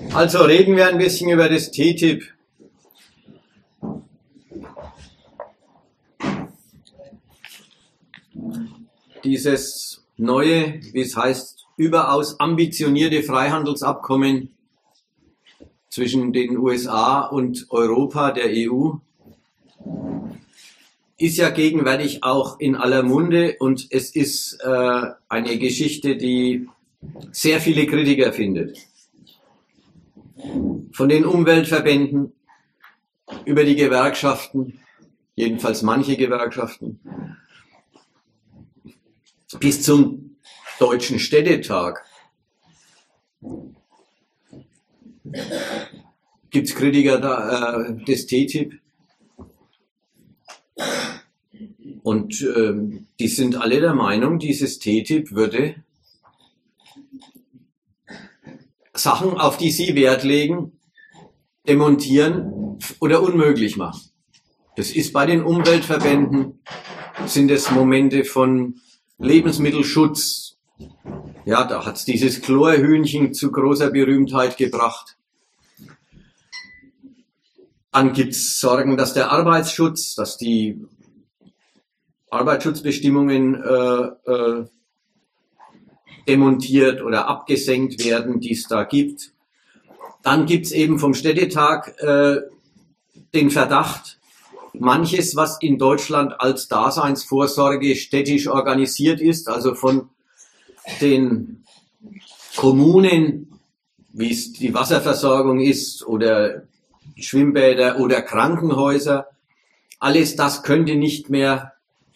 Also reden wir ein bisschen über das TTIP. Dieses neue, wie es heißt, überaus ambitionierte Freihandelsabkommen zwischen den USA und Europa, der EU, ist ja gegenwärtig auch in aller Munde und es ist eine Geschichte, die sehr viele Kritiker findet. Von den Umweltverbänden über die Gewerkschaften, jedenfalls manche Gewerkschaften, bis zum Deutschen Städtetag gibt es Kritiker des TTIP. Und die sind alle der Meinung, dieses TTIP würde Sachen, auf die sie Wert legen, demontieren oder unmöglich machen. Das ist bei den Umweltverbänden, sind es Momente von Lebensmittelschutz. Ja, da hat es dieses Chlorhühnchen zu großer Berühmtheit gebracht. Dann gibt es Sorgen, dass der Arbeitsschutz, dass die Arbeitsschutzbestimmungen demontiert oder abgesenkt werden, die es da gibt. Dann gibt es eben vom Städtetag den Verdacht, manches, was in Deutschland als Daseinsvorsorge städtisch organisiert ist, also von den Kommunen, wie es die Wasserversorgung ist oder Schwimmbäder oder Krankenhäuser, alles das könnte nicht mehr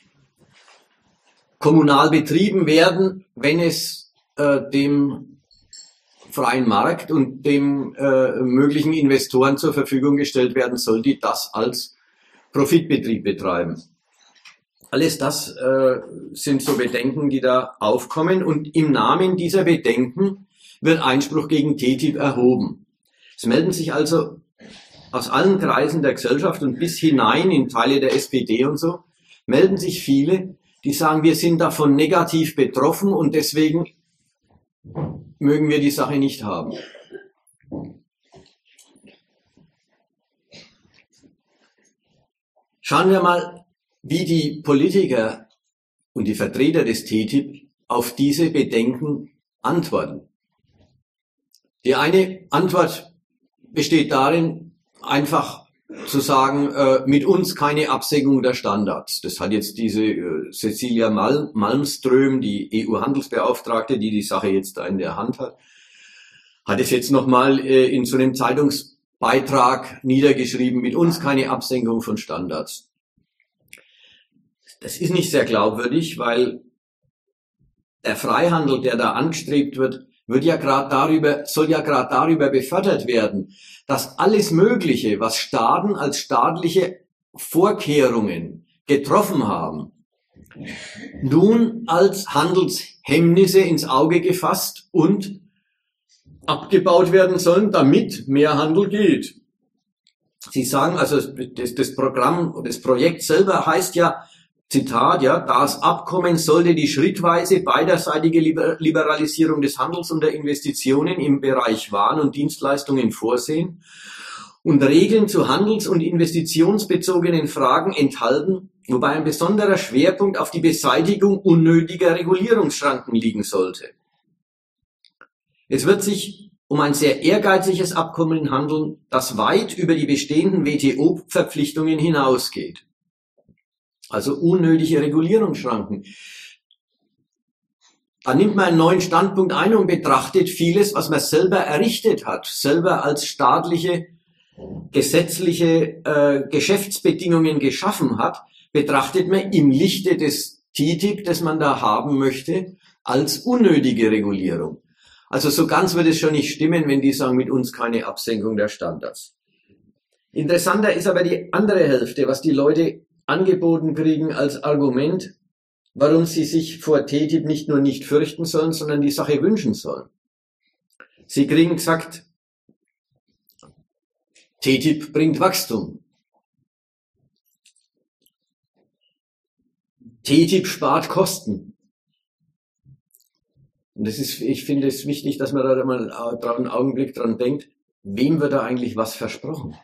kommunal betrieben werden, wenn es dem freien Markt und dem möglichen Investoren zur Verfügung gestellt werden soll, die das als Profitbetrieb betreiben. Alles das sind so Bedenken, die da aufkommen, und im Namen dieser Bedenken wird Einspruch gegen TTIP erhoben. Es melden sich also aus allen Kreisen der Gesellschaft und bis hinein in Teile der SPD und so, melden sich viele, die sagen, wir sind davon negativ betroffen und deswegen mögen wir die Sache nicht haben. Schauen wir mal, wie die Politiker und die Vertreter des TTIP auf diese Bedenken antworten. Die eine Antwort besteht darin, einfach zu sagen, mit uns keine Absenkung der Standards. Das hat jetzt diese Cecilia Malmström, die EU-Handelsbeauftragte, die die Sache jetzt da in der Hand hat es jetzt nochmal in so einem Zeitungsbeitrag niedergeschrieben, mit uns keine Absenkung von Standards. Das ist nicht sehr glaubwürdig, weil der Freihandel, der da angestrebt wird, soll ja gerade darüber befördert werden, dass alles Mögliche, was Staaten als staatliche Vorkehrungen getroffen haben, nun als Handelshemmnisse ins Auge gefasst und abgebaut werden sollen, damit mehr Handel geht. Sie sagen, also das Projekt selber heißt ja, Zitat, ja, das Abkommen sollte die schrittweise beiderseitige Liberalisierung des Handels und der Investitionen im Bereich Waren und Dienstleistungen vorsehen und Regeln zu handels- und investitionsbezogenen Fragen enthalten, wobei ein besonderer Schwerpunkt auf die Beseitigung unnötiger Regulierungsschranken liegen sollte. Es wird sich um ein sehr ehrgeiziges Abkommen handeln, das weit über die bestehenden WTO-Verpflichtungen hinausgeht. Also unnötige Regulierungsschranken. Da nimmt man einen neuen Standpunkt ein und betrachtet vieles, was man selber errichtet hat, selber als staatliche, gesetzliche Geschäftsbedingungen geschaffen hat, betrachtet man im Lichte des TTIP, das man da haben möchte, als unnötige Regulierung. Also so ganz wird es schon nicht stimmen, wenn die sagen, mit uns keine Absenkung der Standards. Interessanter ist aber die andere Hälfte, was die Leute angeboten kriegen als Argument, warum sie sich vor TTIP nicht nur nicht fürchten sollen, sondern die Sache wünschen sollen. Sie kriegen gesagt, TTIP bringt Wachstum. TTIP spart Kosten. Und das ist, ich finde es wichtig, dass man da mal einen Augenblick dran denkt. wem wird da eigentlich was versprochen?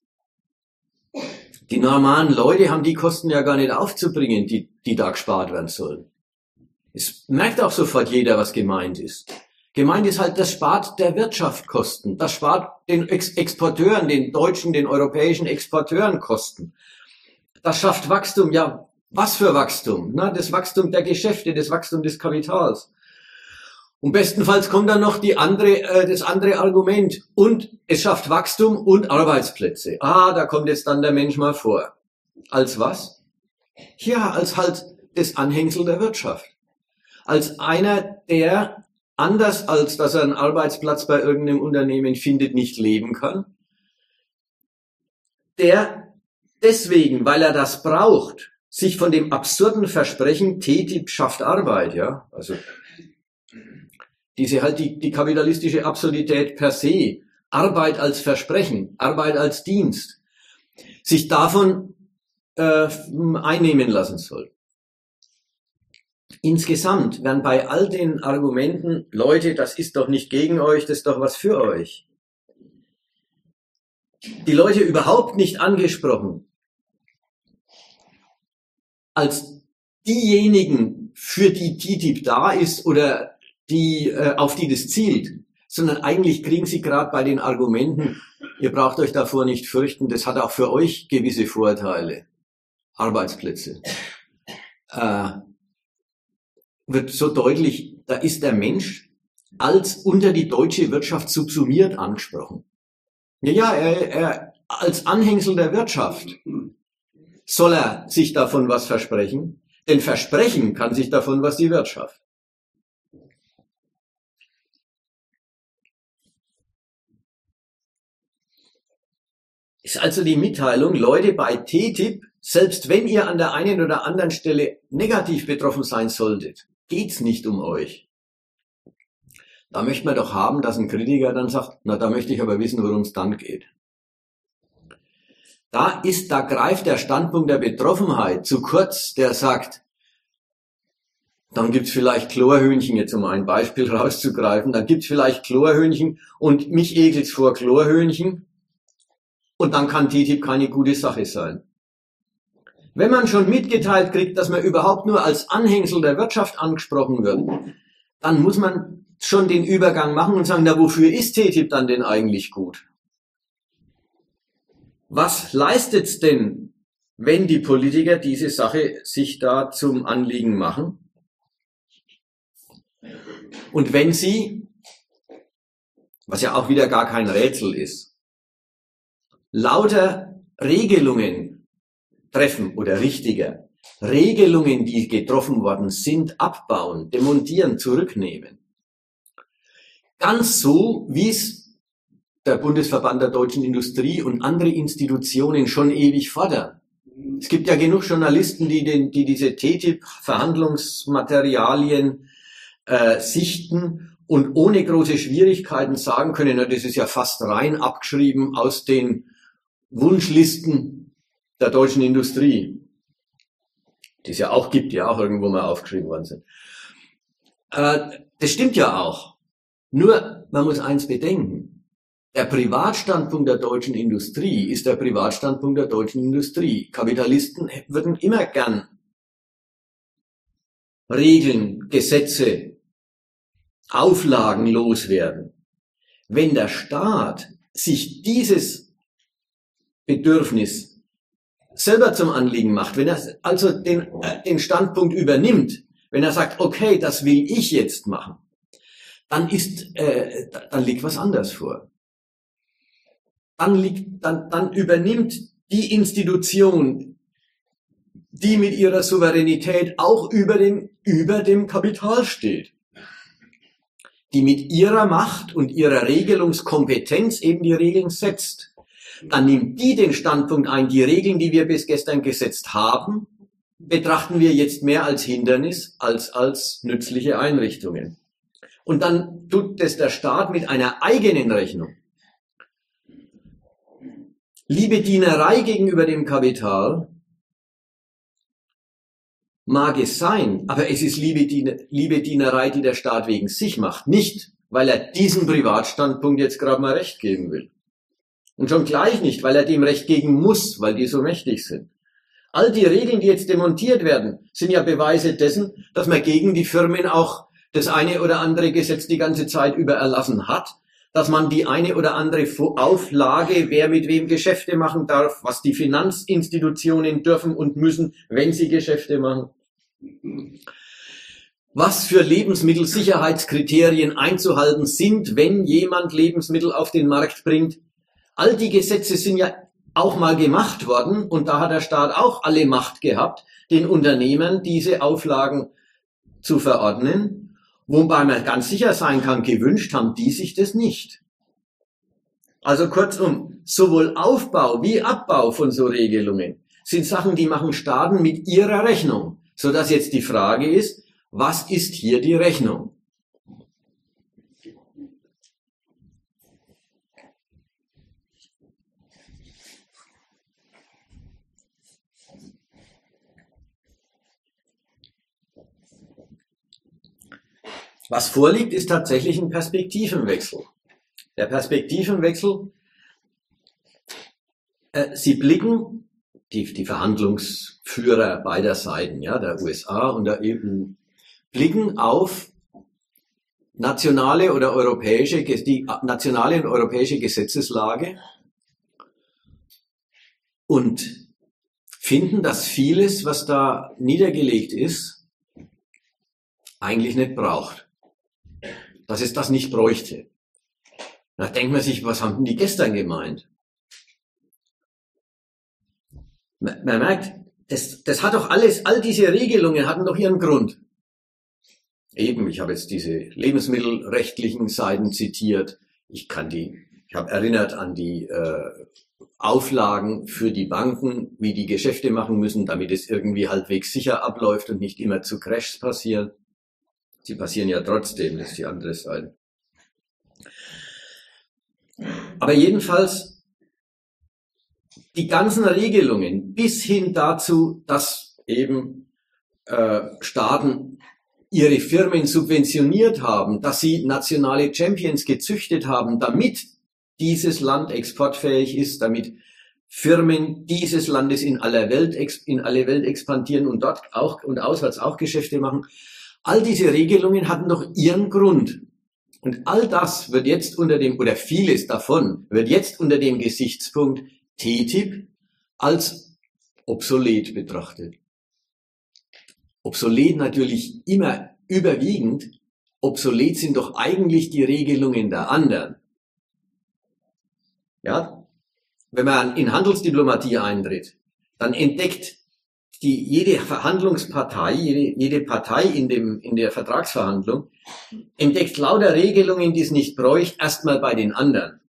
Die normalen Leute haben die Kosten ja gar nicht aufzubringen, die da gespart werden sollen. Es merkt auch sofort jeder, was gemeint ist. Gemeint ist halt, das spart der Wirtschaft Kosten. Das spart den Exporteuren, den deutschen, den europäischen Exporteuren Kosten. Das schafft Wachstum. Ja, was für Wachstum? Na, das Wachstum der Geschäfte, das Wachstum des Kapitals. Und bestenfalls kommt dann noch das andere Argument. Und es schafft Wachstum und Arbeitsplätze. Ah, da kommt jetzt dann der Mensch mal vor. Als was? Ja, als halt das Anhängsel der Wirtschaft. Als einer, der anders als dass er einen Arbeitsplatz bei irgendeinem Unternehmen findet, nicht leben kann. Der deswegen, weil er das braucht, sich von dem absurden Versprechen, TTIP schafft Arbeit, ja, also die kapitalistische Absurdität per se, Arbeit als Versprechen, Arbeit als Dienst, sich davon einnehmen lassen soll. Insgesamt werden bei all den Argumenten, Leute, das ist doch nicht gegen euch, das ist doch was für euch, die Leute überhaupt nicht angesprochen, als diejenigen, für die TTIP da ist oder auf die das zielt, sondern eigentlich kriegen sie gerade bei den Argumenten, ihr braucht euch davor nicht fürchten, das hat auch für euch gewisse Vorteile, Arbeitsplätze. Wird so deutlich, da ist der Mensch als unter die deutsche Wirtschaft subsumiert angesprochen. Ja, er als Anhängsel der Wirtschaft soll er sich davon was versprechen, denn versprechen kann sich davon was die Wirtschaft. Ist also die Mitteilung, Leute, bei TTIP, selbst wenn ihr an der einen oder anderen Stelle negativ betroffen sein solltet, geht's nicht um euch. Da möchte man doch haben, dass ein Kritiker dann sagt, na, da möchte ich aber wissen, worum es dann geht. Da greift der Standpunkt der Betroffenheit zu kurz, der sagt, dann gibt's vielleicht Chlorhühnchen, jetzt um ein Beispiel rauszugreifen, dann gibt's vielleicht Chlorhühnchen und mich ekelt's vor Chlorhühnchen und dann kann TTIP keine gute Sache sein. Wenn man schon mitgeteilt kriegt, dass man überhaupt nur als Anhängsel der Wirtschaft angesprochen wird, dann muss man schon den Übergang machen und sagen, na, wofür ist TTIP dann denn eigentlich gut? Was leistet's denn, wenn die Politiker diese Sache sich da zum Anliegen machen? Und wenn sie, was ja auch wieder gar kein Rätsel ist, lauter Regelungen treffen oder richtiger, Regelungen, die getroffen worden sind, abbauen, demontieren, zurücknehmen. Ganz so, wie es der Bundesverband der deutschen Industrie und andere Institutionen schon ewig fordern. Es gibt ja genug Journalisten, die diese TTIP-Verhandlungsmaterialien sichten und ohne große Schwierigkeiten sagen können, na, das ist ja fast rein abgeschrieben aus den Wunschlisten der deutschen Industrie, die es ja auch gibt, die auch irgendwo mal aufgeschrieben worden sind. Das stimmt ja auch. Nur, man muss eins bedenken. Der Privatstandpunkt der deutschen Industrie ist der Privatstandpunkt der deutschen Industrie. Kapitalisten würden immer gern Regeln, Gesetze, Auflagen loswerden. Wenn der Staat sich dieses Bedürfnis selber zum Anliegen macht, wenn er also den Standpunkt übernimmt, wenn er sagt, okay, das will ich jetzt machen, dann liegt was anderes vor. Dann übernimmt die Institution, die mit ihrer Souveränität auch über dem Kapital steht, die mit ihrer Macht und ihrer Regelungskompetenz eben die Regeln setzt. Dann nimmt die den Standpunkt ein, die Regeln, die wir bis gestern gesetzt haben, betrachten wir jetzt mehr als Hindernis als nützliche Einrichtungen. Und dann tut das der Staat mit einer eigenen Rechnung. Liebe Dienerei gegenüber dem Kapital mag es sein, aber es ist liebe Dienerei, die der Staat wegen sich macht, nicht weil er diesem Privatstandpunkt jetzt gerade mal Recht geben will. Und schon gleich nicht, weil er dem Recht geben muss, weil die so mächtig sind. All die Regeln, die jetzt demontiert werden, sind ja Beweise dessen, dass man gegen die Firmen auch das eine oder andere Gesetz die ganze Zeit über erlassen hat, dass man die eine oder andere Auflage, wer mit wem Geschäfte machen darf, was die Finanzinstitutionen dürfen und müssen, wenn sie Geschäfte machen, was für Lebensmittelsicherheitskriterien einzuhalten sind, wenn jemand Lebensmittel auf den Markt bringt. All die Gesetze sind ja auch mal gemacht worden und da hat der Staat auch alle Macht gehabt, den Unternehmern diese Auflagen zu verordnen, wobei man ganz sicher sein kann, gewünscht haben die sich das nicht. Also kurzum, sowohl Aufbau wie Abbau von so Regelungen sind Sachen, die machen Staaten mit ihrer Rechnung, sodass jetzt die Frage ist, was ist hier die Rechnung? Was vorliegt, ist tatsächlich ein Perspektivenwechsel. Der Perspektivenwechsel, sie blicken, die Verhandlungsführer beider Seiten, ja, der USA und der EU, blicken auf nationale und europäische Gesetzeslage und finden, dass vieles, was da niedergelegt ist, eigentlich nicht braucht. Dass es das nicht bräuchte. Da denkt man sich, was haben die gestern gemeint? Man merkt, das hat doch alles, all diese Regelungen hatten doch ihren Grund. Eben, ich habe jetzt diese lebensmittelrechtlichen Seiten zitiert. Ich habe erinnert an die Auflagen für die Banken, wie die Geschäfte machen müssen, damit es irgendwie halbwegs sicher abläuft und nicht immer zu Crashs passieren. Sie passieren ja trotzdem, das ist die andere Seite. Aber jedenfalls, die ganzen Regelungen bis hin dazu, dass eben Staaten ihre Firmen subventioniert haben, dass sie nationale Champions gezüchtet haben, damit dieses Land exportfähig ist, damit Firmen dieses Landes in alle Welt expandieren und dort auch und auswärts auch Geschäfte machen. All diese Regelungen hatten doch ihren Grund. Und all das wird jetzt oder vieles davon wird jetzt unter dem Gesichtspunkt TTIP als obsolet betrachtet. Obsolet natürlich immer überwiegend. Obsolet sind doch eigentlich die Regelungen der anderen. Ja? Wenn man in Handelsdiplomatie eintritt, dann entdeckt jede Verhandlungspartei, jede Partei in der Vertragsverhandlung entdeckt lauter Regelungen, die es nicht bräuchte, erstmal bei den anderen.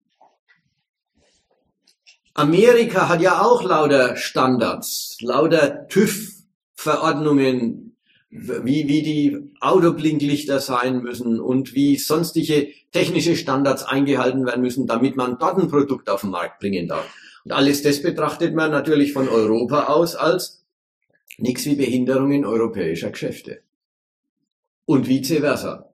Amerika hat ja auch lauter Standards, lauter TÜV-Verordnungen, wie die Autoblinklichter sein müssen und wie sonstige technische Standards eingehalten werden müssen, damit man dort ein Produkt auf den Markt bringen darf. Und alles das betrachtet man natürlich von Europa aus als nichts wie Behinderungen europäischer Geschäfte. Und vice versa.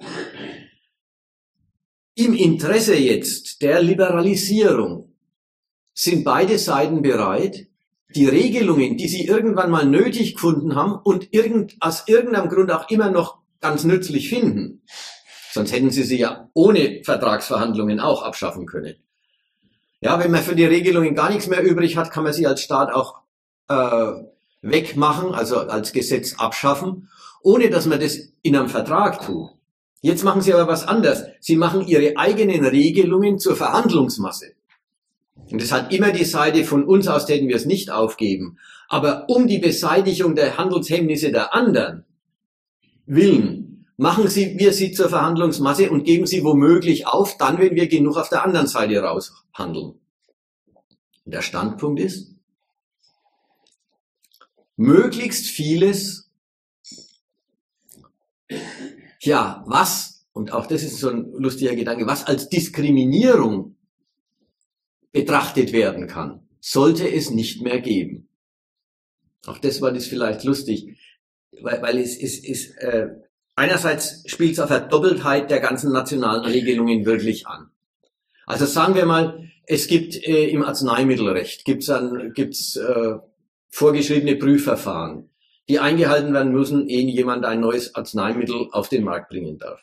Im Interesse jetzt der Liberalisierung sind beide Seiten bereit, die Regelungen, die sie irgendwann mal nötig gefunden haben und aus irgendeinem Grund auch immer noch ganz nützlich finden, sonst hätten sie ja ohne Vertragsverhandlungen auch abschaffen können. Ja, wenn man für die Regelungen gar nichts mehr übrig hat, kann man sie als Staat auch wegmachen, also als Gesetz abschaffen, ohne dass man das in einem Vertrag tut. Jetzt machen sie aber was anderes. Sie machen ihre eigenen Regelungen zur Verhandlungsmasse. Und das hat immer die Seite, von uns aus täten wir es nicht aufgeben. Aber um die Beseitigung der Handelshemmnisse der anderen willen, machen wir sie zur Verhandlungsmasse und geben sie womöglich auf, dann, wenn wir genug auf der anderen Seite raushandeln. Und der Standpunkt ist, möglichst vieles, ja, und auch das ist so ein lustiger Gedanke, was als Diskriminierung betrachtet werden kann, sollte es nicht mehr geben. Auch das war das vielleicht lustig, weil es ist einerseits spielt es auf Verdoppeltheit der ganzen nationalen Regelungen wirklich an. Also sagen wir mal, es gibt im Arzneimittelrecht gibt's vorgeschriebene Prüfverfahren, die eingehalten werden müssen, ehe jemand ein neues Arzneimittel auf den Markt bringen darf.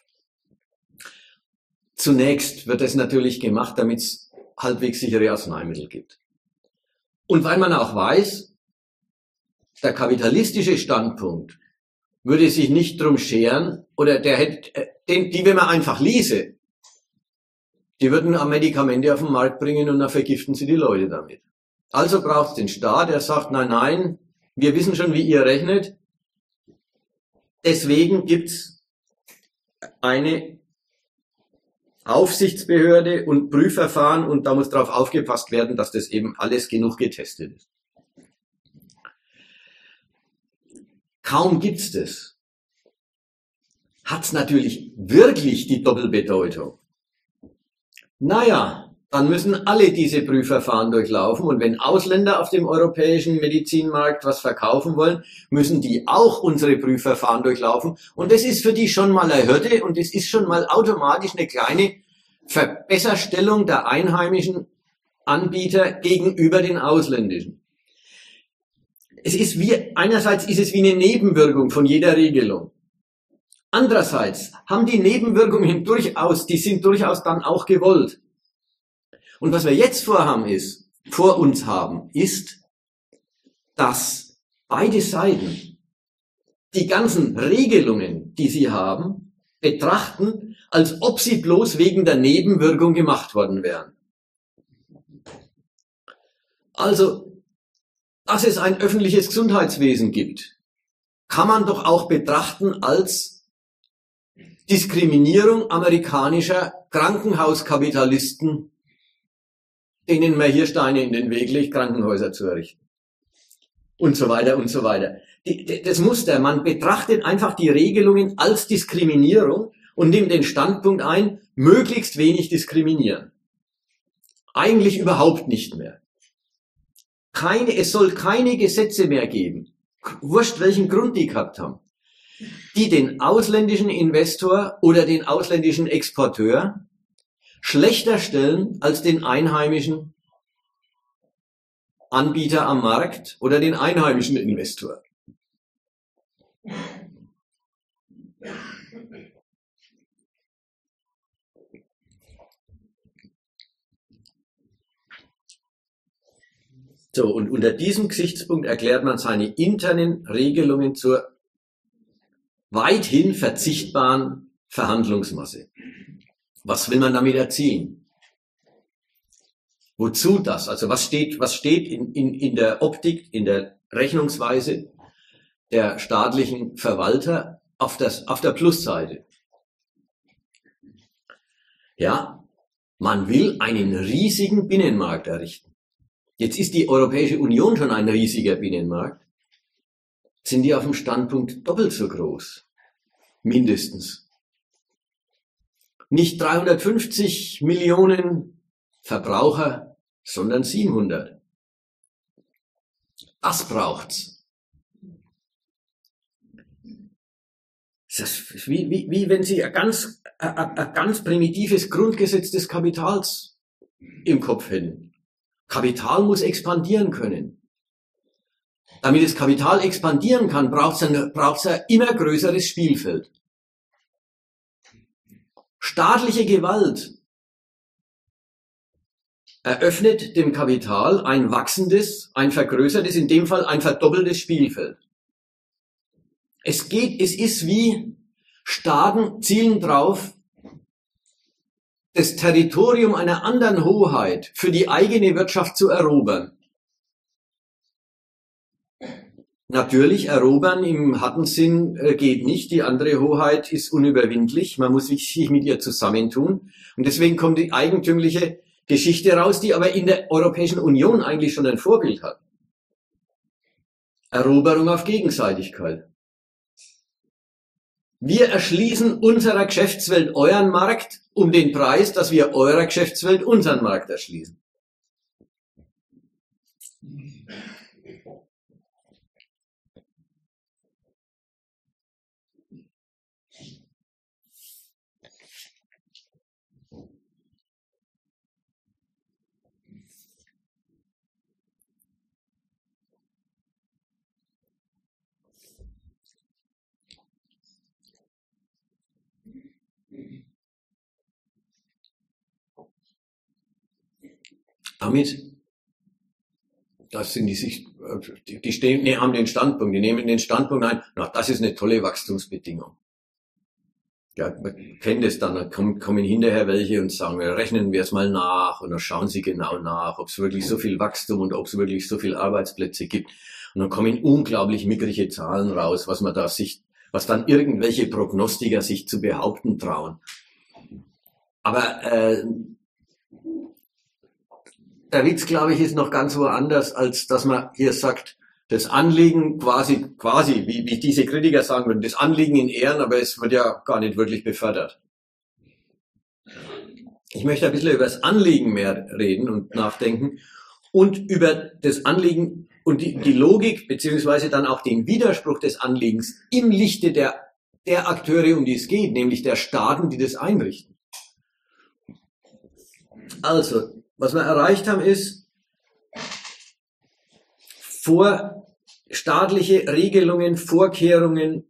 Zunächst wird es natürlich gemacht, damit es halbwegs sichere Arzneimittel gibt. Und weil man auch weiß, der kapitalistische Standpunkt würde sich nicht drum scheren, oder die, wenn man einfach ließe, die würden Medikamente auf den Markt bringen und dann vergiften sie die Leute damit. Also braucht es den Staat, der sagt, nein, nein, wir wissen schon, wie ihr rechnet. Deswegen gibt's eine Aufsichtsbehörde und Prüfverfahren und da muss darauf aufgepasst werden, dass das eben alles genug getestet ist. Kaum gibt's das, hat's natürlich wirklich die Doppelbedeutung. Naja, dann müssen alle diese Prüfverfahren durchlaufen und wenn Ausländer auf dem europäischen Medizinmarkt was verkaufen wollen, müssen die auch unsere Prüfverfahren durchlaufen und das ist für die schon mal eine Hürde und es ist schon mal automatisch eine kleine Verbesserstellung der einheimischen Anbieter gegenüber den ausländischen. Einerseits ist es wie eine Nebenwirkung von jeder Regelung. Andererseits haben die Nebenwirkungen die sind durchaus dann auch gewollt. Und was wir jetzt vor uns haben, ist, dass beide Seiten die ganzen Regelungen, die sie haben, betrachten, als ob sie bloß wegen der Nebenwirkung gemacht worden wären. Also, dass es ein öffentliches Gesundheitswesen gibt, kann man doch auch betrachten als Diskriminierung amerikanischer Krankenhauskapitalisten, denen man hier Steine in den Weg legt, Krankenhäuser zu errichten. Und so weiter und so weiter. Das Muster, man betrachtet einfach die Regelungen als Diskriminierung und nimmt den Standpunkt ein, möglichst wenig diskriminieren. Eigentlich überhaupt nicht mehr. Es soll keine Gesetze mehr geben, wurscht welchen Grund die gehabt haben, die den ausländischen Investor oder den ausländischen Exporteur schlechter stellen als den einheimischen Anbieter am Markt oder den einheimischen Investor. So, und unter diesem Gesichtspunkt erklärt man seine internen Regelungen zur weithin verzichtbaren Verhandlungsmasse. Was will man damit erzielen? Wozu das? Also was steht in der Optik, in der Rechnungsweise der staatlichen Verwalter auf der Plusseite? Ja, man will einen riesigen Binnenmarkt errichten. Jetzt ist die Europäische Union schon ein riesiger Binnenmarkt. Sind die auf dem Standpunkt doppelt so groß? Mindestens. Nicht 350 Millionen Verbraucher, sondern 700. Das braucht's. Das ist wie wenn Sie ein ganz primitives Grundgesetz des Kapitals im Kopf hätten. Kapital muss expandieren können. Damit das Kapital expandieren kann, braucht's ein immer größeres Spielfeld. Staatliche Gewalt eröffnet dem Kapital ein wachsendes, ein vergrößertes, in dem Fall ein verdoppeltes Spielfeld. Es ist wie Staaten zielen drauf, das Territorium einer anderen Hoheit für die eigene Wirtschaft zu erobern. Natürlich, erobern im harten Sinn geht nicht. Die andere Hoheit ist unüberwindlich. Man muss sich mit ihr zusammentun. Und deswegen kommt die eigentümliche Geschichte raus, die aber in der Europäischen Union eigentlich schon ein Vorbild hat. Eroberung auf Gegenseitigkeit. Wir erschließen unserer Geschäftswelt euren Markt um den Preis, dass wir eurer Geschäftswelt unseren Markt erschließen. Damit, das sind die stehen, nee, haben den Standpunkt, die nehmen den Standpunkt ein, na, das ist eine tolle Wachstumsbedingung. Ja, man kennt es dann kommen hinterher welche und sagen, rechnen wir es mal nach und dann schauen sie genau nach, ob es wirklich so viel Wachstum und ob es wirklich so viel Arbeitsplätze gibt. Und dann kommen unglaublich mickrige Zahlen raus, was dann irgendwelche Prognostiker sich zu behaupten trauen. Aber der Witz, glaube ich, ist noch ganz woanders, als dass man hier sagt, das Anliegen quasi, wie diese Kritiker sagen würden, das Anliegen in Ehren, aber es wird ja gar nicht wirklich befördert. Ich möchte ein bisschen über das Anliegen mehr reden und nachdenken und über das Anliegen und die Logik, beziehungsweise dann auch den Widerspruch des Anliegens im Lichte der Akteure, um die es geht, nämlich der Staaten, die das einrichten. Also, was wir erreicht haben, ist, staatliche Regelungen, Vorkehrungen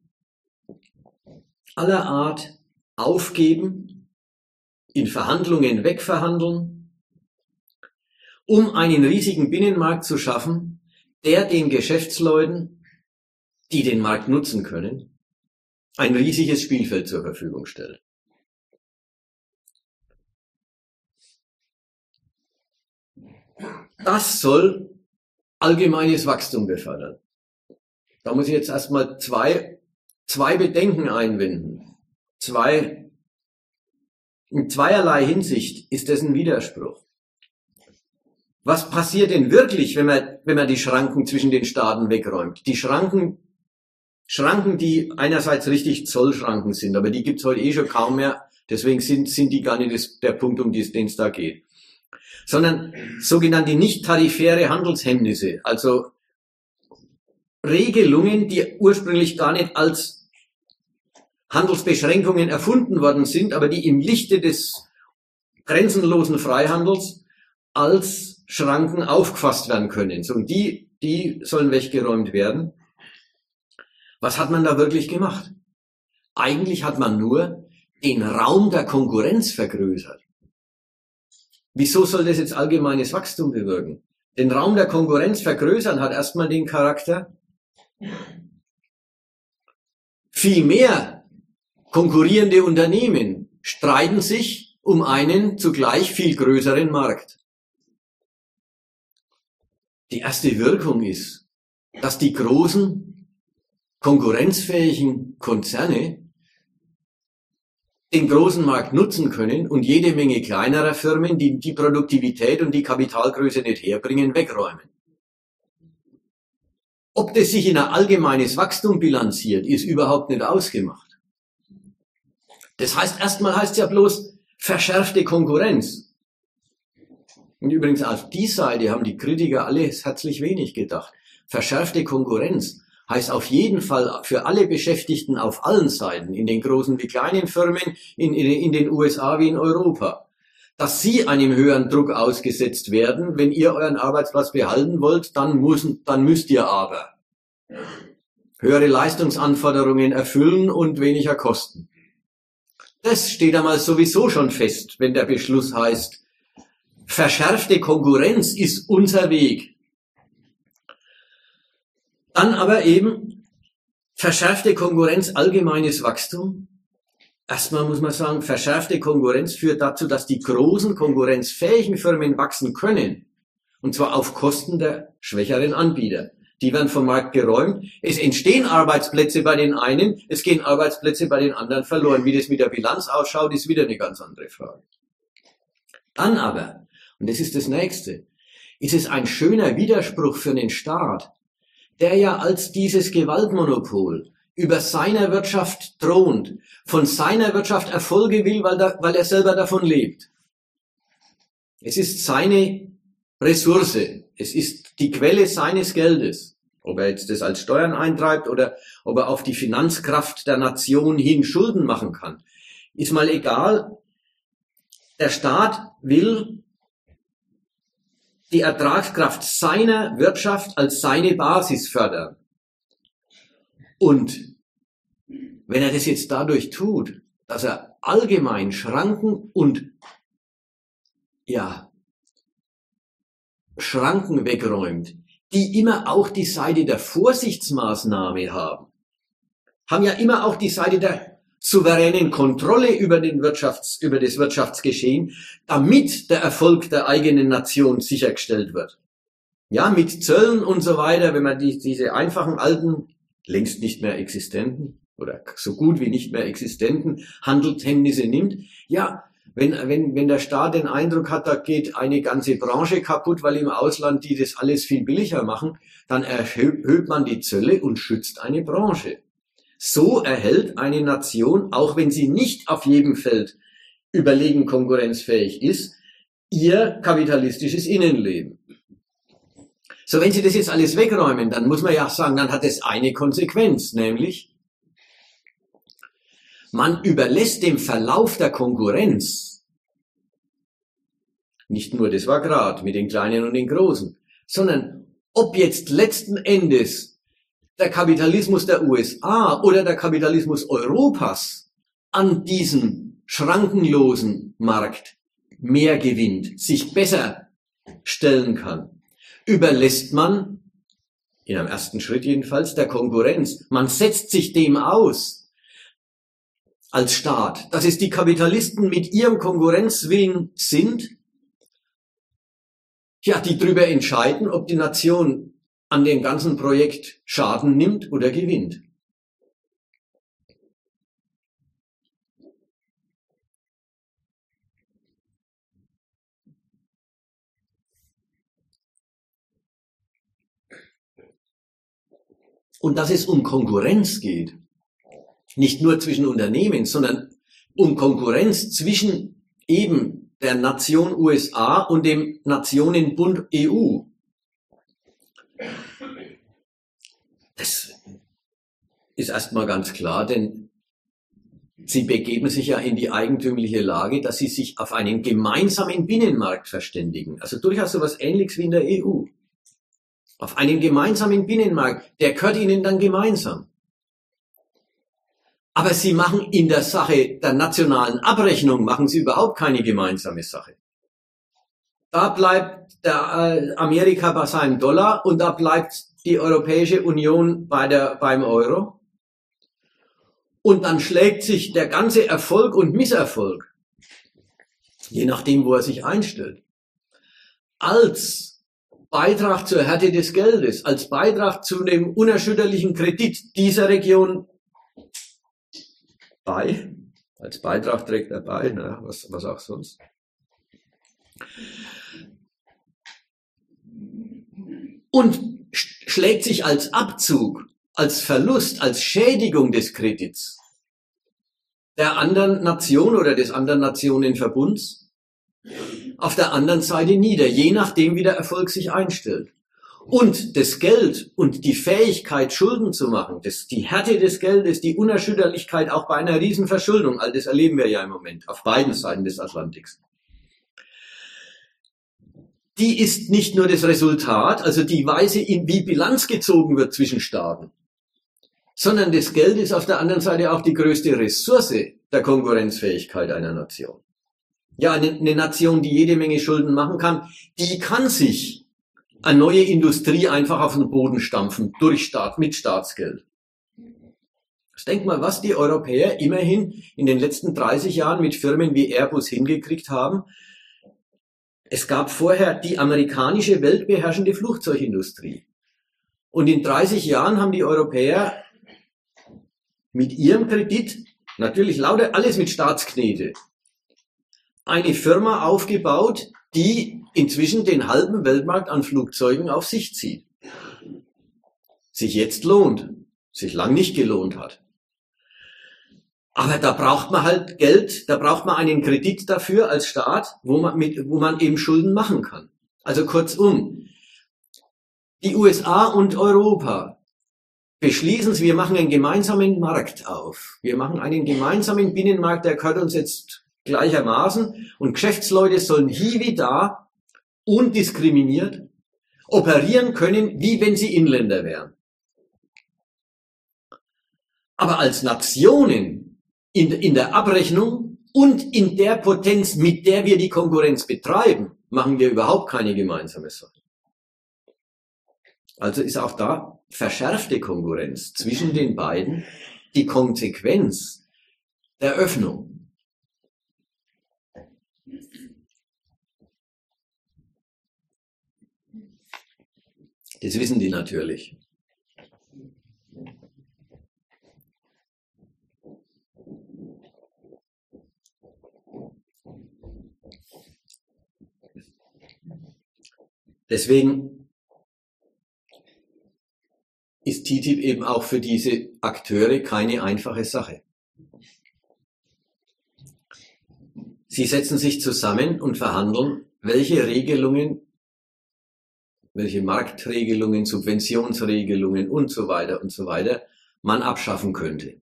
aller Art aufgeben, in Verhandlungen wegverhandeln, um einen riesigen Binnenmarkt zu schaffen, der den Geschäftsleuten, die den Markt nutzen können, ein riesiges Spielfeld zur Verfügung stellt. Das soll allgemeines Wachstum befördern. Da muss ich jetzt erstmal zwei Bedenken einwenden. In zweierlei Hinsicht ist das ein Widerspruch. Was passiert denn wirklich, wenn man die Schranken zwischen den Staaten wegräumt? Die Schranken, die einerseits richtig Zollschranken sind, aber die gibt's heute eh schon kaum mehr, deswegen sind die gar nicht der Punkt, um den es da geht. Sondern sogenannte nicht-tarifäre Handelshemmnisse, also Regelungen, die ursprünglich gar nicht als Handelsbeschränkungen erfunden worden sind, aber die im Lichte des grenzenlosen Freihandels als Schranken aufgefasst werden können. So, und die sollen weggeräumt werden. Was hat man da wirklich gemacht? Eigentlich hat man nur den Raum der Konkurrenz vergrößert. Wieso soll das jetzt allgemeines Wachstum bewirken? Den Raum der Konkurrenz vergrößern hat erstmal den Charakter, viel mehr konkurrierende Unternehmen streiten sich um einen zugleich viel größeren Markt. Die erste Wirkung ist, dass die großen, konkurrenzfähigen Konzerne den großen Markt nutzen können und jede Menge kleinerer Firmen, die die Produktivität und die Kapitalgröße nicht herbringen, wegräumen. Ob das sich in ein allgemeines Wachstum bilanziert, ist überhaupt nicht ausgemacht. Das heißt, erstmal heißt es ja bloß verschärfte Konkurrenz. Und übrigens auf die Seite haben die Kritiker alle herzlich wenig gedacht. Verschärfte Konkurrenz heißt auf jeden Fall für alle Beschäftigten auf allen Seiten, in den großen wie kleinen Firmen, in den USA wie in Europa, dass sie einem höheren Druck ausgesetzt werden. Wenn ihr euren Arbeitsplatz behalten wollt, dann müsst ihr aber höhere Leistungsanforderungen erfüllen und weniger kosten. Das steht einmal sowieso schon fest, wenn der Beschluss heißt, verschärfte Konkurrenz ist unser Weg. Dann aber eben verschärfte Konkurrenz, allgemeines Wachstum. Erstmal muss man sagen, verschärfte Konkurrenz führt dazu, dass die großen konkurrenzfähigen Firmen wachsen können. Und zwar auf Kosten der schwächeren Anbieter. Die werden vom Markt geräumt. Es entstehen Arbeitsplätze bei den einen, es gehen Arbeitsplätze bei den anderen verloren. Wie das mit der Bilanz ausschaut, ist wieder eine ganz andere Frage. Dann aber, und das ist das Nächste, ist es ein schöner Widerspruch für den Staat, der ja als dieses Gewaltmonopol über seiner Wirtschaft thront, von seiner Wirtschaft Erfolge will, weil er selber davon lebt. Es ist seine Ressource, es ist die Quelle seines Geldes. Ob er jetzt das als Steuern eintreibt oder ob er auf die Finanzkraft der Nation hin Schulden machen kann, ist mal egal. Der Staat will die Ertragskraft seiner Wirtschaft als seine Basis fördern. Und wenn er das jetzt dadurch tut, dass er allgemein Schranken und Schranken wegräumt, die immer auch die Seite der Vorsichtsmaßnahme haben ja immer auch die Seite der souveränen Kontrolle über das Wirtschaftsgeschehen, damit der Erfolg der eigenen Nation sichergestellt wird. Ja, mit Zöllen und so weiter, wenn man diese einfachen alten, längst nicht mehr existenten oder so gut wie nicht mehr existenten Handelshemmnisse nimmt, ja, wenn der Staat den Eindruck hat, da geht eine ganze Branche kaputt, weil im Ausland die das alles viel billiger machen, dann erhöht man die Zölle und schützt eine Branche. So erhält eine Nation, auch wenn sie nicht auf jedem Feld überlegen konkurrenzfähig ist, ihr kapitalistisches Innenleben. So, wenn Sie das jetzt alles wegräumen, dann muss man ja sagen, dann hat es eine Konsequenz, nämlich man überlässt dem Verlauf der Konkurrenz, nicht nur das war gerade mit den Kleinen und den Großen, sondern ob jetzt letzten Endes der Kapitalismus der USA oder der Kapitalismus Europas an diesem schrankenlosen Markt mehr gewinnt, sich besser stellen kann, überlässt man, in einem ersten Schritt jedenfalls, der Konkurrenz. Man setzt sich dem aus als Staat, dass es die Kapitalisten mit ihrem Konkurrenzwillen sind, ja, die darüber entscheiden, ob die Nation an dem ganzen Projekt Schaden nimmt oder gewinnt. Und dass es um Konkurrenz geht, nicht nur zwischen Unternehmen, sondern um Konkurrenz zwischen eben der Nation USA und dem Nationenbund EU. Das ist erstmal ganz klar, denn sie begeben sich ja in die eigentümliche Lage, dass sie sich auf einen gemeinsamen Binnenmarkt verständigen. Also durchaus so etwas Ähnliches wie in der EU. Auf einen gemeinsamen Binnenmarkt, der gehört ihnen dann gemeinsam. Aber sie machen in der Sache der nationalen Abrechnung, machen sie überhaupt keine gemeinsame Sache. Da bleibt der Amerika bei seinem Dollar und da bleibt die Europäische Union beim Euro. Und dann schlägt sich der ganze Erfolg und Misserfolg, je nachdem, wo er sich einstellt, als Beitrag zur Härte des Geldes, als Beitrag zu dem unerschütterlichen Kredit dieser Region bei. Als Beitrag trägt er bei, na, was auch sonst. Und schlägt sich als Abzug, als Verlust, als Schädigung des Kredits der anderen Nation oder des anderen Nationenverbunds auf der anderen Seite nieder, je nachdem, wie der Erfolg sich einstellt. Und das Geld und die Fähigkeit, Schulden zu machen, die Härte des Geldes, die Unerschütterlichkeit auch bei einer Riesenverschuldung, all das erleben wir ja im Moment auf beiden Seiten des Atlantiks. Die ist nicht nur das Resultat, also die Weise, wie Bilanz gezogen wird zwischen Staaten, sondern das Geld ist auf der anderen Seite auch die größte Ressource der Konkurrenzfähigkeit einer Nation. Ja, eine Nation, die jede Menge Schulden machen kann, die kann sich eine neue Industrie einfach auf den Boden stampfen, mit Staatsgeld. Denk mal, was die Europäer immerhin in den letzten 30 Jahren mit Firmen wie Airbus hingekriegt haben. Es gab vorher die amerikanische weltbeherrschende Flugzeugindustrie. Und in 30 Jahren haben die Europäer mit ihrem Kredit, natürlich lauter alles mit Staatsknete, eine Firma aufgebaut, die inzwischen den halben Weltmarkt an Flugzeugen auf sich zieht. Sich jetzt lohnt, sich lang nicht gelohnt hat. Aber da braucht man halt Geld, da braucht man einen Kredit dafür als Staat, wo man eben Schulden machen kann. Also kurzum, die USA und Europa beschließen, wir machen einen gemeinsamen Markt auf. Wir machen einen gemeinsamen Binnenmarkt, der gehört uns jetzt gleichermaßen. Und Geschäftsleute sollen hier wie da undiskriminiert operieren können, wie wenn sie Inländer wären. Aber als Nationen in der Abrechnung und in der Potenz, mit der wir die Konkurrenz betreiben, machen wir überhaupt keine gemeinsame Sache. Also ist auch da verschärfte Konkurrenz zwischen den beiden die Konsequenz der Öffnung. Das wissen die natürlich. Deswegen ist TTIP eben auch für diese Akteure keine einfache Sache. Sie setzen sich zusammen und verhandeln, welche Regelungen, welche Marktregelungen, Subventionsregelungen und so weiter man abschaffen könnte.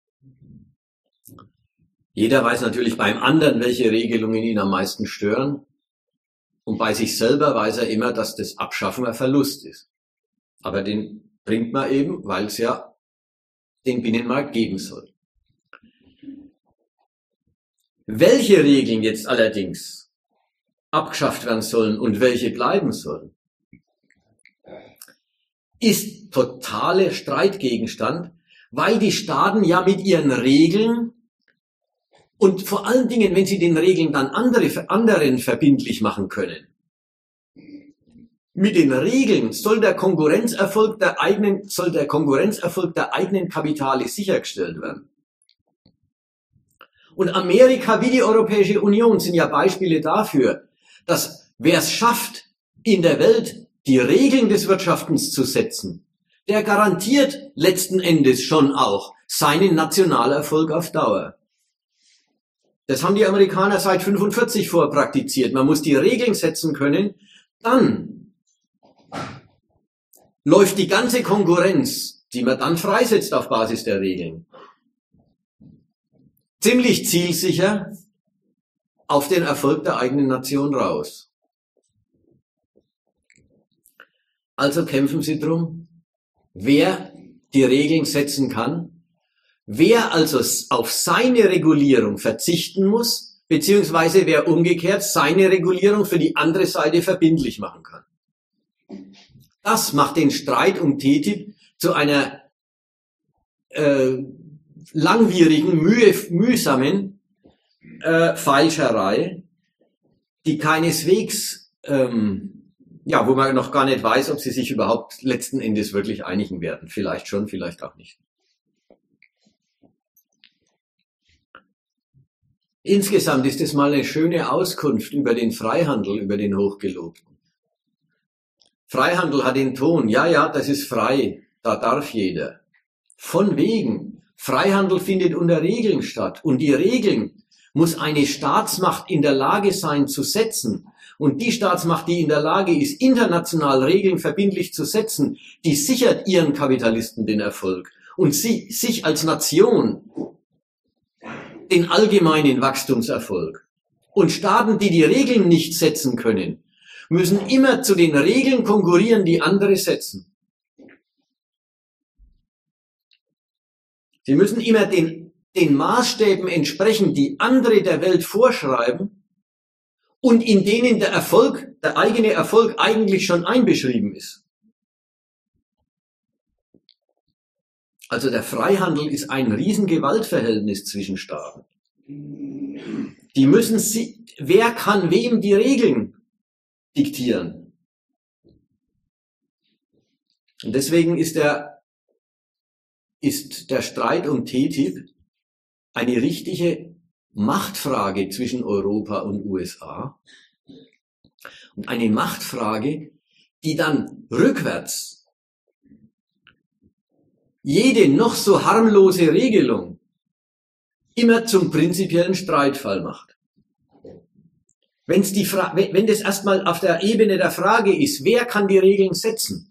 Jeder weiß natürlich beim anderen, welche Regelungen ihn am meisten stören. Und bei sich selber weiß er immer, dass das Abschaffen ein Verlust ist. Aber den bringt man eben, weil es ja den Binnenmarkt geben soll. Welche Regeln jetzt allerdings abgeschafft werden sollen und welche bleiben sollen, ist totaler Streitgegenstand, weil die Staaten ja mit ihren Regeln und vor allen Dingen, wenn sie den Regeln dann anderen verbindlich machen können. Mit den Regeln soll der Konkurrenzerfolg der eigenen Kapitale sichergestellt werden. Und Amerika wie die Europäische Union sind ja Beispiele dafür, dass wer es schafft, in der Welt die Regeln des Wirtschaftens zu setzen, der garantiert letzten Endes schon auch seinen Nationalerfolg auf Dauer. Das haben die Amerikaner seit 1945 vorpraktiziert. Man muss die Regeln setzen können, dann läuft die ganze Konkurrenz, die man dann freisetzt auf Basis der Regeln, ziemlich zielsicher auf den Erfolg der eigenen Nation raus. Also kämpfen Sie drum, wer die Regeln setzen kann, wer also auf seine Regulierung verzichten muss, beziehungsweise wer umgekehrt seine Regulierung für die andere Seite verbindlich machen kann. Das macht den Streit um TTIP zu einer langwierigen, mühsamen Feilscherei, die keineswegs, wo man noch gar nicht weiß, ob sie sich überhaupt letzten Endes wirklich einigen werden. Vielleicht schon, vielleicht auch nicht. Insgesamt ist es mal eine schöne Auskunft über den Freihandel, über den Hochgelobten. Freihandel hat den Ton, ja, das ist frei, da darf jeder. Von wegen, Freihandel findet unter Regeln statt und die Regeln muss eine Staatsmacht in der Lage sein zu setzen. Und die Staatsmacht, die in der Lage ist, international Regeln verbindlich zu setzen, die sichert ihren Kapitalisten den Erfolg und sich als Nation den allgemeinen Wachstumserfolg. Und Staaten, die die Regeln nicht setzen können, müssen immer zu den Regeln konkurrieren, die andere setzen. Sie müssen immer den Maßstäben entsprechen, die andere der Welt vorschreiben und in denen der eigene Erfolg eigentlich schon einbeschrieben ist. Also der Freihandel ist ein Riesengewaltverhältnis zwischen Staaten. Wer kann wem die Regeln diktieren? Und deswegen ist der Streit um TTIP eine richtige Machtfrage zwischen Europa und USA und eine Machtfrage, die dann rückwärts jede noch so harmlose Regelung immer zum prinzipiellen Streitfall macht. Wenn das erstmal auf der Ebene der Frage ist, wer kann die Regeln setzen,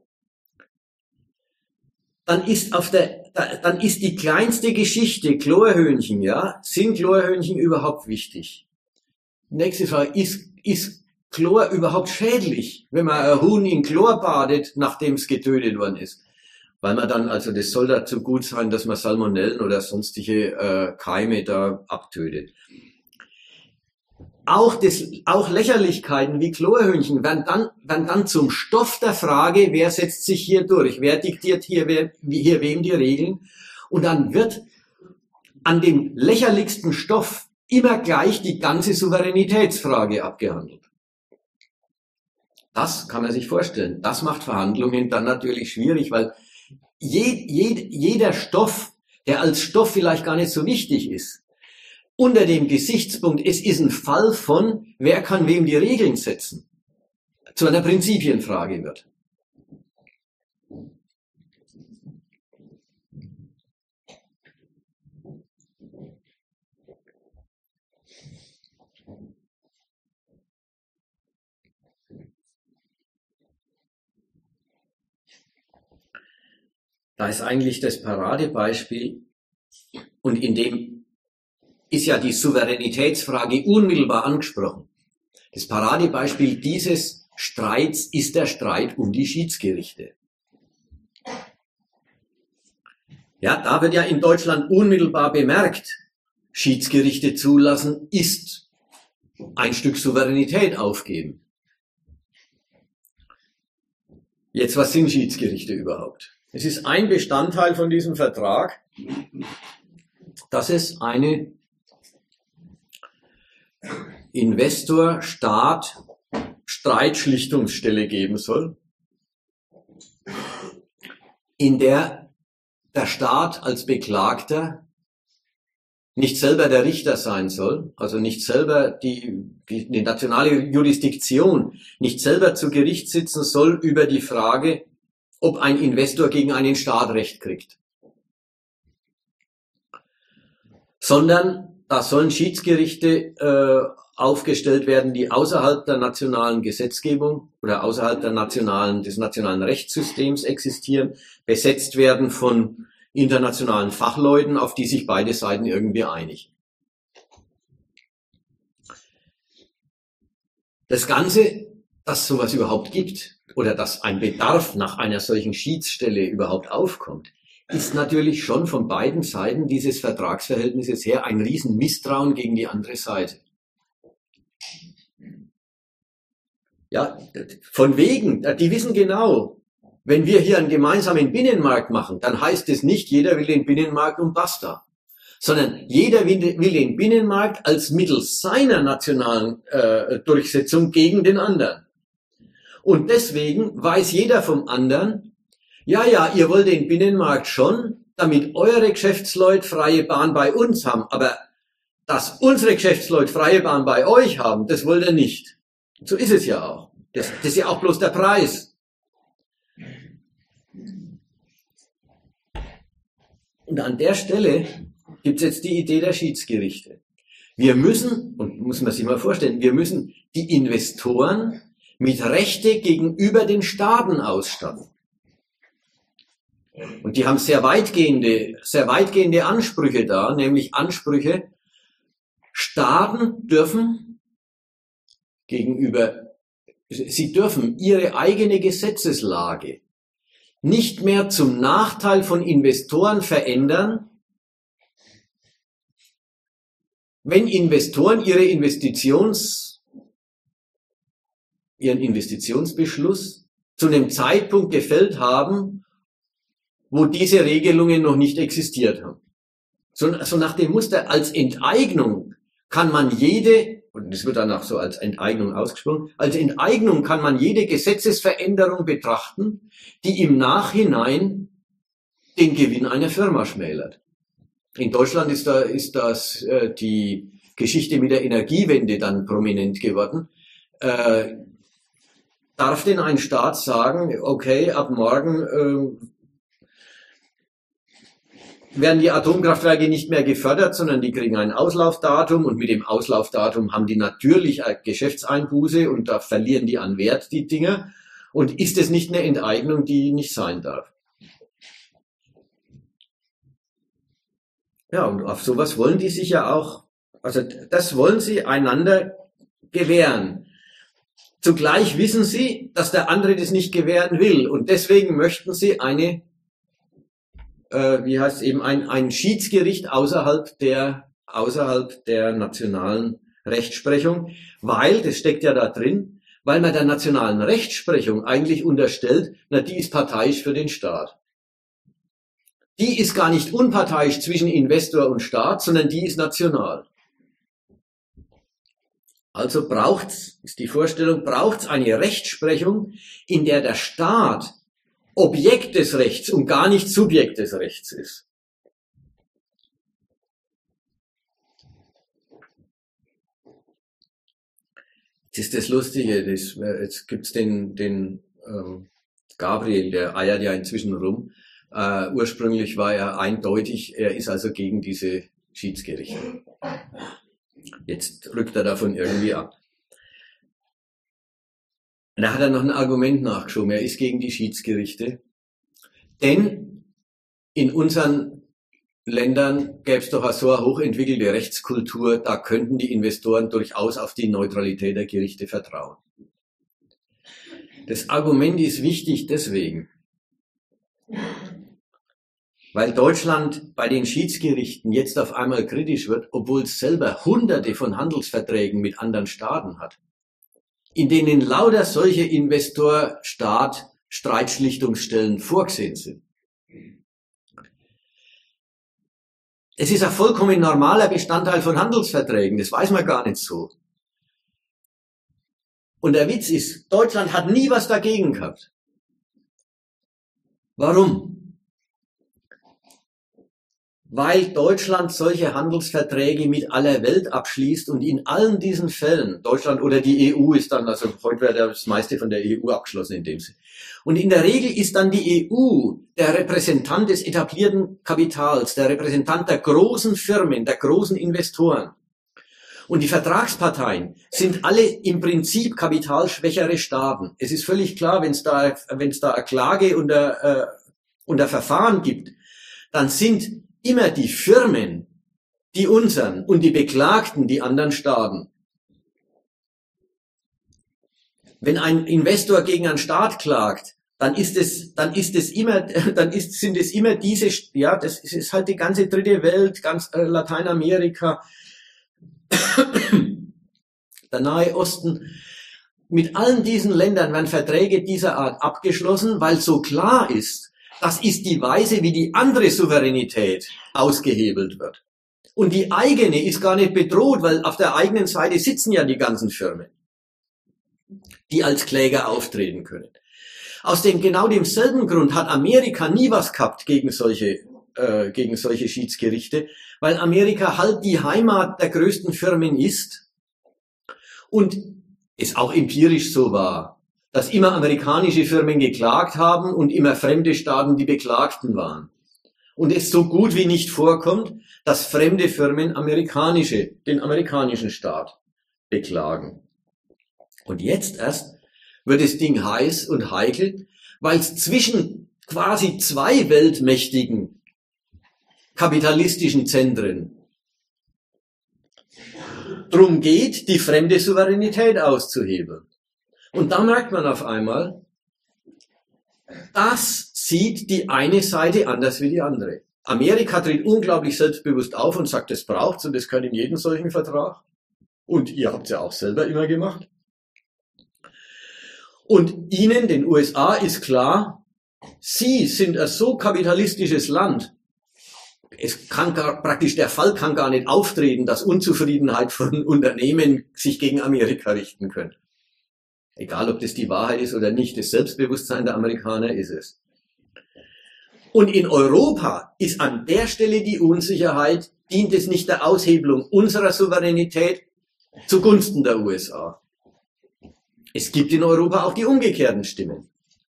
dann ist die kleinste Geschichte Chlorhörnchen, ja, sind Chlorhörnchen überhaupt wichtig? Nächste Frage, ist Chlor überhaupt schädlich, wenn man ein Huhn in Chlor badet, nachdem es getötet worden ist? Weil man dann, also das soll dazu gut sein, dass man Salmonellen oder sonstige Keime da abtötet. auch Lächerlichkeiten wie Chlorhühnchen werden dann zum Stoff der Frage, wer setzt sich hier durch, wer diktiert hier wem die Regeln. Und dann wird an dem lächerlichsten Stoff immer gleich die ganze Souveränitätsfrage abgehandelt. Das kann man sich vorstellen. Das macht Verhandlungen dann natürlich schwierig, weil jeder Stoff, der als Stoff vielleicht gar nicht so wichtig ist, unter dem Gesichtspunkt, es ist ein Fall von, wer kann wem die Regeln setzen, zu einer Prinzipienfrage wird. Da ist eigentlich das Paradebeispiel, und in dem ist ja die Souveränitätsfrage unmittelbar angesprochen. Das Paradebeispiel dieses Streits ist der Streit um die Schiedsgerichte. Ja, da wird ja in Deutschland unmittelbar bemerkt, Schiedsgerichte zulassen ist ein Stück Souveränität aufgeben. Jetzt, was sind Schiedsgerichte überhaupt? Es ist ein Bestandteil von diesem Vertrag, dass es eine Investor-Staat-Streitschlichtungsstelle geben soll, in der der Staat als Beklagter nicht selber der Richter sein soll, also nicht selber die nationale Jurisdiktion, nicht selber zu Gericht sitzen soll über die Frage, ob ein Investor gegen einen Staat Recht kriegt. Sondern da sollen Schiedsgerichte aufgestellt werden, die außerhalb der nationalen Gesetzgebung oder außerhalb des nationalen Rechtssystems existieren, besetzt werden von internationalen Fachleuten, auf die sich beide Seiten irgendwie einigen. Das Ganze, dass sowas überhaupt gibt oder dass ein Bedarf nach einer solchen Schiedsstelle überhaupt aufkommt, ist natürlich schon von beiden Seiten dieses Vertragsverhältnisses her ein riesen Misstrauen gegen die andere Seite. Ja, von wegen, die wissen genau, wenn wir hier einen gemeinsamen Binnenmarkt machen, dann heißt es nicht, jeder will den Binnenmarkt und basta, sondern jeder will den Binnenmarkt als Mittel seiner nationalen Durchsetzung gegen den anderen. Und deswegen weiß jeder vom anderen, ja, ihr wollt den Binnenmarkt schon, damit eure Geschäftsleute freie Bahn bei uns haben, aber dass unsere Geschäftsleute freie Bahn bei euch haben, das wollt ihr nicht. So ist es ja auch. Das ist ja auch bloß der Preis. Und an der Stelle gibt es jetzt die Idee der Schiedsgerichte. Wir müssen, und muss man sich mal vorstellen, wir müssen die Investoren mit Rechte gegenüber den Staaten ausstatten. Und die haben sehr weitgehende Ansprüche da, nämlich Ansprüche, Staaten dürfen sie dürfen ihre eigene Gesetzeslage nicht mehr zum Nachteil von Investoren verändern, wenn Investoren ihren Investitionsbeschluss zu einem Zeitpunkt gefällt haben, wo diese Regelungen noch nicht existiert haben. So nach dem Muster, als Enteignung kann man und das wird dann auch so als Enteignung ausgesprochen, als Enteignung kann man jede Gesetzesveränderung betrachten, die im Nachhinein den Gewinn einer Firma schmälert. In Deutschland ist das die Geschichte mit der Energiewende dann prominent geworden. Darf denn ein Staat sagen, okay, ab morgen werden die Atomkraftwerke nicht mehr gefördert, sondern die kriegen ein Auslaufdatum und mit dem Auslaufdatum haben die natürlich eine Geschäftseinbuße und da verlieren die an Wert, die Dinger. Und ist es nicht eine Enteignung, die nicht sein darf? Ja, und auf sowas wollen die sich ja auch, also das wollen sie einander gewähren. Zugleich wissen sie, dass der andere das nicht gewähren will und deswegen möchten sie ein Schiedsgericht außerhalb der nationalen Rechtsprechung, weil, das steckt ja da drin, weil man der nationalen Rechtsprechung eigentlich unterstellt, na, die ist parteiisch für den Staat. Die ist gar nicht unparteiisch zwischen Investor und Staat, sondern die ist national. Also ist die Vorstellung, braucht's eine Rechtsprechung, in der der Staat Objekt des Rechts und gar nicht Subjekt des Rechts ist. Das ist das Lustige, jetzt gibt's den Gabriel, der eiert ja inzwischen rum. Ursprünglich war er eindeutig, er ist also gegen diese Schiedsgerichte. Jetzt rückt er davon irgendwie ab. Und da hat er noch ein Argument nachgeschoben, er ist gegen die Schiedsgerichte. Denn in unseren Ländern gäbe es doch so eine hochentwickelte Rechtskultur, da könnten die Investoren durchaus auf die Neutralität der Gerichte vertrauen. Das Argument ist wichtig deswegen, weil Deutschland bei den Schiedsgerichten jetzt auf einmal kritisch wird, obwohl es selber Hunderte von Handelsverträgen mit anderen Staaten hat, in denen lauter solche Investor-Staat-Streitschlichtungsstellen vorgesehen sind. Es ist ein vollkommen normaler Bestandteil von Handelsverträgen, das weiß man gar nicht so. Und der Witz ist, Deutschland hat nie was dagegen gehabt. Warum? Weil Deutschland solche Handelsverträge mit aller Welt abschließt und in allen diesen Fällen, Deutschland oder die EU ist dann, also heute wird das meiste von der EU abgeschlossen in dem Sinne. Und in der Regel ist dann die EU der Repräsentant des etablierten Kapitals, der Repräsentant der großen Firmen, der großen Investoren. Und die Vertragsparteien sind alle im Prinzip kapitalschwächere Staaten. Es ist völlig klar, wenn es da eine Klage und ein Verfahren gibt, dann sind immer die Firmen, die unseren, und die Beklagten, die anderen Staaten. Wenn ein Investor gegen einen Staat klagt, dann sind es immer diese, ja, das ist halt die ganze dritte Welt, ganz Lateinamerika, der Nahe Osten. Mit allen diesen Ländern werden Verträge dieser Art abgeschlossen, weil so klar ist, das ist die Weise, wie die andere Souveränität ausgehebelt wird. Und die eigene ist gar nicht bedroht, weil auf der eigenen Seite sitzen ja die ganzen Firmen, die als Kläger auftreten können. Aus genau demselben Grund hat Amerika nie was gehabt gegen solche Schiedsgerichte, weil Amerika halt die Heimat der größten Firmen ist und es auch empirisch so war, dass immer amerikanische Firmen geklagt haben und immer fremde Staaten die Beklagten waren. Und es so gut wie nicht vorkommt, dass fremde Firmen den amerikanischen Staat beklagen. Und jetzt erst wird das Ding heiß und heikel, weil es zwischen quasi zwei weltmächtigen kapitalistischen Zentren drum geht, die fremde Souveränität auszuhebeln. Und da merkt man auf einmal, das sieht die eine Seite anders wie die andere. Amerika tritt unglaublich selbstbewusst auf und sagt, das braucht's und das gehört in jeden solchen Vertrag. Und ihr habt's ja auch selber immer gemacht. Und ihnen, den USA, ist klar, sie sind ein so kapitalistisches Land, der Fall kann gar nicht auftreten, dass Unzufriedenheit von Unternehmen sich gegen Amerika richten können. Egal, ob das die Wahrheit ist oder nicht, das Selbstbewusstsein der Amerikaner ist es. Und in Europa ist an der Stelle die Unsicherheit, dient es nicht der Aushebelung unserer Souveränität zugunsten der USA. Es gibt in Europa auch die umgekehrten Stimmen.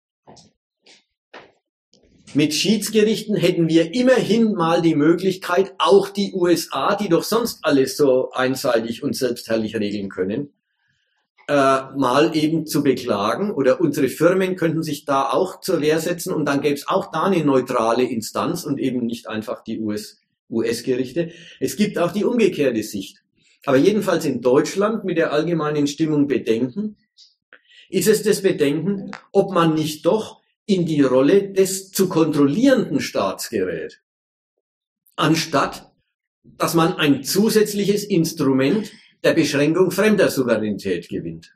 Mit Schiedsgerichten hätten wir immerhin mal die Möglichkeit, auch die USA, die doch sonst alles so einseitig und selbstherrlich regeln können, mal eben zu beklagen, oder unsere Firmen könnten sich da auch zur Wehr setzen und dann gäbe es auch da eine neutrale Instanz und eben nicht einfach die US-Gerichte. Es gibt auch die umgekehrte Sicht. Aber jedenfalls in Deutschland mit der allgemeinen Stimmung Bedenken, ist es das Bedenken, ob man nicht doch in die Rolle des zu kontrollierenden Staats gerät, anstatt dass man ein zusätzliches Instrument der Beschränkung fremder Souveränität gewinnt.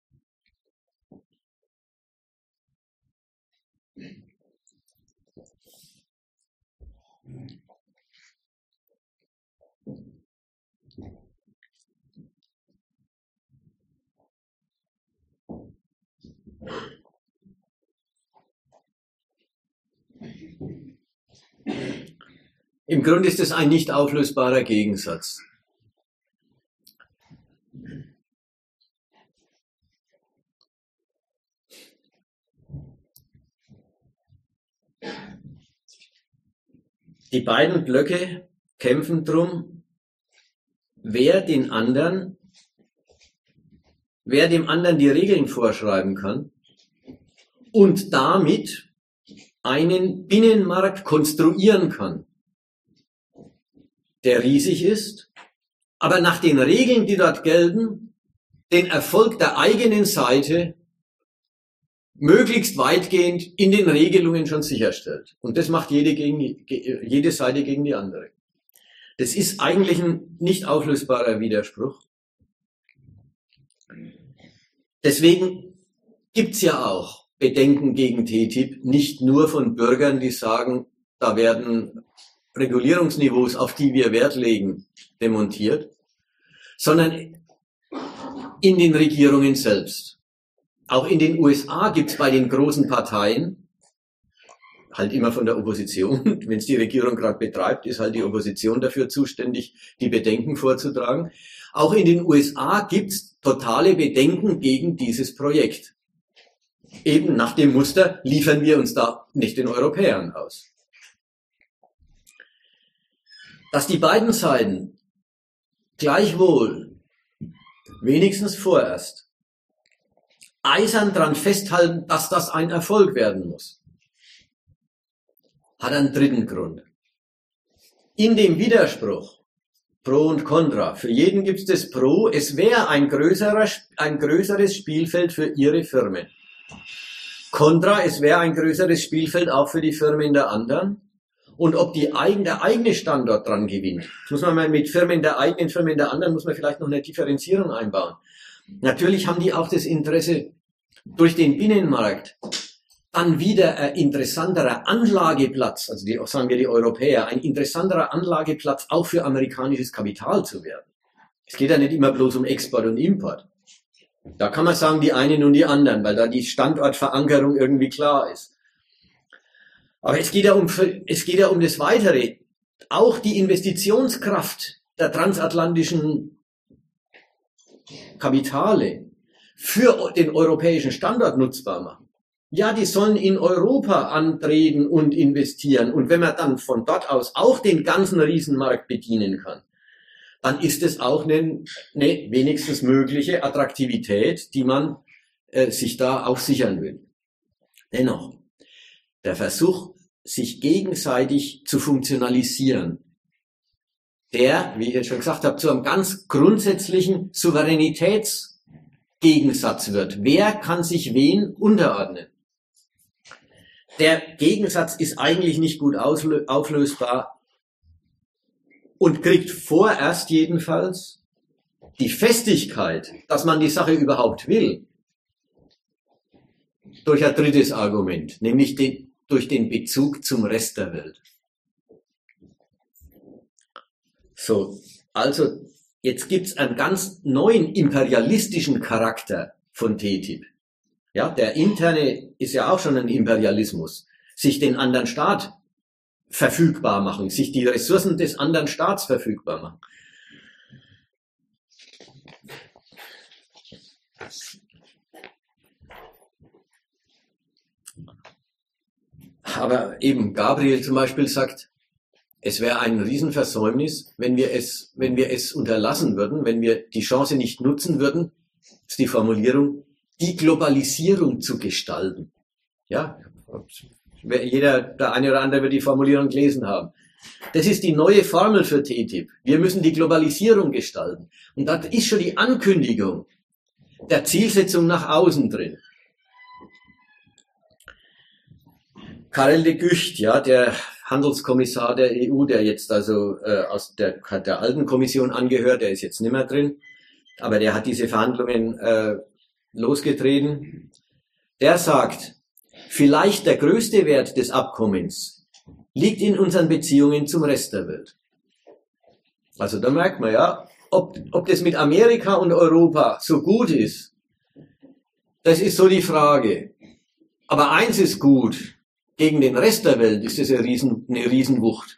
Im Grunde ist es ein nicht auflösbarer Gegensatz. Die beiden Blöcke kämpfen drum, wer dem anderen die Regeln vorschreiben kann und damit einen Binnenmarkt konstruieren kann, der riesig ist, aber nach den Regeln, die dort gelten, den Erfolg der eigenen Seite möglichst weitgehend in den Regelungen schon sicherstellt. Und das macht jede Seite gegen die andere. Das ist eigentlich ein nicht auflösbarer Widerspruch. Deswegen gibt's ja auch Bedenken gegen TTIP, nicht nur von Bürgern, die sagen, da werden Regulierungsniveaus, auf die wir Wert legen, demontiert, sondern in den Regierungen selbst. Auch in den USA gibt's bei den großen Parteien, halt immer von der Opposition, wenn es die Regierung gerade betreibt, ist halt die Opposition dafür zuständig, die Bedenken vorzutragen. Auch in den USA gibt's totale Bedenken gegen dieses Projekt. Eben nach dem Muster, liefern wir uns da nicht den Europäern aus. Dass die beiden Seiten gleichwohl, wenigstens vorerst, eisern dran festhalten, dass das ein Erfolg werden muss, hat einen dritten Grund. In dem Widerspruch Pro und Contra, für jeden gibt es das Pro, es wäre ein größeres Spielfeld für ihre Firmen. Contra, es wäre ein größeres Spielfeld auch für die Firmen der anderen. Und ob der eigene Standort dran gewinnt, das muss man mal mit Firmen der eigenen, Firmen der anderen, muss man vielleicht noch eine Differenzierung einbauen. Natürlich haben die auch das Interesse, durch den Binnenmarkt dann wieder ein interessanterer Anlageplatz, also sagen wir die Europäer, ein interessanterer Anlageplatz auch für amerikanisches Kapital zu werden. Es geht ja nicht immer bloß um Export und Import. Da kann man sagen, die einen und die anderen, weil da die Standortverankerung irgendwie klar ist. Aber es geht ja um das Weitere. Auch die Investitionskraft der transatlantischen Kapitale für den europäischen Standort nutzbar machen. Ja, die sollen in Europa antreten und investieren. Und wenn man dann von dort aus auch den ganzen Riesenmarkt bedienen kann, dann ist es auch eine wenigstens mögliche Attraktivität, die man sich da auch sichern will. Dennoch, der Versuch, sich gegenseitig zu funktionalisieren, der, wie ich jetzt schon gesagt habe, zu einem ganz grundsätzlichen Souveränitätsgegensatz wird. Wer kann sich wen unterordnen? Der Gegensatz ist eigentlich nicht gut auflösbar und kriegt vorerst jedenfalls die Festigkeit, dass man die Sache überhaupt will, durch ein drittes Argument, nämlich durch den Bezug zum Rest der Welt. So, also jetzt gibt's einen ganz neuen imperialistischen Charakter von TTIP. Ja, der interne ist ja auch schon ein Imperialismus, sich den anderen Staat verfügbar machen, sich die Ressourcen des anderen Staats verfügbar machen. Aber eben Gabriel zum Beispiel sagt, es wäre ein Riesenversäumnis, wenn wir es unterlassen würden, wenn wir die Chance nicht nutzen würden, ist die Formulierung, die Globalisierung zu gestalten. Ja, der eine oder andere wird die Formulierung gelesen haben. Das ist die neue Formel für TTIP. Wir müssen die Globalisierung gestalten. Und da ist schon die Ankündigung der Zielsetzung nach außen drin. Karel de Gucht, ja, der Handelskommissar der EU, der jetzt also aus der alten Kommission angehört, der ist jetzt nicht mehr drin. aber der hat diese Verhandlungen losgetreten. Der sagt, vielleicht der größte Wert des Abkommens liegt in unseren Beziehungen zum Rest der Welt. Also da merkt man ja, ob das mit Amerika und Europa so gut ist, das ist so die Frage. Aber eins ist gut, gegen den Rest der Welt ist das eine Riesenwucht.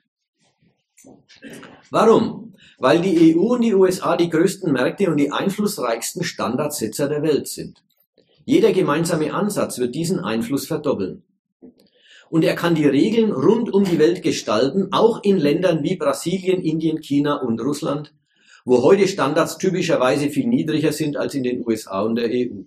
Warum? Weil die EU und die USA die größten Märkte und die einflussreichsten Standardsetzer der Welt sind. Jeder gemeinsame Ansatz wird diesen Einfluss verdoppeln. Und er kann die Regeln rund um die Welt gestalten, auch in Ländern wie Brasilien, Indien, China und Russland, wo heute Standards typischerweise viel niedriger sind als in den USA und der EU.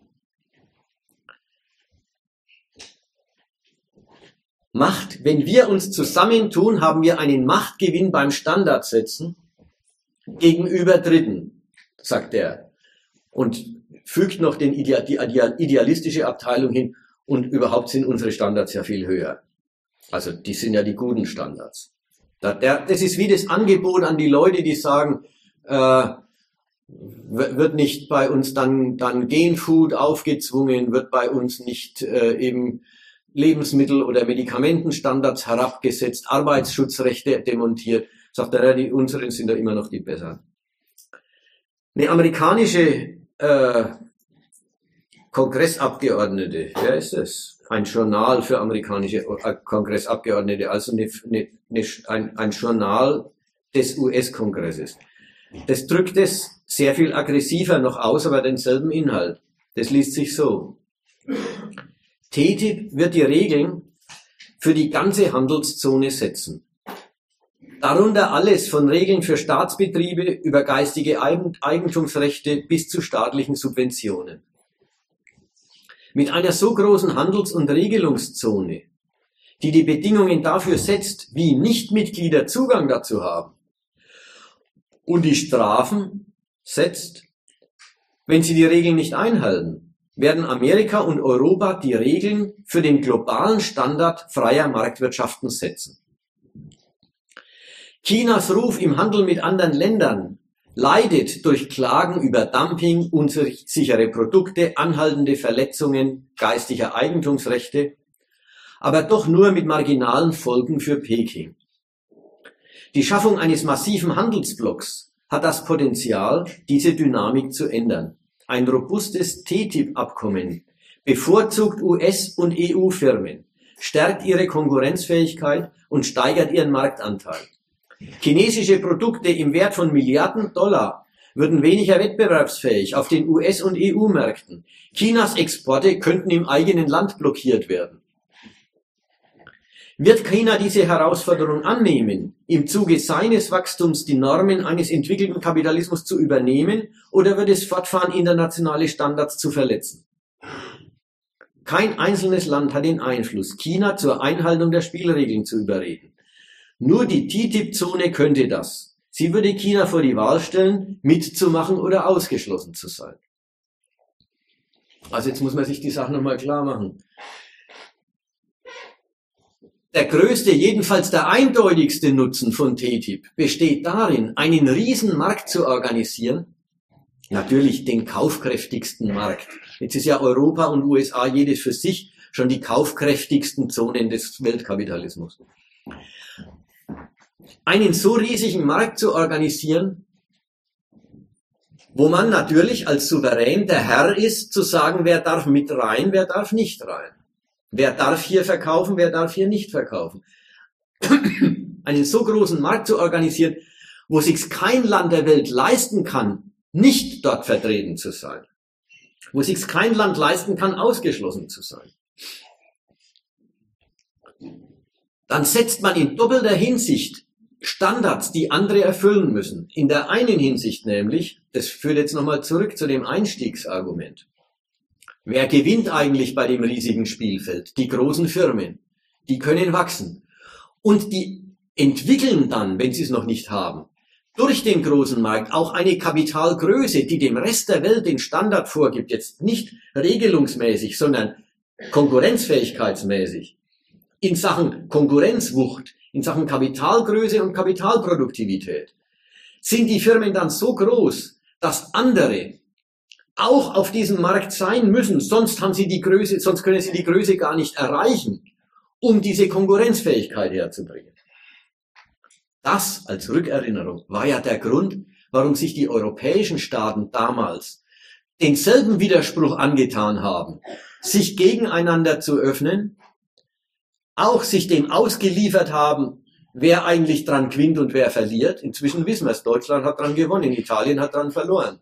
Macht, wenn wir uns zusammentun, haben wir einen Machtgewinn beim Standardsetzen gegenüber Dritten, sagt er. Und fügt noch die idealistische Abteilung hin, und überhaupt sind unsere Standards ja viel höher. Also die sind ja die guten Standards. Das ist wie das Angebot an die Leute, die sagen, wird nicht bei uns dann Genfood aufgezwungen, wird bei uns nicht eben Lebensmittel- oder Medikamentenstandards herabgesetzt, Arbeitsschutzrechte demontiert. Sagt er, die unseren sind da immer noch die besseren. Eine amerikanische Kongressabgeordnete, wer ist das? Ein Journal für amerikanische Kongressabgeordnete, also ein Journal des US-Kongresses. Das drückt es sehr viel aggressiver noch aus, aber denselben Inhalt. Das liest sich so. TTIP wird die Regeln für die ganze Handelszone setzen. Darunter alles von Regeln für Staatsbetriebe über geistige Eigentumsrechte bis zu staatlichen Subventionen. Mit einer so großen Handels- und Regelungszone, die die Bedingungen dafür setzt, wie Nichtmitglieder Zugang dazu haben, und die Strafen setzt, wenn sie die Regeln nicht einhalten, werden Amerika und Europa die Regeln für den globalen Standard freier Marktwirtschaften setzen. Chinas Ruf im Handel mit anderen Ländern leidet durch Klagen über Dumping, unsichere Produkte, anhaltende Verletzungen geistiger Eigentumsrechte, aber doch nur mit marginalen Folgen für Peking. Die Schaffung eines massiven Handelsblocks hat das Potenzial, diese Dynamik zu ändern. Ein robustes TTIP-Abkommen bevorzugt US- und EU-Firmen, stärkt ihre Konkurrenzfähigkeit und steigert ihren Marktanteil. Chinesische Produkte im Wert von Milliarden Dollar würden weniger wettbewerbsfähig auf den US- und EU-Märkten. Chinas Exporte könnten im eigenen Land blockiert werden. Wird China diese Herausforderung annehmen, im Zuge seines Wachstums die Normen eines entwickelten Kapitalismus zu übernehmen, oder wird es fortfahren, internationale Standards zu verletzen? Kein einzelnes Land hat den Einfluss, China zur Einhaltung der Spielregeln zu überreden. Nur die TTIP-Zone könnte das. Sie würde China vor die Wahl stellen, mitzumachen oder ausgeschlossen zu sein. Also jetzt muss man sich die Sache nochmal klar machen. Der größte, jedenfalls der eindeutigste Nutzen von TTIP besteht darin, einen riesen Markt zu organisieren. Natürlich den kaufkräftigsten Markt. Jetzt ist ja Europa und USA jedes für sich schon die kaufkräftigsten Zonen des Weltkapitalismus. Einen so riesigen Markt zu organisieren, wo man natürlich als Souverän der Herr ist, zu sagen, wer darf mit rein, wer darf nicht rein. Wer darf hier verkaufen, wer darf hier nicht verkaufen. Einen so großen Markt zu organisieren, wo sich's kein Land der Welt leisten kann, nicht dort vertreten zu sein. Wo sich's kein Land leisten kann, ausgeschlossen zu sein. Dann setzt man in doppelter Hinsicht Standards, die andere erfüllen müssen. In der einen Hinsicht nämlich, das führt jetzt nochmal zurück zu dem Einstiegsargument. Wer gewinnt eigentlich bei dem riesigen Spielfeld? Die großen Firmen. Die können wachsen. Und die entwickeln dann, wenn sie es noch nicht haben, durch den großen Markt auch eine Kapitalgröße, die dem Rest der Welt den Standard vorgibt. Jetzt nicht regelungsmäßig, sondern konkurrenzfähigkeitsmäßig. In Sachen Konkurrenzwucht, in Sachen Kapitalgröße und Kapitalproduktivität. Sind die Firmen dann so groß, dass andere auch auf diesem Markt sein müssen, sonst haben sie die Größe, sonst können sie die Größe gar nicht erreichen, um diese Konkurrenzfähigkeit herzubringen. Das als Rückerinnerung war ja der Grund, warum sich die europäischen Staaten damals denselben Widerspruch angetan haben, sich gegeneinander zu öffnen, auch sich dem ausgeliefert haben, wer eigentlich dran gewinnt und wer verliert. Inzwischen wissen wir es, Deutschland hat dran gewonnen, Italien hat dran verloren.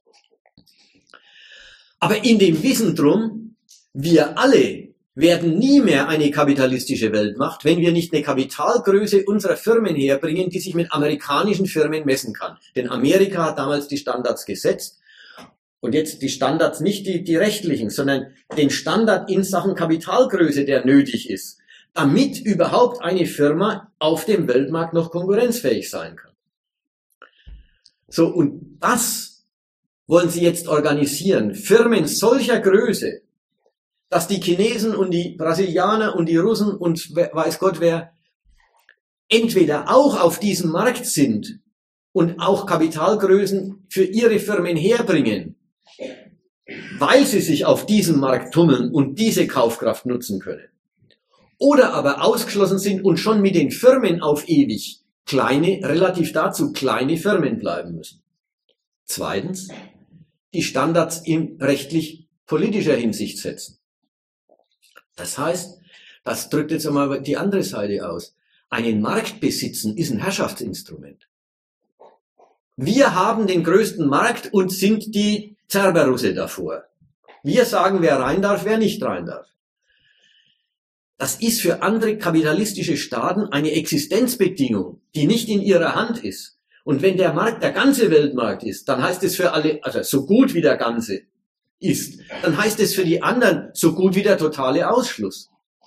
Aber in dem Wissen drum, wir alle werden nie mehr eine kapitalistische Weltmacht, wenn wir nicht eine Kapitalgröße unserer Firmen herbringen, die sich mit amerikanischen Firmen messen kann. Denn Amerika hat damals die Standards gesetzt. Und jetzt die Standards, nicht die rechtlichen, sondern den Standard in Sachen Kapitalgröße, der nötig ist, damit überhaupt eine Firma auf dem Weltmarkt noch konkurrenzfähig sein kann. So, und das wollen sie jetzt organisieren. Firmen solcher Größe, dass die Chinesen und die Brasilianer und die Russen und weiß Gott wer entweder auch auf diesem Markt sind und auch Kapitalgrößen für ihre Firmen herbringen, weil sie sich auf diesem Markt tummeln und diese Kaufkraft nutzen können. Oder aber ausgeschlossen sind und schon mit den Firmen auf ewig kleine, relativ dazu kleine Firmen bleiben müssen. Zweitens, die Standards in rechtlich-politischer Hinsicht setzen. Das heißt, das drückt jetzt einmal die andere Seite aus. Einen Markt besitzen ist ein Herrschaftsinstrument. Wir haben den größten Markt und sind die Cerberrusse davor. Wir sagen, wer rein darf, wer nicht rein darf. Das ist für andere kapitalistische Staaten eine Existenzbedingung, die nicht in ihrer Hand ist. Und wenn der Markt der ganze Weltmarkt ist, dann heißt es für alle, also so gut wie der ganze ist, dann heißt es für die anderen so gut wie der totale Ausschluss.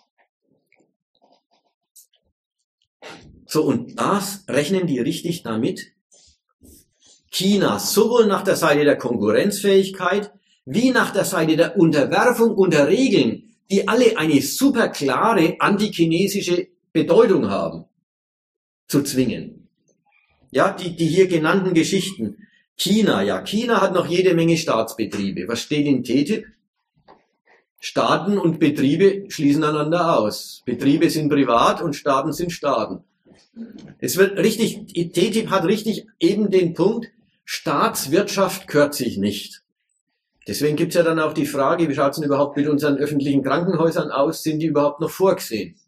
So, und das rechnen die richtig damit. China sowohl nach der Seite der Konkurrenzfähigkeit wie nach der Seite der Unterwerfung unter Regeln, die alle eine super klare antichinesische Bedeutung haben, zu zwingen. Ja, die hier genannten Geschichten. China hat noch jede Menge Staatsbetriebe. Was steht in TTIP? Staaten und Betriebe schließen einander aus. Betriebe sind privat und Staaten sind Staaten. Es wird richtig, TTIP hat richtig eben den Punkt, Staatswirtschaft gehört sich nicht. Deswegen gibt's ja dann auch die Frage, wie schaut's denn überhaupt mit unseren öffentlichen Krankenhäusern aus? Sind die überhaupt noch vorgesehen?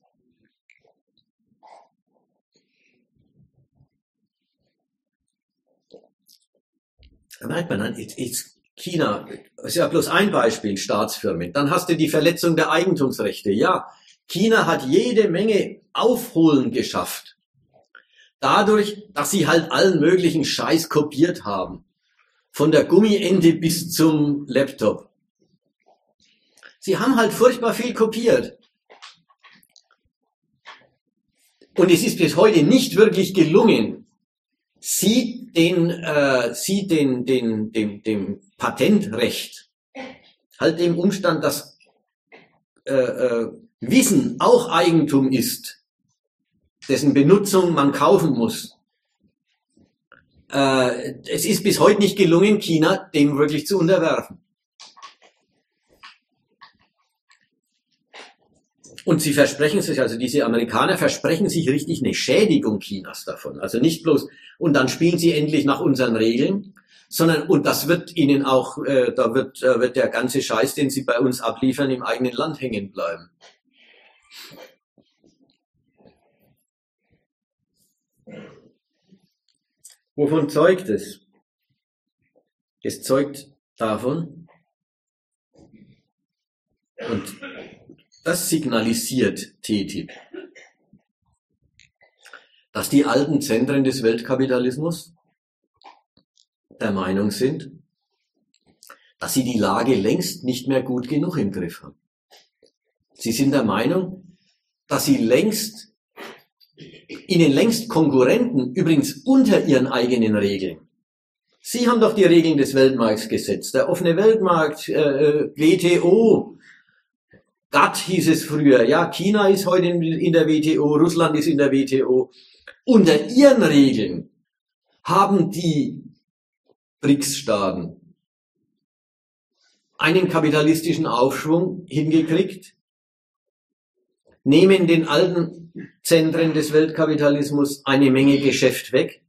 Da merkt man dann, jetzt China, ist ja bloß ein Beispiel, Staatsfirmen. Dann hast du die Verletzung der Eigentumsrechte. Ja, China hat jede Menge Aufholen geschafft. Dadurch, dass sie halt allen möglichen Scheiß kopiert haben. Von der Gummiente bis zum Laptop. Sie haben halt furchtbar viel kopiert. Und es ist bis heute nicht wirklich gelungen, dem Patentrecht, halt dem Umstand, dass Wissen auch Eigentum ist, dessen Benutzung man kaufen muss. Es ist bis heute nicht gelungen, China dem wirklich zu unterwerfen. Und sie versprechen sich, also diese Amerikaner versprechen sich richtig eine Schädigung Chinas davon. Also nicht bloß, und dann spielen sie endlich nach unseren Regeln, sondern, und das wird ihnen auch, da wird der ganze Scheiß, den sie bei uns abliefern, im eigenen Land hängen bleiben. Wovon zeugt es? Es zeugt davon, und das signalisiert TTIP, dass die alten Zentren des Weltkapitalismus der Meinung sind, dass sie die Lage längst nicht mehr gut genug im Griff haben. Sie sind der Meinung, dass sie ihnen längst Konkurrenten, übrigens unter ihren eigenen Regeln. Sie haben doch die Regeln des Weltmarkts gesetzt, der offene Weltmarkt, WTO, GATT hieß es früher, ja, China ist heute in der WTO, Russland ist in der WTO. Unter ihren Regeln haben die BRICS-Staaten einen kapitalistischen Aufschwung hingekriegt, nehmen den alten Zentren des Weltkapitalismus eine Menge Geschäft weg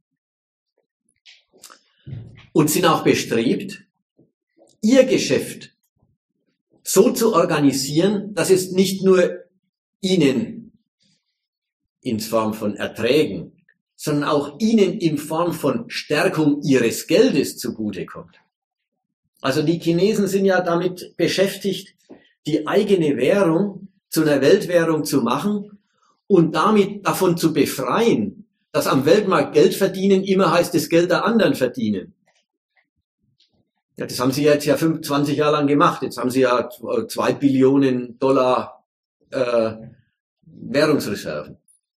und sind auch bestrebt, ihr Geschäft so zu organisieren, dass es nicht nur ihnen in Form von Erträgen, sondern auch ihnen in Form von Stärkung ihres Geldes zugutekommt. Also die Chinesen sind ja damit beschäftigt, die eigene Währung zu einer Weltwährung zu machen und damit davon zu befreien, dass am Weltmarkt Geld verdienen immer heißt, das Geld der anderen verdienen. Ja, das haben sie jetzt ja 25 Jahre lang gemacht. Jetzt haben sie ja 2 Billionen Dollar Währungsreserven.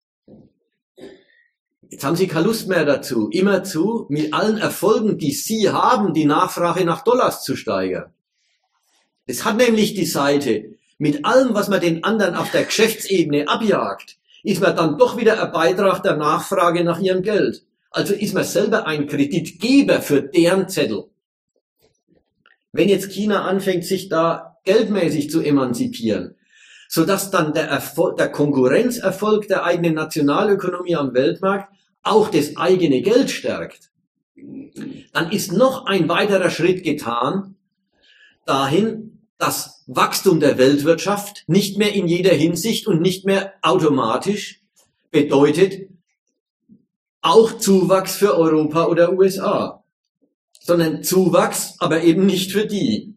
Jetzt haben sie keine Lust mehr dazu, immerzu mit allen Erfolgen, die sie haben, die Nachfrage nach Dollars zu steigern. Es hat nämlich die Seite, mit allem, was man den anderen auf der Geschäftsebene abjagt, ist man dann doch wieder ein Beitrag der Nachfrage nach ihrem Geld. Also ist man selber ein Kreditgeber für deren Zettel. Wenn jetzt China anfängt, sich da geldmäßig zu emanzipieren, sodass dann der Konkurrenzerfolg der eigenen Nationalökonomie am Weltmarkt auch das eigene Geld stärkt, dann ist noch ein weiterer Schritt getan dahin, dass Wachstum der Weltwirtschaft nicht mehr in jeder Hinsicht und nicht mehr automatisch bedeutet auch Zuwachs für Europa oder USA, sondern Zuwachs, aber eben nicht für die.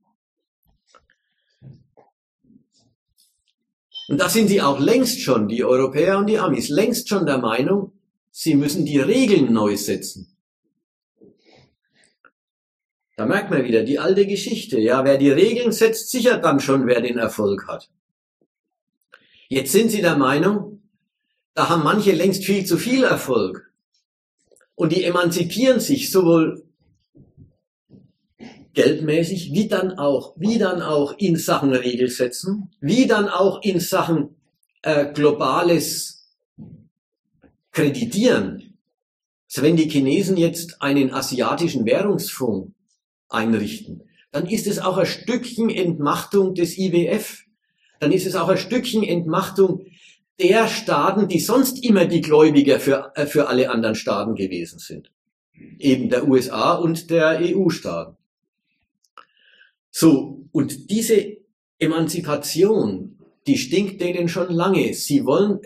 Und da sind sie auch längst schon, die Europäer und die Amis, längst schon der Meinung, sie müssen die Regeln neu setzen. Da merkt man wieder die alte Geschichte. Ja, wer die Regeln setzt, sichert dann schon, wer den Erfolg hat. Jetzt sind sie der Meinung, da haben manche längst viel zu viel Erfolg. Und die emanzipieren sich sowohl geldmäßig, wie dann auch in Sachen Regelsetzen, wie dann auch in Sachen globales Kreditieren. Also wenn die Chinesen jetzt einen asiatischen Währungsfonds einrichten, dann ist es auch ein Stückchen Entmachtung des IWF. Dann ist es auch ein Stückchen Entmachtung der Staaten, die sonst immer die Gläubiger für alle anderen Staaten gewesen sind. Eben der USA und der EU-Staaten. So, und diese Emanzipation, die stinkt denen schon lange. Sie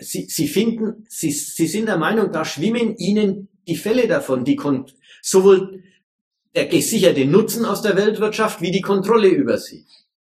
sind der Meinung, da schwimmen ihnen die Fälle davon, sowohl der gesicherte Nutzen aus der Weltwirtschaft wie die Kontrolle über sie.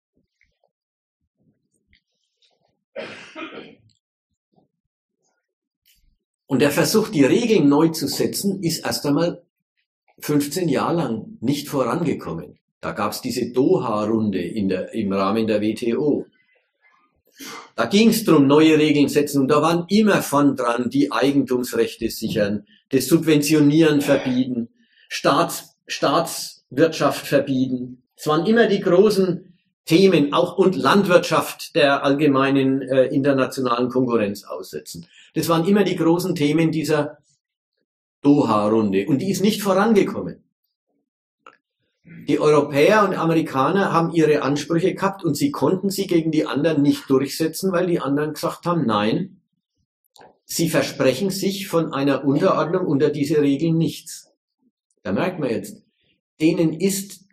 Und der Versuch, die Regeln neu zu setzen, ist erst einmal 15 Jahre lang nicht vorangekommen. Da gab es diese Doha-Runde im Rahmen der WTO. Da ging es darum, neue Regeln setzen und da waren immer von dran, die Eigentumsrechte sichern, das Subventionieren verbieten, Staatswirtschaft verbieten. Es waren immer die großen Themen, auch und Landwirtschaft der allgemeinen internationalen Konkurrenz aussetzen. Das waren immer die großen Themen dieser Doha-Runde und die ist nicht vorangekommen. Die Europäer und Amerikaner haben ihre Ansprüche gehabt und sie konnten sie gegen die anderen nicht durchsetzen, weil die anderen gesagt haben, nein, sie versprechen sich von einer Unterordnung unter diese Regeln nichts. Da merkt man jetzt, denen ist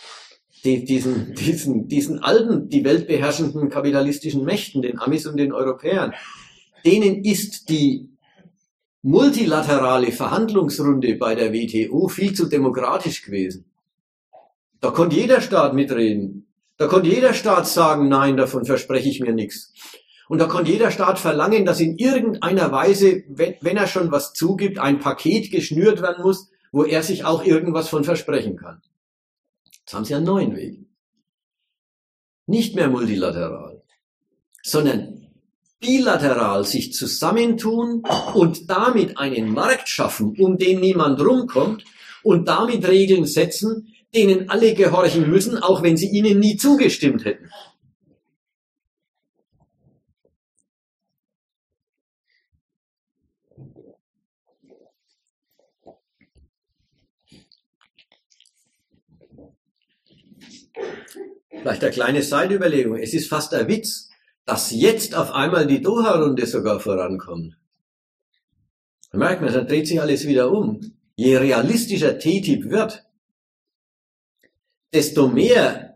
diesen alten, die Welt beherrschenden kapitalistischen Mächten, den Amis und den Europäern, denen ist die multilaterale Verhandlungsrunde bei der WTO viel zu demokratisch gewesen. Da konnte jeder Staat mitreden. Da konnte jeder Staat sagen, nein, davon verspreche ich mir nichts. Und da konnte jeder Staat verlangen, dass in irgendeiner Weise, wenn er schon was zugibt, ein Paket geschnürt werden muss, wo er sich auch irgendwas von versprechen kann. Jetzt haben sie einen neuen Weg. Nicht mehr multilateral, sondern bilateral sich zusammentun und damit einen Markt schaffen, um den niemand rumkommt und damit Regeln setzen, denen alle gehorchen müssen, auch wenn sie ihnen nie zugestimmt hätten. Vielleicht eine kleine Seitüberlegung. Es ist fast ein Witz, dass jetzt auf einmal die Doha-Runde sogar vorankommt. Da merkt man, dann dreht sich alles wieder um. Je realistischer TTIP wird, desto mehr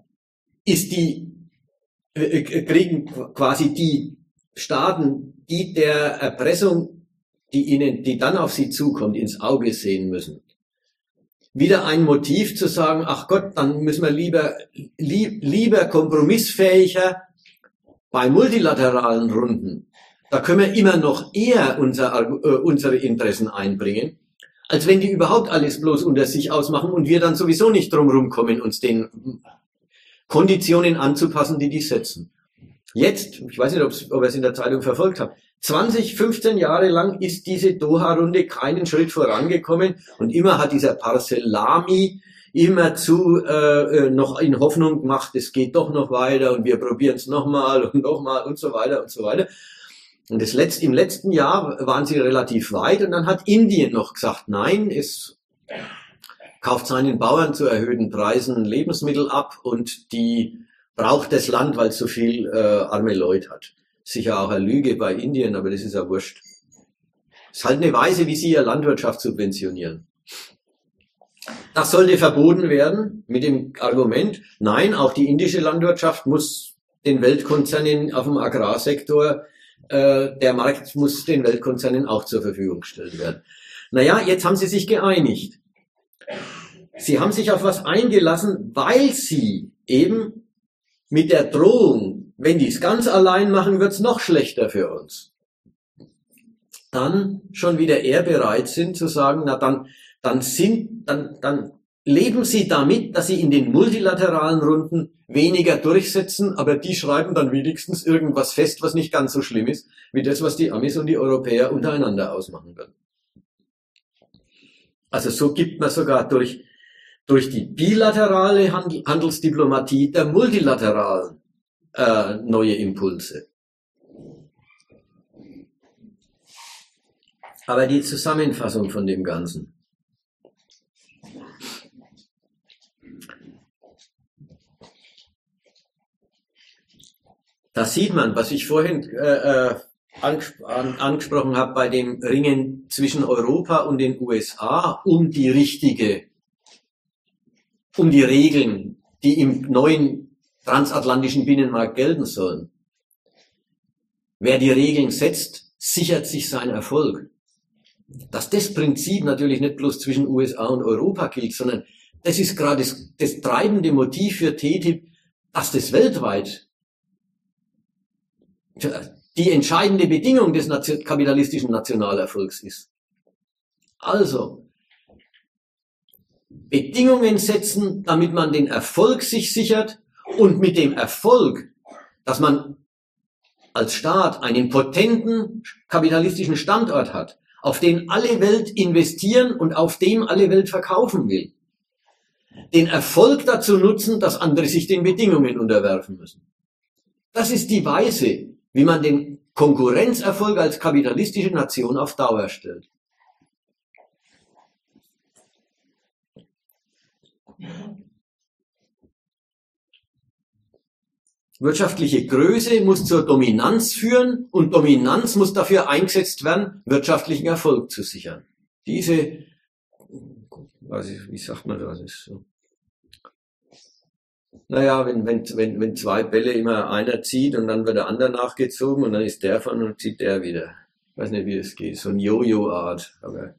kriegen quasi die Staaten, die der Erpressung, die dann auf sie zukommt, ins Auge sehen müssen. Wieder ein Motiv zu sagen, ach Gott, dann müssen wir lieber kompromissfähiger bei multilateralen Runden. Da können wir immer noch eher unsere Interessen einbringen, als wenn die überhaupt alles bloß unter sich ausmachen und wir dann sowieso nicht drumherum kommen, uns den Konditionen anzupassen, die setzen. Jetzt, ich weiß nicht, ob ihr es in der Zeitung verfolgt habt, 15 Jahre lang ist diese Doha-Runde keinen Schritt vorangekommen und immer hat dieser Parselami immerzu noch in Hoffnung gemacht, es geht doch noch weiter und wir probieren es nochmal und so weiter und so weiter. Und im letzten Jahr waren sie relativ weit und dann hat Indien noch gesagt, nein, es kauft seinen Bauern zu erhöhten Preisen Lebensmittel ab und die braucht das Land, weil es so viel arme Leute hat. Sicher auch eine Lüge bei Indien, aber das ist ja wurscht. Es ist halt eine Weise, wie sie ihre Landwirtschaft subventionieren. Das sollte verboten werden mit dem Argument, nein, auch die indische Landwirtschaft muss den Weltkonzernen auf dem Agrarsektor, der Markt muss den Weltkonzernen auch zur Verfügung gestellt werden. Naja, jetzt haben sie sich geeinigt. Sie haben sich auf was eingelassen, weil sie eben mit der Drohung, wenn die es ganz allein machen, wird's noch schlechter für uns. Dann schon wieder eher bereit sind zu sagen, na dann leben sie damit, dass sie in den multilateralen Runden weniger durchsetzen, aber die schreiben dann wenigstens irgendwas fest, was nicht ganz so schlimm ist, wie das, was die Amis und die Europäer untereinander ausmachen werden. Also so gibt man sogar durch die bilaterale Handelsdiplomatie der multilateralen neue Impulse. Aber die Zusammenfassung von dem Ganzen. Da sieht man, was ich vorhin angesprochen habe bei dem Ringen zwischen Europa und den USA um die Regeln, die im neuen transatlantischen Binnenmarkt gelten sollen. Wer die Regeln setzt, sichert sich seinen Erfolg. Dass das Prinzip natürlich nicht bloß zwischen USA und Europa gilt, sondern das ist gerade das treibende Motiv für TTIP, dass das weltweit die entscheidende Bedingung des kapitalistischen Nationalerfolgs ist. Also, Bedingungen setzen, damit man den Erfolg sich sichert und mit dem Erfolg, dass man als Staat einen potenten kapitalistischen Standort hat, auf den alle Welt investieren und auf dem alle Welt verkaufen will. Den Erfolg dazu nutzen, dass andere sich den Bedingungen unterwerfen müssen. Das ist die Weise, wie man den Konkurrenzerfolg als kapitalistische Nation auf Dauer stellt. Wirtschaftliche Größe muss zur Dominanz führen und Dominanz muss dafür eingesetzt werden, wirtschaftlichen Erfolg zu sichern. Wie sagt man das? Ist so. Naja, wenn zwei Bälle immer einer zieht und dann wird der andere nachgezogen und dann ist der von und zieht der wieder. Ich weiß nicht, wie es geht. So ein Jojo-Art, aber.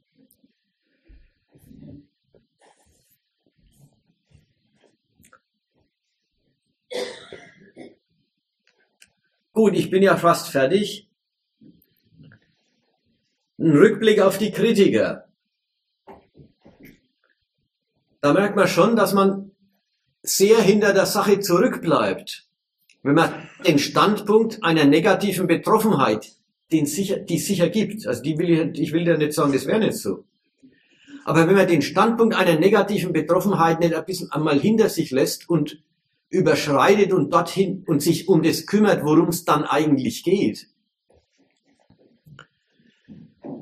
Gut, ich bin ja fast fertig. Ein Rückblick auf die Kritiker. Da merkt man schon, dass man sehr hinter der Sache zurückbleibt. Wenn man den Standpunkt einer negativen Betroffenheit, die sicher gibt, also ich will ja nicht sagen, das wäre nicht so. Aber wenn man den Standpunkt einer negativen Betroffenheit nicht ein bisschen einmal hinter sich lässt und überschreitet und dorthin und sich um das kümmert, worum es dann eigentlich geht.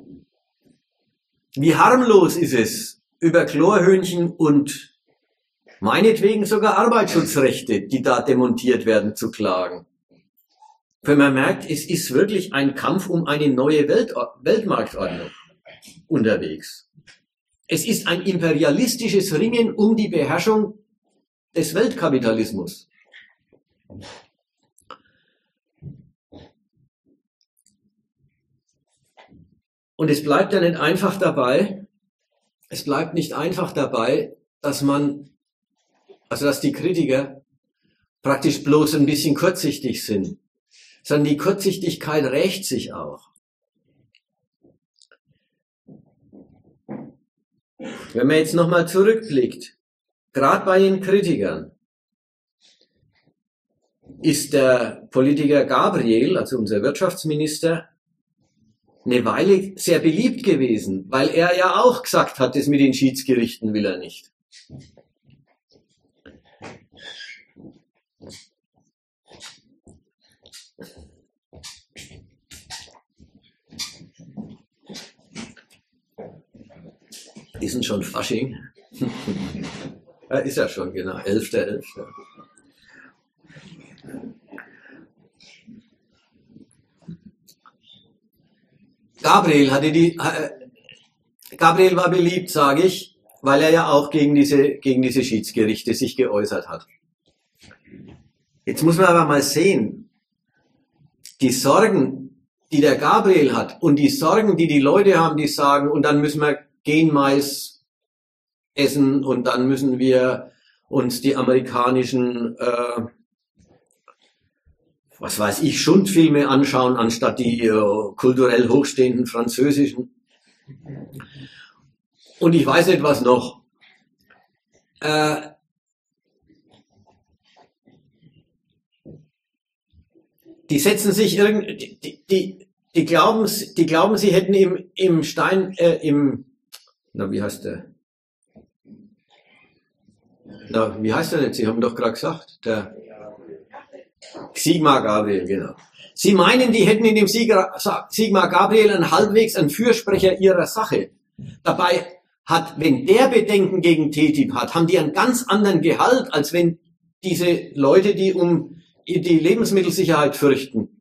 Wie harmlos ist es, über Chlorhühnchen und Meinetwegen sogar Arbeitsschutzrechte, die da demontiert werden, zu klagen. Wenn man merkt, es ist wirklich ein Kampf um eine neue Weltmarktordnung unterwegs. Es ist ein imperialistisches Ringen um die Beherrschung des Weltkapitalismus. Und es bleibt ja nicht einfach dabei, dass dass die Kritiker praktisch bloß ein bisschen kurzsichtig sind, sondern die Kurzsichtigkeit rächt sich auch. Wenn man jetzt nochmal zurückblickt, gerade bei den Kritikern, ist der Politiker Gabriel, also unser Wirtschaftsminister, eine Weile sehr beliebt gewesen, weil er ja auch gesagt hat, das mit den Schiedsgerichten will er nicht. Ist denn schon Fasching? Ja, ist ja schon, genau, 11.11. Gabriel war beliebt, sage ich, weil er ja auch gegen diese Schiedsgerichte sich geäußert hat. Jetzt muss man aber mal sehen, die Sorgen, die der Gabriel hat und die Sorgen, die die Leute haben, die sagen, und dann müssen wir Genmais essen und dann müssen wir uns die amerikanischen was weiß ich, Schundfilme anschauen, anstatt die kulturell hochstehenden französischen. Und ich weiß nicht, was noch. Die setzen sich die glauben, sie hätten wie heißt der? Wie heißt der nicht? Sie haben doch gerade gesagt, der Sigmar Gabriel, genau. Sie meinen, die hätten in dem Sigmar Gabriel einen Fürsprecher ihrer Sache. Dabei wenn der Bedenken gegen TTIP hat, haben die einen ganz anderen Gehalt, als wenn diese Leute, die um die Lebensmittelsicherheit fürchten,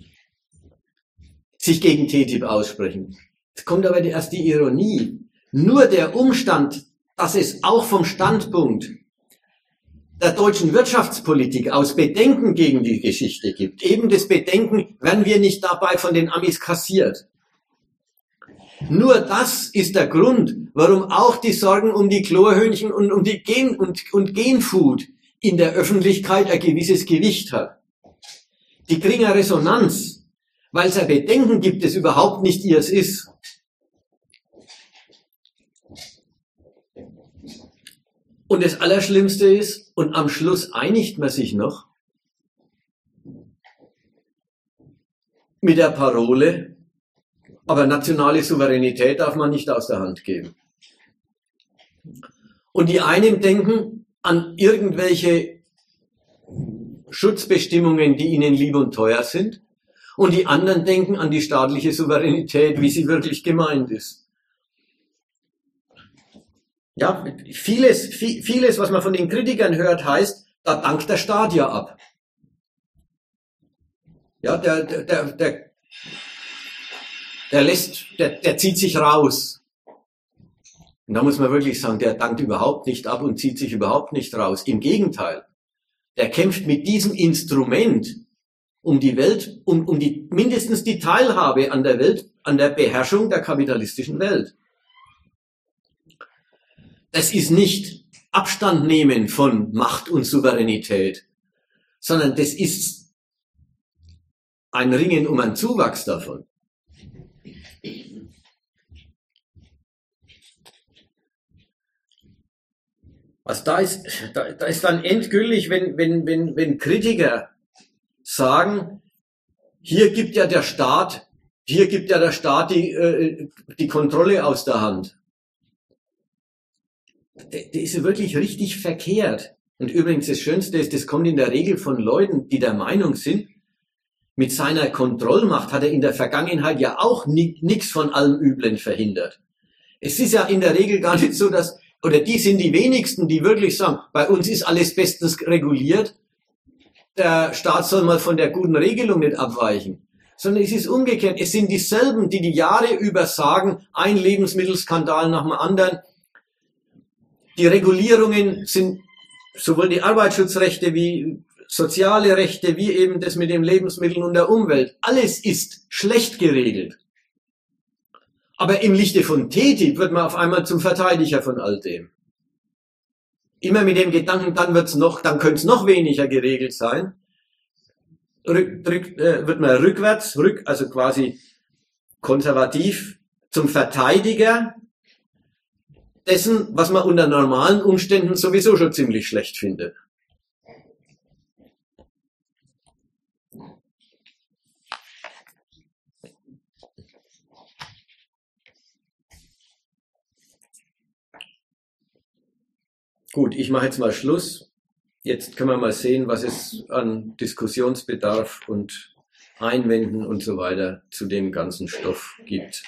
sich gegen TTIP aussprechen. Jetzt kommt aber erst die Ironie. Nur der Umstand, dass es auch vom Standpunkt der deutschen Wirtschaftspolitik aus Bedenken gegen die Geschichte gibt. Eben das Bedenken, werden wir nicht dabei von den Amis kassiert. Nur das ist der Grund, warum auch die Sorgen um die Chlorhühnchen und um die Genfood in der Öffentlichkeit ein gewisses Gewicht hat. Die kriegen eine Resonanz, weil es ein Bedenken gibt, das überhaupt nicht ihrs ist. Und das Allerschlimmste ist, und am Schluss einigt man sich noch mit der Parole, aber nationale Souveränität darf man nicht aus der Hand geben. Und die einen denken an irgendwelche Schutzbestimmungen, die ihnen lieb und teuer sind, und die anderen denken an die staatliche Souveränität, wie sie wirklich gemeint ist. Ja, vieles, was man von den Kritikern hört, heißt, da dankt der Staat ja ab. Ja, der zieht sich raus. Und da muss man wirklich sagen, der dankt überhaupt nicht ab und zieht sich überhaupt nicht raus. Im Gegenteil. Der kämpft mit diesem Instrument um die Welt, um mindestens die Teilhabe an der Welt, an der Beherrschung der kapitalistischen Welt. Das ist nicht Abstand nehmen von Macht und Souveränität, sondern das ist ein Ringen um einen Zuwachs davon. Was da ist dann endgültig, wenn Kritiker sagen, hier gibt ja der Staat die Kontrolle aus der Hand. Das ist wirklich richtig verkehrt. Und übrigens das Schönste ist, das kommt in der Regel von Leuten, die der Meinung sind, mit seiner Kontrollmacht hat er in der Vergangenheit ja auch nichts von allem Üblen verhindert. Es ist ja in der Regel gar nicht so, dass oder die sind die wenigsten, die wirklich sagen, bei uns ist alles bestens reguliert, der Staat soll mal von der guten Regelung nicht abweichen. Sondern es ist umgekehrt. Es sind dieselben, die die Jahre über sagen, ein Lebensmittelskandal nach dem anderen. Die Regulierungen sind sowohl die Arbeitsschutzrechte wie soziale Rechte, wie eben das mit den Lebensmitteln und der Umwelt. Alles ist schlecht geregelt. Aber im Lichte von TTIP wird man auf einmal zum Verteidiger von all dem. Immer mit dem Gedanken, dann könnte es noch weniger geregelt sein. Wird man rückwärts, also quasi konservativ zum Verteidiger dessen, was man unter normalen Umständen sowieso schon ziemlich schlecht findet. Gut, ich mache jetzt mal Schluss. Jetzt können wir mal sehen, was es an Diskussionsbedarf und Einwänden und so weiter zu dem ganzen Stoff gibt.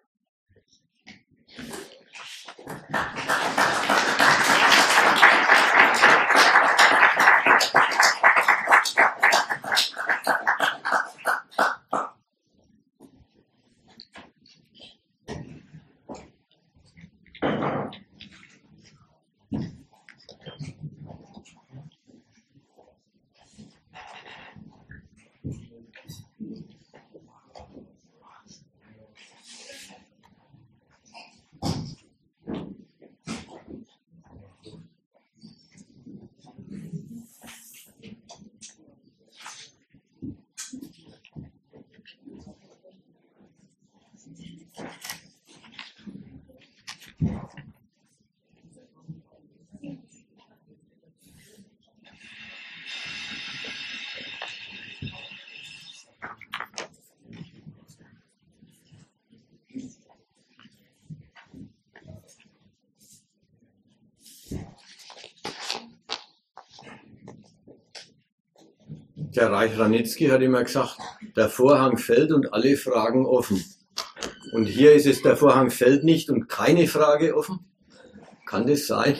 Der Reich Ranitzky hat immer gesagt, der Vorhang fällt und alle Fragen offen. Und hier ist es, der Vorhang fällt nicht und keine Frage offen. Kann das sein?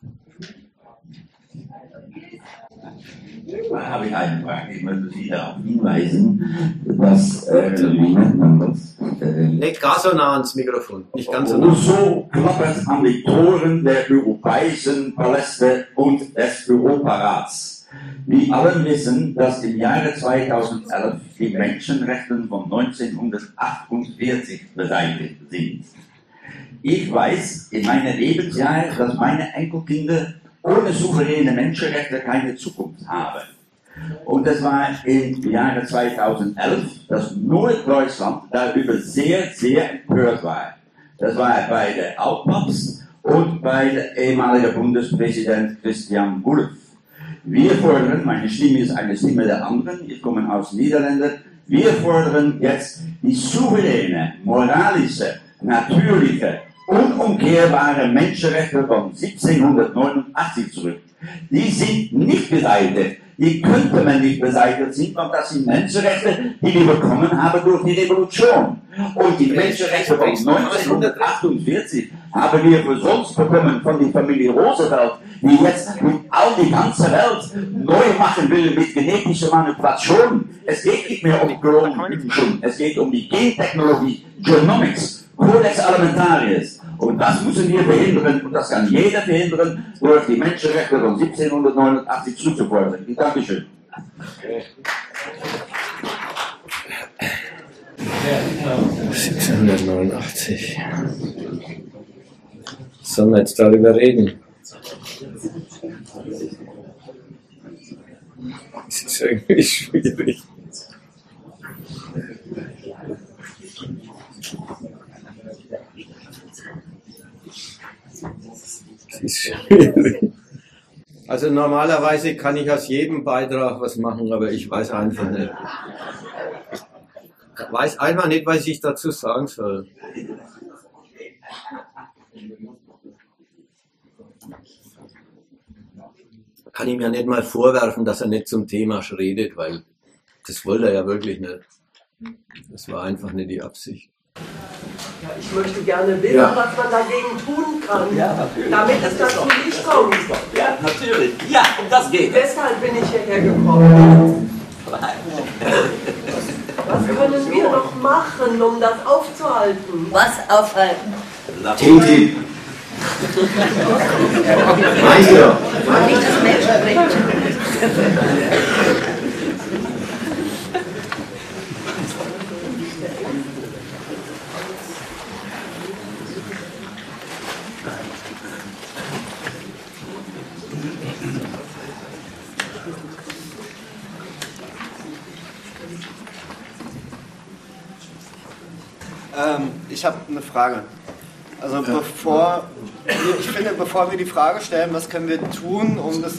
Da habe ich eine Frage. Ich möchte Sie darauf hinweisen, dass, wie nennt man das? Nicht gar so nah ans Mikrofon, nicht ganz so nah. Rousseau klappert an die Toren der europäischen Paläste und des Europarats. Wir alle wissen, dass im Jahre 2011 die Menschenrechte von 1948 beseitigt sind. Ich weiß in meinen Lebensjahren, dass meine Enkelkinder ohne souveräne Menschenrechte keine Zukunft haben. Und das war im Jahre 2011, dass Norddeutschland darüber sehr, sehr empört war. Das war bei der Altpapst und bei der ehemaligen Bundespräsident Christian Wulff. Wir fordern, meine Stimme ist eine Stimme der anderen, ich komme aus Niederlanden, wir fordern jetzt die souveräne, moralische, natürliche, unumkehrbare Menschenrechte von 1789 zurück. Die sind nicht beseitigt. Die könnte man nicht beseitigt sind, weil das sind Menschenrechte, die wir bekommen haben durch die Revolution. Und die Menschenrechte von 1948 haben wir umsonst bekommen von der Familie Roosevelt, die jetzt mit all die ganze Welt neu machen will mit genetischer Manipulation. Es geht nicht mehr um Klonung, es geht um die Gentechnologie, Genomics, Codex Alimentarius. Und das müssen wir verhindern, und das kann jeder verhindern, durch die Menschenrechte von 1789 zuzufordern. Ich danke schön. 1789. Sollen wir jetzt darüber reden? Das ist irgendwie schwierig. Das ist schwierig. Also normalerweise kann ich aus jedem Beitrag was machen, aber ich weiß einfach nicht. Ich weiß einfach nicht, was ich dazu sagen soll. Kann ihm ja nicht mal vorwerfen, dass er nicht zum Thema redet, weil das wollte er ja wirklich nicht. Das war einfach nicht die Absicht. Ja, ich möchte gerne wissen, Ja. was man dagegen tun kann, Ja, natürlich. damit es dazu nicht kommt. Ja, natürlich. Ja, um das geht. Deshalb bin ich hierher gekommen. Was können wir noch machen, um das aufzuhalten? Was aufhalten? TTIP. Meister. Nicht das Menschenrecht. Ich habe eine Frage. Also bevor wir die Frage stellen, was können wir tun, um das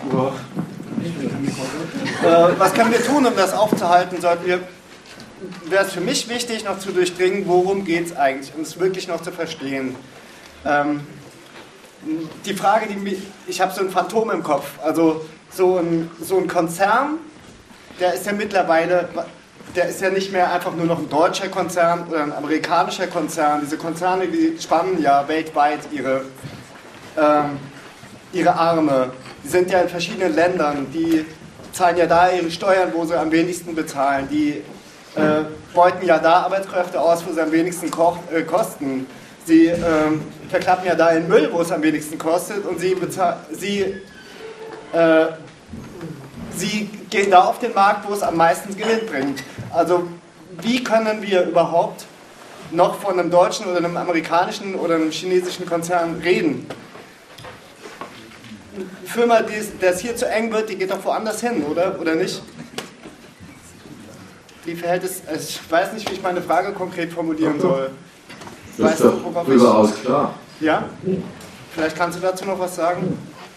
aufzuhalten, wäre es für mich wichtig, noch zu durchdringen, worum geht es eigentlich, um es wirklich noch zu verstehen. Die Frage, ich habe so ein Phantom im Kopf, also so ein Konzern, der ist ja mittlerweile, der ist ja nicht mehr einfach nur noch ein deutscher Konzern oder ein amerikanischer Konzern. Diese Konzerne, die spannen ja weltweit ihre Arme. Die sind ja in verschiedenen Ländern, die zahlen ja da ihre Steuern, wo sie am wenigsten bezahlen. Die beuten ja da Arbeitskräfte aus, wo sie am wenigsten kosten. Sie verklappen ja da in Müll, wo es am wenigsten kostet, und sie gehen da auf den Markt, wo es am meisten Gewinn bringt. Also wie können wir überhaupt noch von einem deutschen oder einem amerikanischen oder einem chinesischen Konzern reden? Eine Firma, der es hier zu eng wird, die geht doch woanders hin, oder nicht? Wie verhält es? Ich weiß nicht, wie ich meine Frage konkret formulieren soll. Das ist doch überaus klar. Ja? Vielleicht kannst du dazu noch was sagen?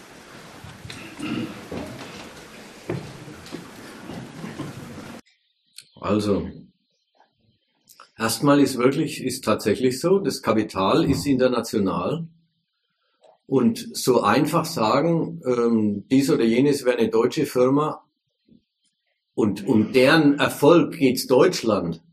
Also, erstmal ist tatsächlich so, das Kapital ist international. Und so einfach sagen, dies oder jenes wäre eine deutsche Firma und um deren Erfolg geht's Deutschland,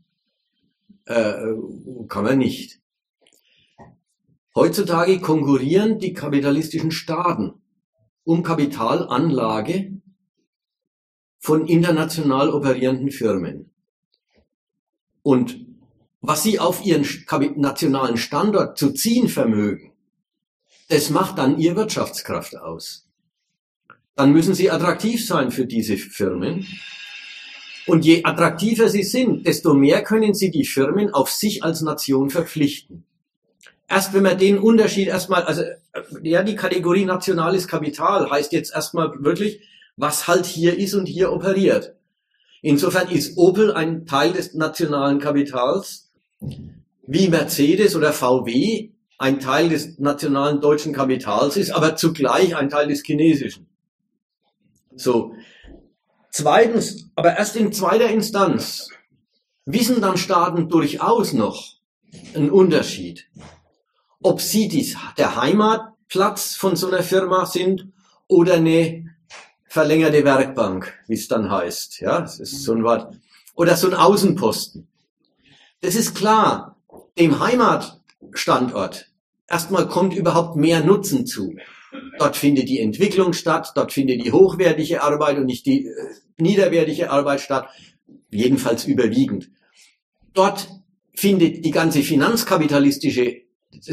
kann man nicht. Heutzutage konkurrieren die kapitalistischen Staaten um Kapitalanlage von international operierenden Firmen. Und was sie auf ihren nationalen Standort zu ziehen vermögen, das macht dann ihre Wirtschaftskraft aus. Dann müssen sie attraktiv sein für diese Firmen. Und je attraktiver sie sind, desto mehr können sie die Firmen auf sich als Nation verpflichten. Erst wenn man den Unterschied erstmal, also ja, die Kategorie nationales Kapital heißt jetzt erstmal wirklich, was halt hier ist und hier operiert. Insofern ist Opel ein Teil des nationalen Kapitals, wie Mercedes oder VW ein Teil des nationalen deutschen Kapitals ist, aber zugleich ein Teil des chinesischen. So. Zweitens, aber erst in zweiter Instanz, wissen dann Staaten durchaus noch einen Unterschied, ob sie der Heimatplatz von so einer Firma sind oder eine verlängerte Werkbank, wie es dann heißt. Ja, das ist so ein Wort. Oder so ein Außenposten. Das ist klar, dem Heimatstandort erstmal kommt überhaupt mehr Nutzen zu. Dort findet die Entwicklung statt, dort findet die hochwertige Arbeit und nicht die niederwertige Arbeit statt, jedenfalls überwiegend. Dort findet das ganze finanzkapitalistische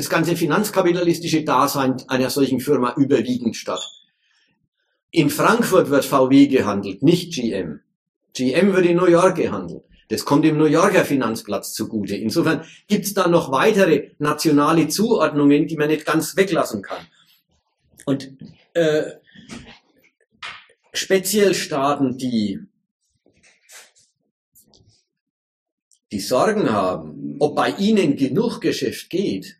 Dasein einer solchen Firma überwiegend statt. In Frankfurt wird VW gehandelt, nicht GM. GM wird in New York gehandelt. Das kommt dem New Yorker Finanzplatz zugute. Insofern gibt es da noch weitere nationale Zuordnungen, die man nicht ganz weglassen kann. Und speziell Staaten, die Sorgen haben, ob bei ihnen genug Geschäft geht,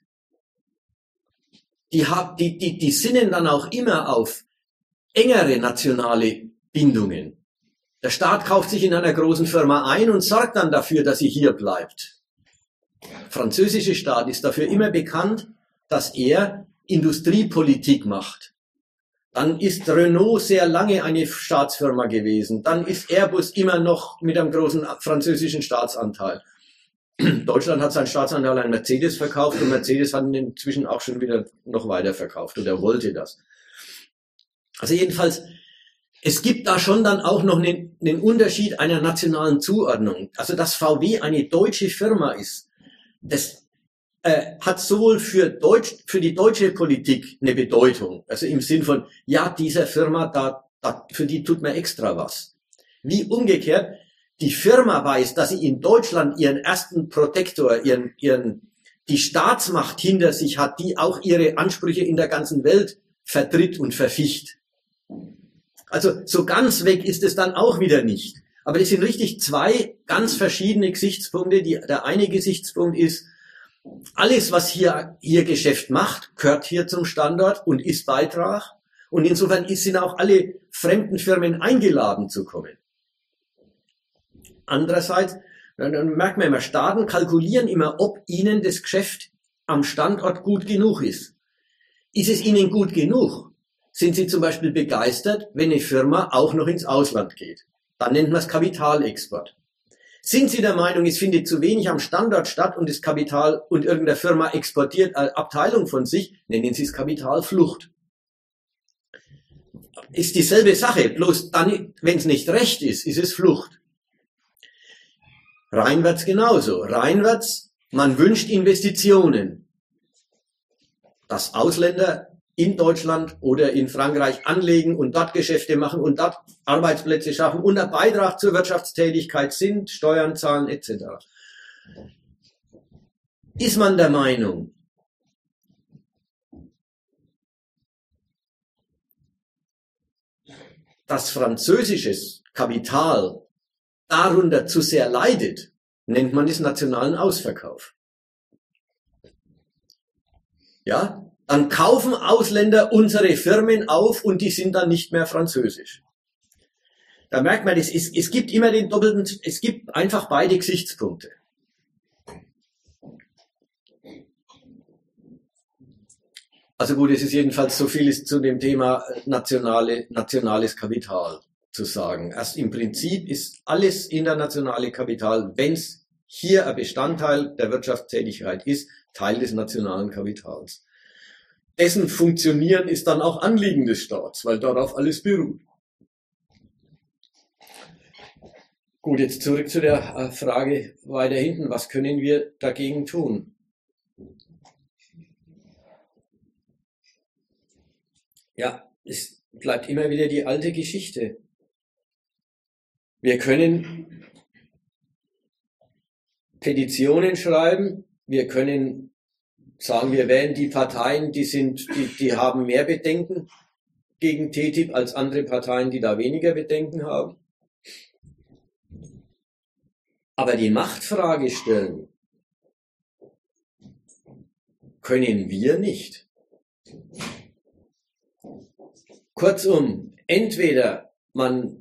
die sinnen dann auch immer auf engere nationale Bindungen. Der Staat kauft sich in einer großen Firma ein und sorgt dann dafür, dass sie hier bleibt. Der französische Staat ist dafür immer bekannt, dass er Industriepolitik macht. Dann ist Renault sehr lange eine Staatsfirma gewesen. Dann ist Airbus immer noch mit einem großen französischen Staatsanteil. Deutschland hat seinen Staatsanteil an Mercedes verkauft und Mercedes hat ihn inzwischen auch schon wieder noch weiter verkauft oder wollte das. Also jedenfalls, es gibt da schon dann auch noch einen Unterschied einer nationalen Zuordnung. Also dass VW eine deutsche Firma ist, das hat sowohl für die deutsche Politik eine Bedeutung, also im Sinn von, ja, dieser Firma, für die tut man extra was. Wie umgekehrt, die Firma weiß, dass sie in Deutschland ihren ersten Protektor, die Staatsmacht hinter sich hat, die auch ihre Ansprüche in der ganzen Welt vertritt und verficht. Also so ganz weg ist es dann auch wieder nicht. Aber das sind richtig zwei ganz verschiedene Gesichtspunkte. Der eine Gesichtspunkt ist, alles, was hier Geschäft macht, gehört hier zum Standort und ist Beitrag. Und insofern sind auch alle fremden Firmen eingeladen zu kommen. Andererseits, dann merkt man immer, Staaten kalkulieren immer, ob ihnen das Geschäft am Standort gut genug ist. Ist es ihnen gut genug? Sind sie zum Beispiel begeistert, wenn eine Firma auch noch ins Ausland geht? Dann nennt man es Kapitalexport. Sind Sie der Meinung, es findet zu wenig am Standort statt und das Kapital und irgendeine Firma exportiert eine Abteilung von sich, nennen Sie es Kapitalflucht. Ist dieselbe Sache, bloß dann, wenn es nicht recht ist, ist es Flucht. Reinwärts genauso. Reinwärts, man wünscht Investitionen. Dass Ausländer in Deutschland oder in Frankreich anlegen und dort Geschäfte machen und dort Arbeitsplätze schaffen und ein Beitrag zur Wirtschaftstätigkeit sind, Steuern zahlen etc. Ist man der Meinung, dass französisches Kapital darunter zu sehr leidet, nennt man es nationalen Ausverkauf. Ja? Dann kaufen Ausländer unsere Firmen auf und die sind dann nicht mehr französisch. Da merkt man, es gibt immer es gibt einfach beide Gesichtspunkte. Also gut, es ist jedenfalls so vieles zu dem Thema nationales Kapital zu sagen. Erst im Prinzip ist alles internationale Kapital, wenn es hier ein Bestandteil der Wirtschaftstätigkeit ist, Teil des nationalen Kapitals. Dessen Funktionieren ist dann auch Anliegen des Staats, weil darauf alles beruht. Gut, jetzt zurück zu der Frage weiter hinten. Was können wir dagegen tun? Ja, es bleibt immer wieder die alte Geschichte. Wir können Petitionen schreiben, wir können sagen, wir wählen die Parteien, die haben mehr Bedenken gegen TTIP als andere Parteien, die da weniger Bedenken haben. Aber die Machtfrage stellen können wir nicht. Kurzum, entweder man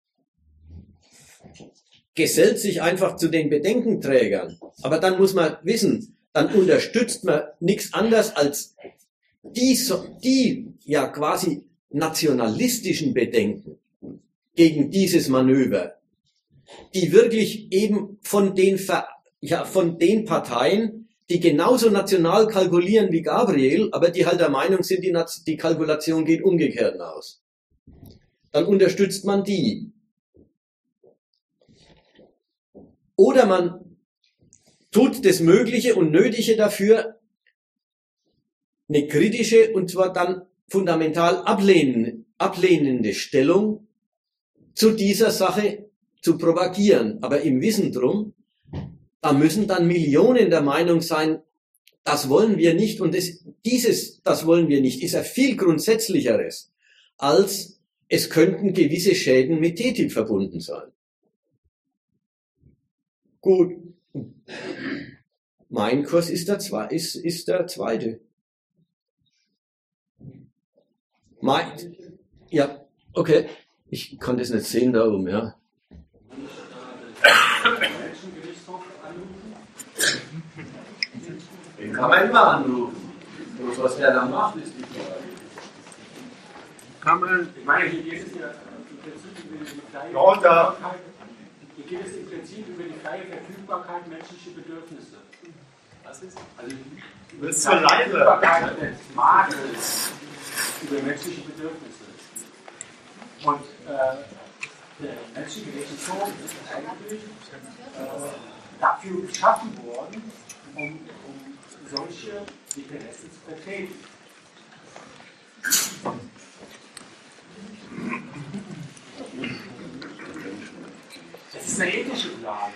gesellt sich einfach zu den Bedenkenträgern, aber dann muss man wissen, dann unterstützt man nichts anderes als die ja quasi nationalistischen Bedenken gegen dieses Manöver, die wirklich eben von den Parteien, die genauso national kalkulieren wie Gabriel, aber die halt der Meinung sind, die Kalkulation geht umgekehrt aus. Dann unterstützt man die. Oder man tut das Mögliche und Nötige dafür, eine kritische und zwar dann fundamental ablehnende Stellung zu dieser Sache zu propagieren. Aber im Wissen drum, da müssen dann Millionen der Meinung sein, das wollen wir nicht und das wollen wir nicht, ist ein viel grundsätzlicheres, als es könnten gewisse Schäden mit TTIP verbunden sein. Gut. Mein Kurs ist der zweite. Ja, okay. Ich kann das nicht sehen da oben, ja. Den kann man immer anrufen. Bloß was der da macht, ist die Frage. Kann man, meine Idee ist ja, runter. geht es im Prinzip über die freie Verfügbarkeit menschlicher Bedürfnisse. Was ist? Also Das ist die so leise. Verfügbarkeit des Marktes über menschliche Bedürfnisse. Und der menschliche Rechtshof ist eigentlich dafür geschaffen worden, um solche Interessen zu vertreten. Es ist eine ethische Frage.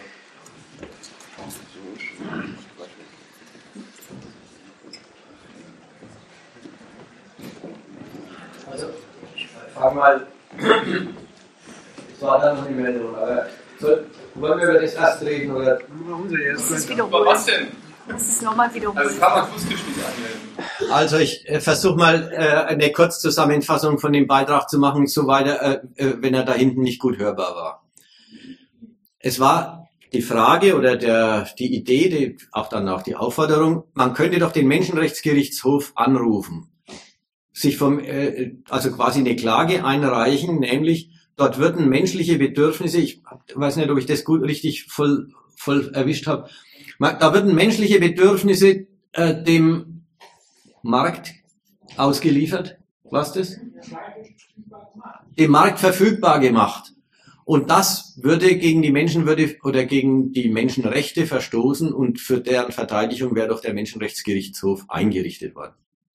Also, ich frage mal, das war dann noch nicht mehr so, aber wollen wir über das erst reden, oder? Das ist Aber wiederholen. was denn? Das ist nochmal wiederholen. Also kann man akustisch nicht anmelden. Also ich versuche mal eine Kurzzusammenfassung von dem Beitrag zu machen, soweit wenn er da hinten nicht gut hörbar war. Es war die Frage oder die Idee, auch dann auch die Aufforderung, man könnte doch den Menschenrechtsgerichtshof anrufen, sich also quasi eine Klage einreichen, nämlich dort würden menschliche Bedürfnisse, ich weiß nicht, ob ich das gut richtig voll erwischt habe, da würden menschliche Bedürfnisse dem Markt ausgeliefert, was das? Dem Markt verfügbar gemacht. Und das würde gegen die Menschenwürde oder gegen die Menschenrechte verstoßen und für deren Verteidigung wäre doch der Menschenrechtsgerichtshof eingerichtet worden.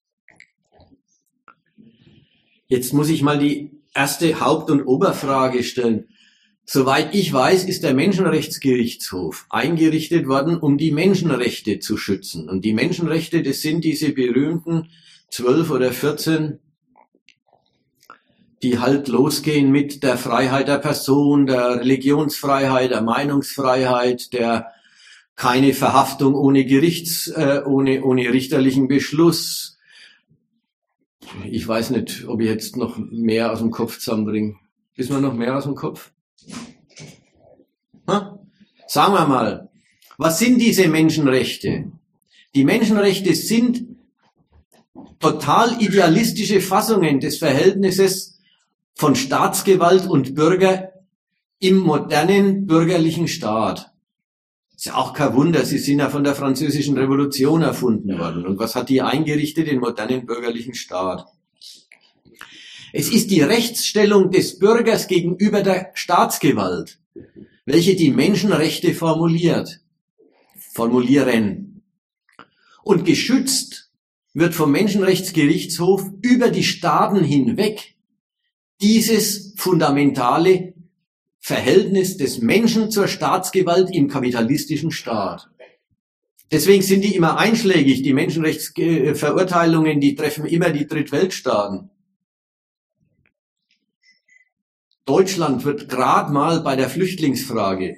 Jetzt muss ich mal die erste Haupt- und Oberfrage stellen. Soweit ich weiß, ist der Menschenrechtsgerichtshof eingerichtet worden, um die Menschenrechte zu schützen. Und die Menschenrechte, das sind diese berühmten 12 oder 14, die halt losgehen mit der Freiheit der Person, der Religionsfreiheit, der Meinungsfreiheit, der keine Verhaftung ohne ohne richterlichen Beschluss. Ich weiß nicht, ob ich jetzt noch mehr aus dem Kopf zusammenbringe. Wissen wir noch mehr aus dem Kopf? Sagen wir mal, was sind diese Menschenrechte? Die Menschenrechte sind total idealistische Fassungen des Verhältnisses von Staatsgewalt und Bürger im modernen bürgerlichen Staat. Ist ja auch kein Wunder, sie sind ja von der Französischen Revolution erfunden worden. Und was hat die eingerichtet? Den modernen bürgerlichen Staat. Es ist die Rechtsstellung des Bürgers gegenüber der Staatsgewalt, welche die Menschenrechte formulieren. Und geschützt wird vom Menschenrechtsgerichtshof über die Staaten hinweg dieses fundamentale Verhältnis des Menschen zur Staatsgewalt im kapitalistischen Staat. Deswegen sind die immer einschlägig, die Menschenrechtsverurteilungen, die treffen immer die Drittweltstaaten. Deutschland wird gerade mal bei der Flüchtlingsfrage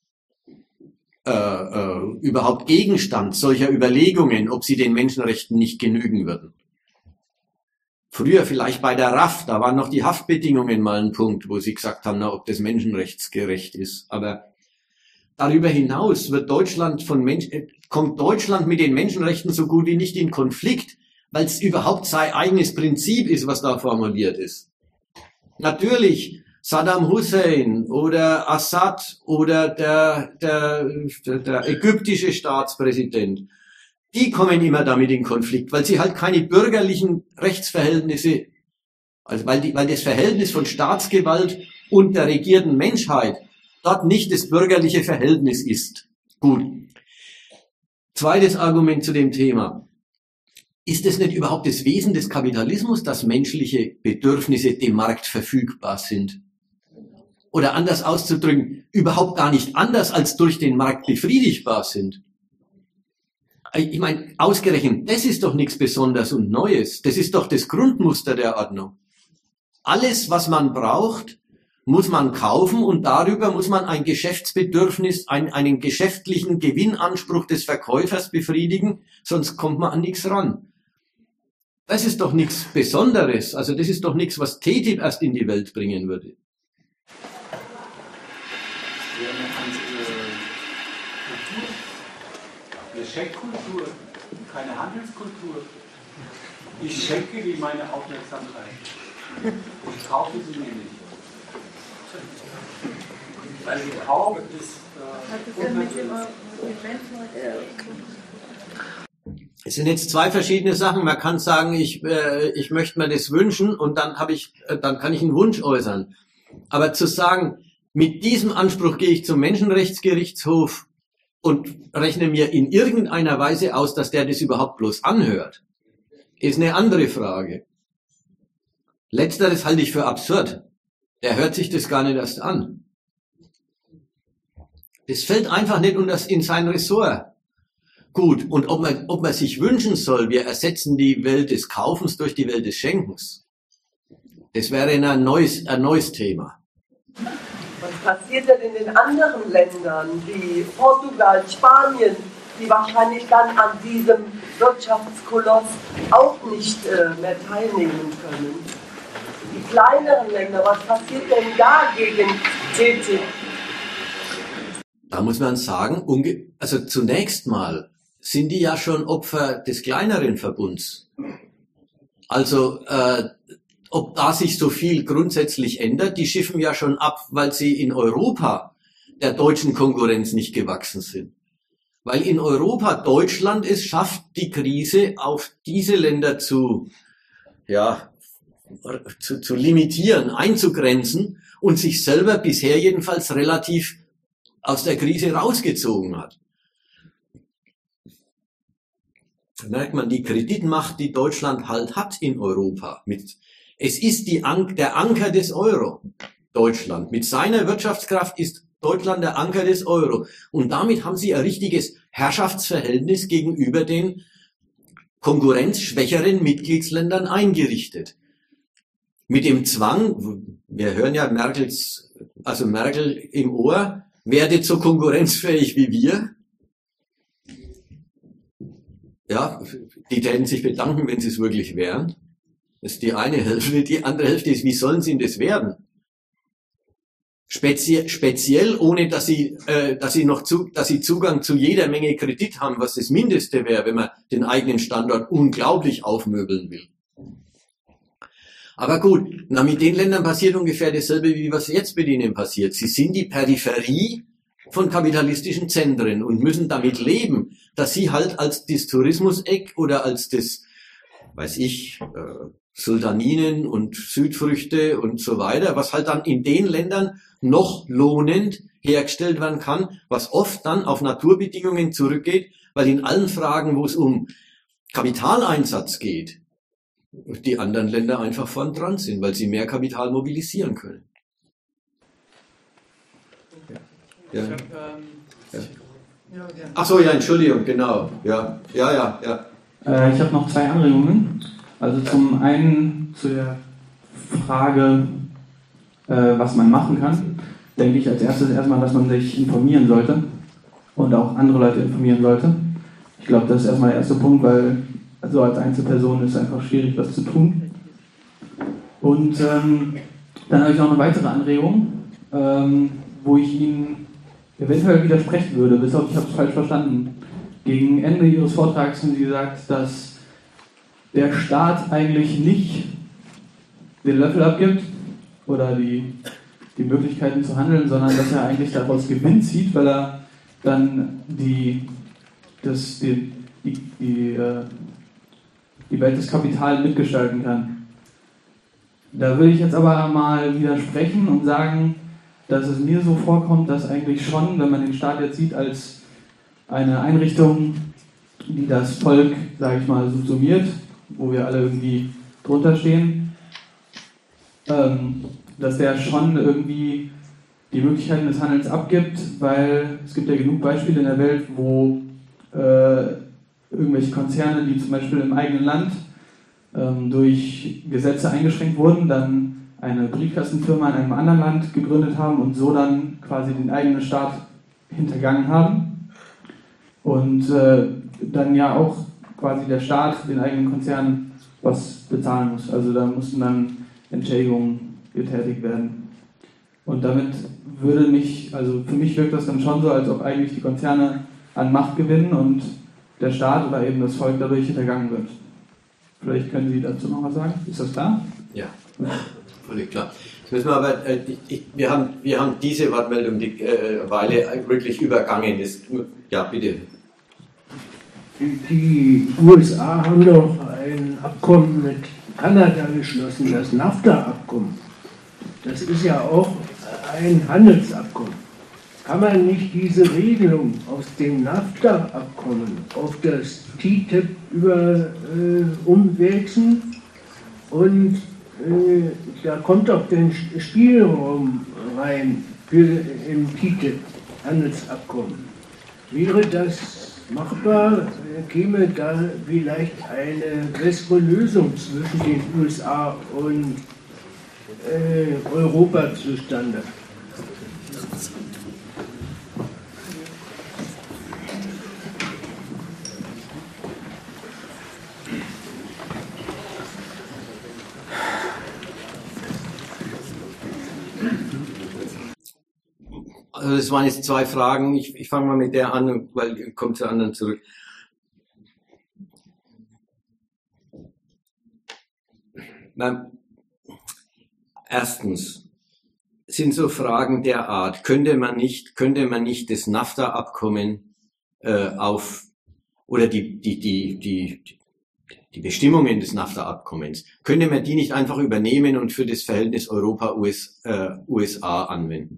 überhaupt Gegenstand solcher Überlegungen, ob sie den Menschenrechten nicht genügen würden. Früher vielleicht bei der RAF, da waren noch die Haftbedingungen mal ein Punkt, wo sie gesagt haben, na, ob das menschenrechtsgerecht ist. Aber darüber hinaus wird kommt Deutschland mit den Menschenrechten so gut wie nicht in Konflikt, weil es überhaupt sein eigenes Prinzip ist, was da formuliert ist. Natürlich Saddam Hussein oder Assad oder der ägyptische Staatspräsident, die kommen immer damit in Konflikt, weil sie halt keine bürgerlichen Rechtsverhältnisse, also weil das Verhältnis von Staatsgewalt und der regierten Menschheit dort nicht das bürgerliche Verhältnis ist. Gut. Zweites Argument zu dem Thema. Ist es nicht überhaupt das Wesen des Kapitalismus, dass menschliche Bedürfnisse dem Markt verfügbar sind? Oder anders auszudrücken, überhaupt gar nicht anders als durch den Markt befriedigbar sind? Ich meine, ausgerechnet, das ist doch nichts Besonderes und Neues. Das ist doch das Grundmuster der Ordnung. Alles, was man braucht, muss man kaufen und darüber muss man ein Geschäftsbedürfnis, einen geschäftlichen Gewinnanspruch des Verkäufers befriedigen, sonst kommt man an nichts ran. Das ist doch nichts Besonderes. Also das ist doch nichts, was TTIP erst in die Welt bringen würde. Eine Schenkkultur, keine Handelskultur. Ich schenke dir meine Aufmerksamkeit. Ich kaufe sie mir nicht. Weil die auch ist. Es sind jetzt zwei verschiedene Sachen. Man kann sagen, ich möchte mir das wünschen und dann kann ich einen Wunsch äußern. Aber zu sagen, mit diesem Anspruch gehe ich zum Menschenrechtsgerichtshof und rechne mir in irgendeiner Weise aus, dass der das überhaupt bloß anhört, ist eine andere Frage. Letzteres halte ich für absurd. Der hört sich das gar nicht erst an. Das fällt einfach nicht in sein Ressort. Gut, und ob man sich wünschen soll, wir ersetzen die Welt des Kaufens durch die Welt des Schenkens, das wäre ein neues Thema. Was passiert denn in den anderen Ländern, wie Portugal, Spanien, die wahrscheinlich dann an diesem Wirtschaftskoloss auch nicht mehr teilnehmen können? Die kleineren Länder, was passiert denn da gegen TTIP? Da muss man sagen, also zunächst mal sind die ja schon Opfer des kleineren Verbunds. Also ob da sich so viel grundsätzlich ändert, die schiffen ja schon ab, weil sie in Europa der deutschen Konkurrenz nicht gewachsen sind. Weil in Europa Deutschland es schafft, die Krise auf diese Länder zu limitieren, einzugrenzen und sich selber bisher jedenfalls relativ aus der Krise rausgezogen hat. Da merkt man die Kreditmacht, die Deutschland halt hat in Europa. Es ist der Anker des Euro, Deutschland. Mit seiner Wirtschaftskraft ist Deutschland der Anker des Euro. Und damit haben sie ein richtiges Herrschaftsverhältnis gegenüber den konkurrenzschwächeren Mitgliedsländern eingerichtet. Mit dem Zwang, wir hören ja Merkel im Ohr, werdet so konkurrenzfähig wie wir. Ja, die täten sich bedanken, wenn sie es wirklich wären. Das ist die eine Hälfte. Die andere Hälfte ist, wie sollen sie denn das werden? Speziell, ohne dass sie Zugang zu jeder Menge Kredit haben, was das Mindeste wäre, wenn man den eigenen Standort unglaublich aufmöbeln will. Aber gut, mit den Ländern passiert ungefähr dasselbe, wie was jetzt mit ihnen passiert. Sie sind die Peripherie von kapitalistischen Zentren und müssen damit leben, dass sie halt als das Tourismuseck oder als das, Sultaninen und Südfrüchte und so weiter, was halt dann in den Ländern noch lohnend hergestellt werden kann, was oft dann auf Naturbedingungen zurückgeht, weil in allen Fragen, wo es um Kapitaleinsatz geht, die anderen Länder einfach vorn dran sind, weil sie mehr Kapital mobilisieren können. Ja. Ach so, ja, Entschuldigung, genau. Ja. Ich habe noch zwei Anregungen. Also zum einen zu der Frage, was man machen kann, denke ich als erstes erstmal, dass man sich informieren sollte und auch andere Leute informieren sollte. Ich glaube, das ist erstmal der erste Punkt, weil also als Einzelperson ist es einfach schwierig, was zu tun. Und dann habe ich noch eine weitere Anregung, wo ich Ihnen eventuell widersprechen würde, bis auf ich habe es falsch verstanden. Gegen Ende Ihres Vortrags haben Sie gesagt, dass der Staat eigentlich nicht den Löffel abgibt oder die Möglichkeiten zu handeln, sondern dass er eigentlich daraus Gewinn zieht, weil er dann die Welt des Kapitals mitgestalten kann. Da will ich jetzt aber mal widersprechen und sagen, dass es mir so vorkommt, dass eigentlich schon, wenn man den Staat jetzt sieht als eine Einrichtung, die das Volk, sage ich mal, subsumiert, wo wir alle irgendwie drunter stehen, dass der schon irgendwie die Möglichkeiten des Handelns abgibt, weil es gibt ja genug Beispiele in der Welt, wo irgendwelche Konzerne, die zum Beispiel im eigenen Land durch Gesetze eingeschränkt wurden, dann eine Briefkastenfirma in einem anderen Land gegründet haben und so dann quasi den eigenen Staat hintergangen haben. Und dann ja auch quasi der Staat den eigenen Konzernen was bezahlen muss. Also da mussten dann Entschädigungen getätigt werden. Und damit für mich wirkt das dann schon so, als ob eigentlich die Konzerne an Macht gewinnen und der Staat oder eben das Volk dadurch hintergangen wird. Vielleicht können Sie dazu noch was sagen? Ist das klar? Ja, völlig klar. Jetzt müssen wir aber, wir haben diese Wortmeldung die Weile wirklich übergangen. Ja, bitte. Die USA haben doch ein Abkommen mit Kanada geschlossen, das NAFTA-Abkommen. Das ist ja auch ein Handelsabkommen. Kann man nicht diese Regelung aus dem NAFTA-Abkommen auf das TTIP umwälzen? Und da kommt doch der Spielraum rein für im TTIP-Handelsabkommen. Wäre das machbar? Käme da vielleicht eine bessere Lösung zwischen den USA und Europa zustande? Also das waren jetzt zwei Fragen. Ich fange mal mit der an, weil ich komme zur anderen zurück. Erstens sind so Fragen der Art, könnte man nicht das NAFTA-Abkommen oder die Bestimmungen des NAFTA-Abkommens, könnte man die nicht einfach übernehmen und für das Verhältnis Europa-USA anwenden?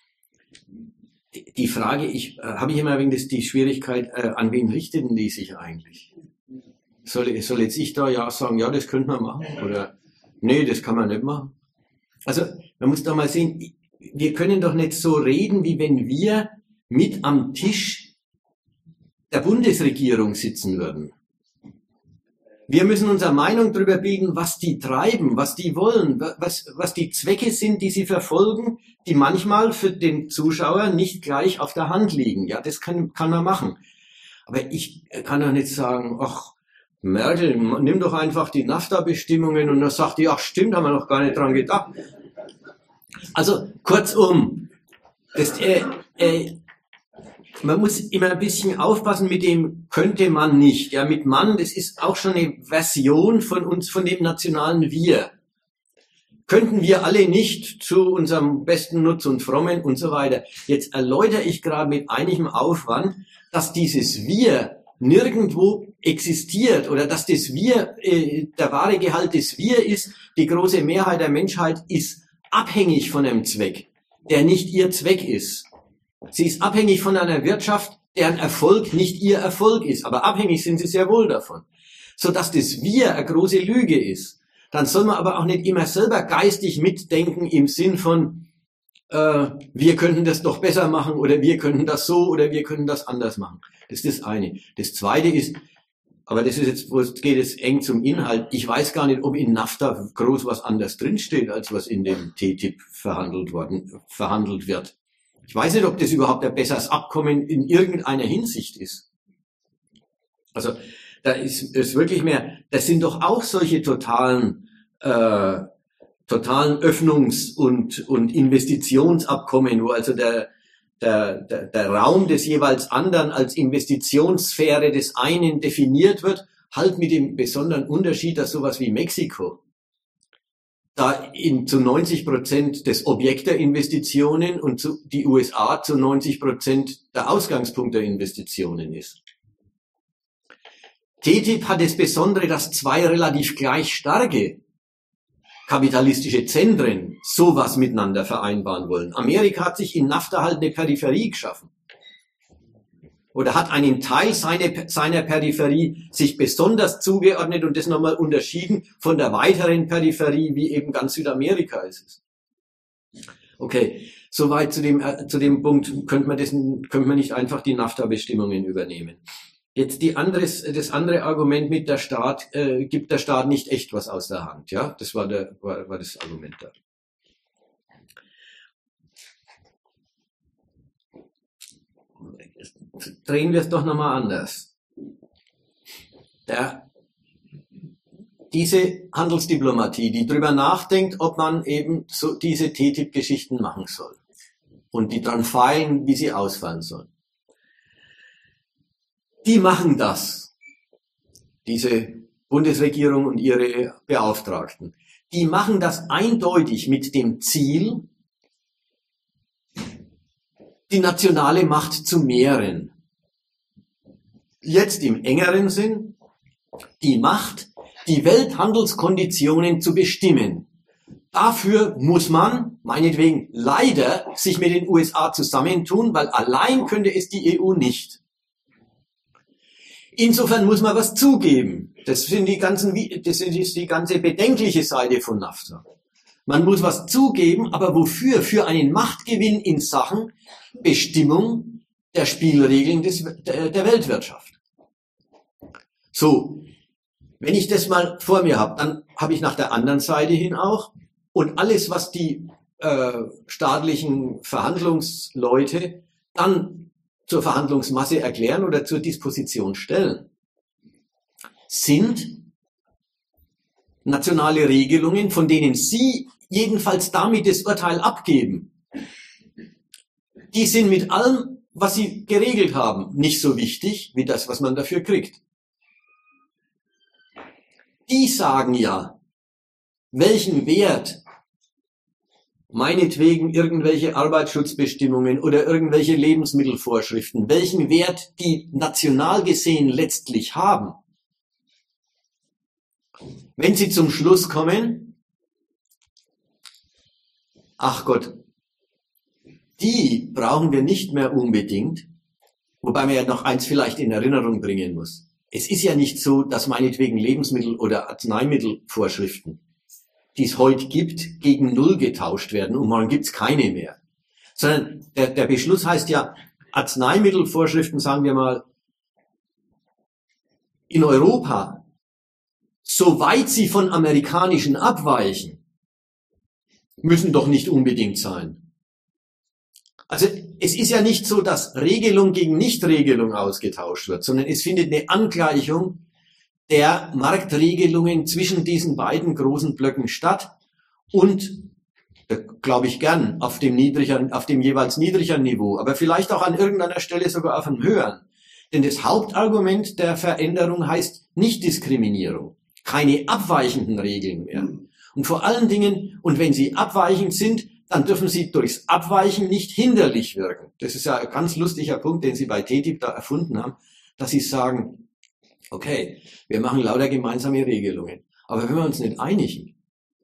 Die Frage, habe ich immer wegen die Schwierigkeit, an wen richteten die sich eigentlich? Soll jetzt ich da ja sagen, ja, das könnte man machen, oder nee, das kann man nicht machen? Also, man muss da mal sehen, wir können doch nicht so reden, wie wenn wir mit am Tisch der Bundesregierung sitzen würden. Wir müssen unsere Meinung darüber bilden, was die treiben, was die wollen, was die Zwecke sind, die sie verfolgen, die manchmal für den Zuschauer nicht gleich auf der Hand liegen. Ja, das kann man machen. Aber ich kann doch nicht sagen, ach, Merkel, nimm doch einfach die NAFTA-Bestimmungen, und dann sagt die, ach stimmt, haben wir noch gar nicht dran gedacht. Also, kurzum, man muss immer ein bisschen aufpassen mit dem könnte man nicht. Ja, mit Mann, das ist auch schon eine Version von uns, von dem nationalen Wir. Könnten wir alle nicht zu unserem besten Nutz und Frommen und so weiter. Jetzt erläutere ich gerade mit einigem Aufwand, dass dieses Wir nirgendwo existiert oder dass das Wir, der wahre Gehalt des Wir ist, die große Mehrheit der Menschheit ist abhängig von einem Zweck, der nicht ihr Zweck ist. Sie ist abhängig von einer Wirtschaft, deren Erfolg nicht ihr Erfolg ist, aber abhängig sind sie sehr wohl davon. Sodass das Wir eine große Lüge ist. Dann soll man aber auch nicht immer selber geistig mitdenken im Sinn von, wir könnten das doch besser machen oder wir könnten das so oder wir könnten das anders machen. Das ist das eine. Das zweite ist, aber das ist jetzt, geht es eng zum Inhalt. Ich weiß gar nicht, ob in NAFTA groß was anders drinsteht, als was in dem TTIP verhandelt wird. Ich weiß nicht, ob das überhaupt ein besseres Abkommen in irgendeiner Hinsicht ist. Also, da ist wirklich mehr, das sind doch auch solche totalen Öffnungs- und Investitionsabkommen, wo also der Raum des jeweils anderen als Investitionssphäre des einen definiert wird, halt mit dem besonderen Unterschied, dass sowas wie Mexiko da zu 90% das Objekt der Investitionen und die USA zu 90% der Ausgangspunkt der Investitionen ist. TTIP hat das Besondere, dass zwei relativ gleich starke kapitalistische Zentren sowas miteinander vereinbaren wollen. Amerika hat sich in NAFTA halt eine Peripherie geschaffen. Oder hat einen Teil seiner Peripherie sich besonders zugeordnet und das nochmal unterschieden von der weiteren Peripherie, wie eben ganz Südamerika ist es. Okay, soweit zu dem Punkt, könnte man nicht einfach die NAFTA-Bestimmungen übernehmen. Jetzt das andere Argument mit der Staat, gibt der Staat nicht echt was aus der Hand, ja? Das war das Argument da. Drehen wir es doch nochmal anders. Diese Handelsdiplomatie, die drüber nachdenkt, ob man eben so diese TTIP-Geschichten machen soll und die dran feilen, wie sie ausfallen sollen. Die machen das, diese Bundesregierung und ihre Beauftragten. die machen das eindeutig mit dem Ziel, die nationale Macht zu mehren. Jetzt im engeren Sinn, die Macht, die Welthandelskonditionen zu bestimmen. Dafür muss man, meinetwegen leider, sich mit den USA zusammentun, weil allein könnte es die EU nicht. Insofern muss man was zugeben. Das ist die ganze bedenkliche Seite von NAFTA. Man muss was zugeben, aber wofür? Für einen Machtgewinn in Sachen Bestimmung der Spielregeln der Weltwirtschaft. So, wenn ich das mal vor mir habe, dann habe ich nach der anderen Seite hin auch und alles, was die staatlichen Verhandlungsleute dann zur Verhandlungsmasse erklären oder zur Disposition stellen, sind nationale Regelungen, von denen Sie jedenfalls damit das Urteil abgeben. Die sind mit allem, was Sie geregelt haben, nicht so wichtig wie das, was man dafür kriegt. Die sagen ja, welchen Wert meinetwegen irgendwelche Arbeitsschutzbestimmungen oder irgendwelche Lebensmittelvorschriften, welchen Wert die national gesehen letztlich haben. Wenn sie zum Schluss kommen, ach Gott, die brauchen wir nicht mehr unbedingt, wobei man ja noch eins vielleicht in Erinnerung bringen muss. Es ist ja nicht so, dass meinetwegen Lebensmittel- oder Arzneimittelvorschriften, die es heute gibt, gegen Null getauscht werden und morgen gibt es keine mehr. Sondern der Beschluss heißt ja, Arzneimittelvorschriften, sagen wir mal, in Europa, soweit sie von amerikanischen abweichen, müssen doch nicht unbedingt sein. Also es ist ja nicht so, dass Regelung gegen Nichtregelung ausgetauscht wird, sondern es findet eine Angleichung der Marktregelungen zwischen diesen beiden großen Blöcken statt und, glaube ich gern, auf dem jeweils niedrigeren Niveau, aber vielleicht auch an irgendeiner Stelle sogar auf einem höheren. Denn das Hauptargument der Veränderung heißt Nichtdiskriminierung, keine abweichenden Regeln mehr. Und vor allen Dingen, und wenn sie abweichend sind, dann dürfen sie durchs Abweichen nicht hinderlich wirken. Das ist ja ein ganz lustiger Punkt, den sie bei TTIP da erfunden haben, dass sie sagen, okay, wir machen lauter gemeinsame Regelungen, aber wenn wir uns nicht einigen,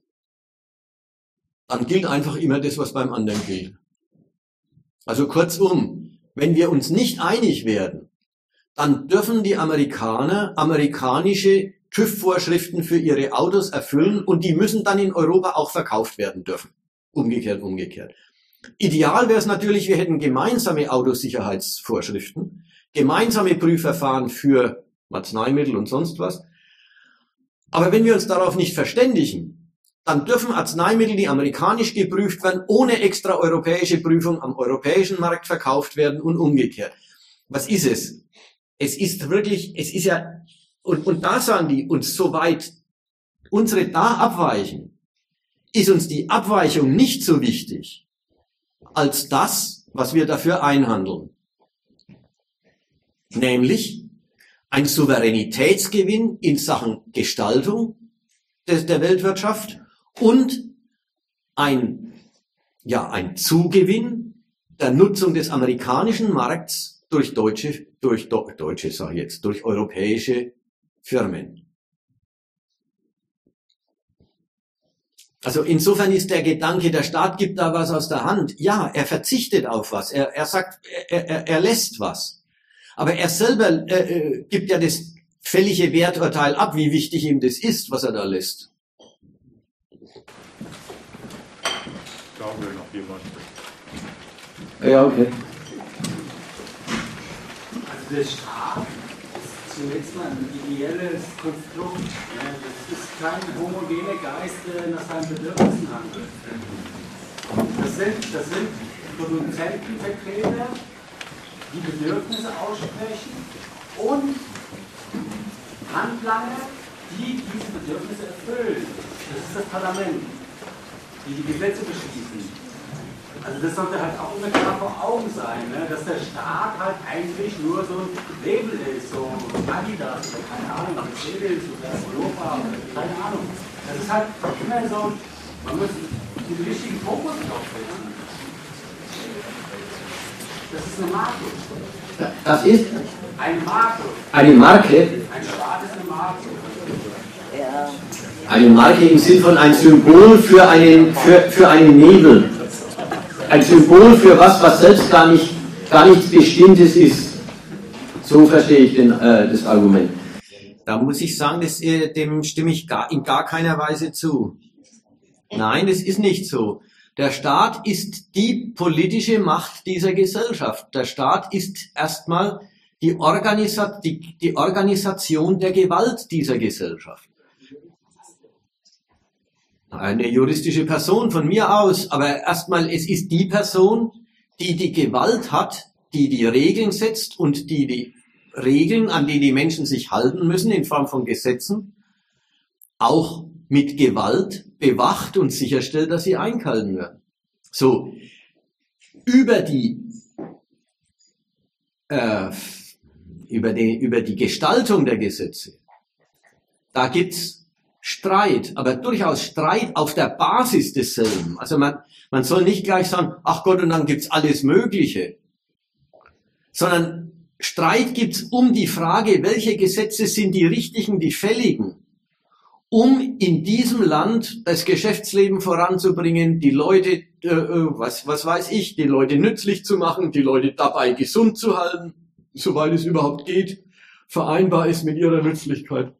dann gilt einfach immer das, was beim anderen gilt. Also kurzum, wenn wir uns nicht einig werden, dann dürfen die Amerikaner amerikanische TÜV-Vorschriften für ihre Autos erfüllen und die müssen dann in Europa auch verkauft werden dürfen. Umgekehrt. Ideal wäre es natürlich, wir hätten gemeinsame Autosicherheitsvorschriften, gemeinsame Prüfverfahren für Arzneimittel und sonst was. Aber wenn wir uns darauf nicht verständigen, dann dürfen Arzneimittel, die amerikanisch geprüft werden, ohne extra europäische Prüfung am europäischen Markt verkauft werden und umgekehrt. Was ist es? Es ist ja, und da sagen die, und soweit unsere da abweichen, ist uns die Abweichung nicht so wichtig, als das, was wir dafür einhandeln. Nämlich ein Souveränitätsgewinn in Sachen Gestaltung der Weltwirtschaft und ein Zugewinn der Nutzung des amerikanischen Markts durch europäische Firmen. Also insofern ist der Gedanke, der Staat gibt da was aus der Hand. Ja, er verzichtet auf was. Er sagt, er lässt was. Aber er selber gibt ja das fällige Werturteil ab, wie wichtig ihm das ist, was er da lässt. Da haben wir noch jemanden. Ja, okay. Also der Staat ist zunächst mal ein ideelles Konstrukt. Ja, das ist kein homogener Geist, der nach seinen Bedürfnissen handelt. Das sind Produzentenvertreter, die Bedürfnisse aussprechen und Handlanger, die diese Bedürfnisse erfüllen. Das ist das Parlament, die die Gesetze beschließen. Also das sollte halt auch immer klar vor Augen sein, ne? Dass der Staat halt eigentlich nur so ein Label ist, so Adidas oder keine Ahnung, Mercedes oder Europa oder keine Ahnung. Das ist halt immer so, man muss den richtigen Fokus drauf setzen. Das ist eine Marke. Das ist eine Marke. Eine Marke? Ein Staat ist eine Marke. Ja. Eine Marke im Sinn von ein Symbol für einen Nebel. Ein Symbol für was selbst gar nichts Bestimmtes ist. So verstehe ich das Argument. Da muss ich sagen, dem stimme ich in gar keiner Weise zu. Nein, es ist nicht so. Der Staat ist die politische Macht dieser Gesellschaft. Der Staat ist erstmal die Organisation der Gewalt dieser Gesellschaft. Eine juristische Person von mir aus, aber erstmal, es ist die Person, die die Gewalt hat, die die Regeln setzt und die Regeln, an die die Menschen sich halten müssen, in Form von Gesetzen, auch mit Gewalt bewacht und sicherstellt, dass sie eingehalten werden. So, über die Gestaltung der Gesetze, da gibt's Streit, aber durchaus Streit auf der Basis desselben. Also man soll nicht gleich sagen, ach Gott, und dann gibt's alles Mögliche, sondern Streit gibt's um die Frage, welche Gesetze sind die richtigen, die fälligen, um in diesem Land das Geschäftsleben voranzubringen, die Leute, was weiß ich, die Leute nützlich zu machen, die Leute dabei gesund zu halten, soweit es überhaupt geht, vereinbar ist mit ihrer Nützlichkeit.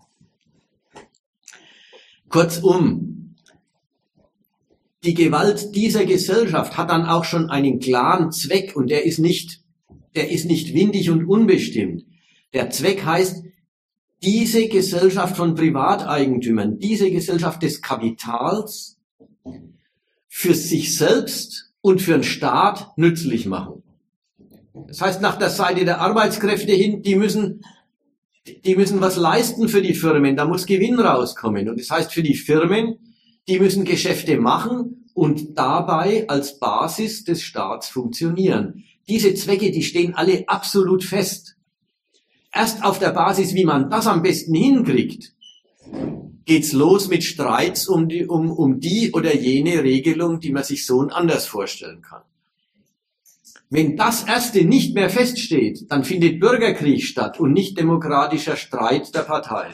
Kurzum, die Gewalt dieser Gesellschaft hat dann auch schon einen klaren Zweck und der ist nicht windig und unbestimmt. Der Zweck heißt, diese Gesellschaft von Privateigentümern, diese Gesellschaft des Kapitals für sich selbst und für den Staat nützlich machen. Das heißt, nach der Seite der Arbeitskräfte hin, die müssen was leisten für die Firmen, da muss Gewinn rauskommen. Und das heißt für die Firmen, die müssen Geschäfte machen und dabei als Basis des Staats funktionieren. Diese Zwecke, die stehen alle absolut fest. Erst auf der Basis, wie man das am besten hinkriegt, geht's los mit Streits um die oder jene Regelung, die man sich so und anders vorstellen kann. Wenn das Erste nicht mehr feststeht, dann findet Bürgerkrieg statt und nicht demokratischer Streit der Parteien.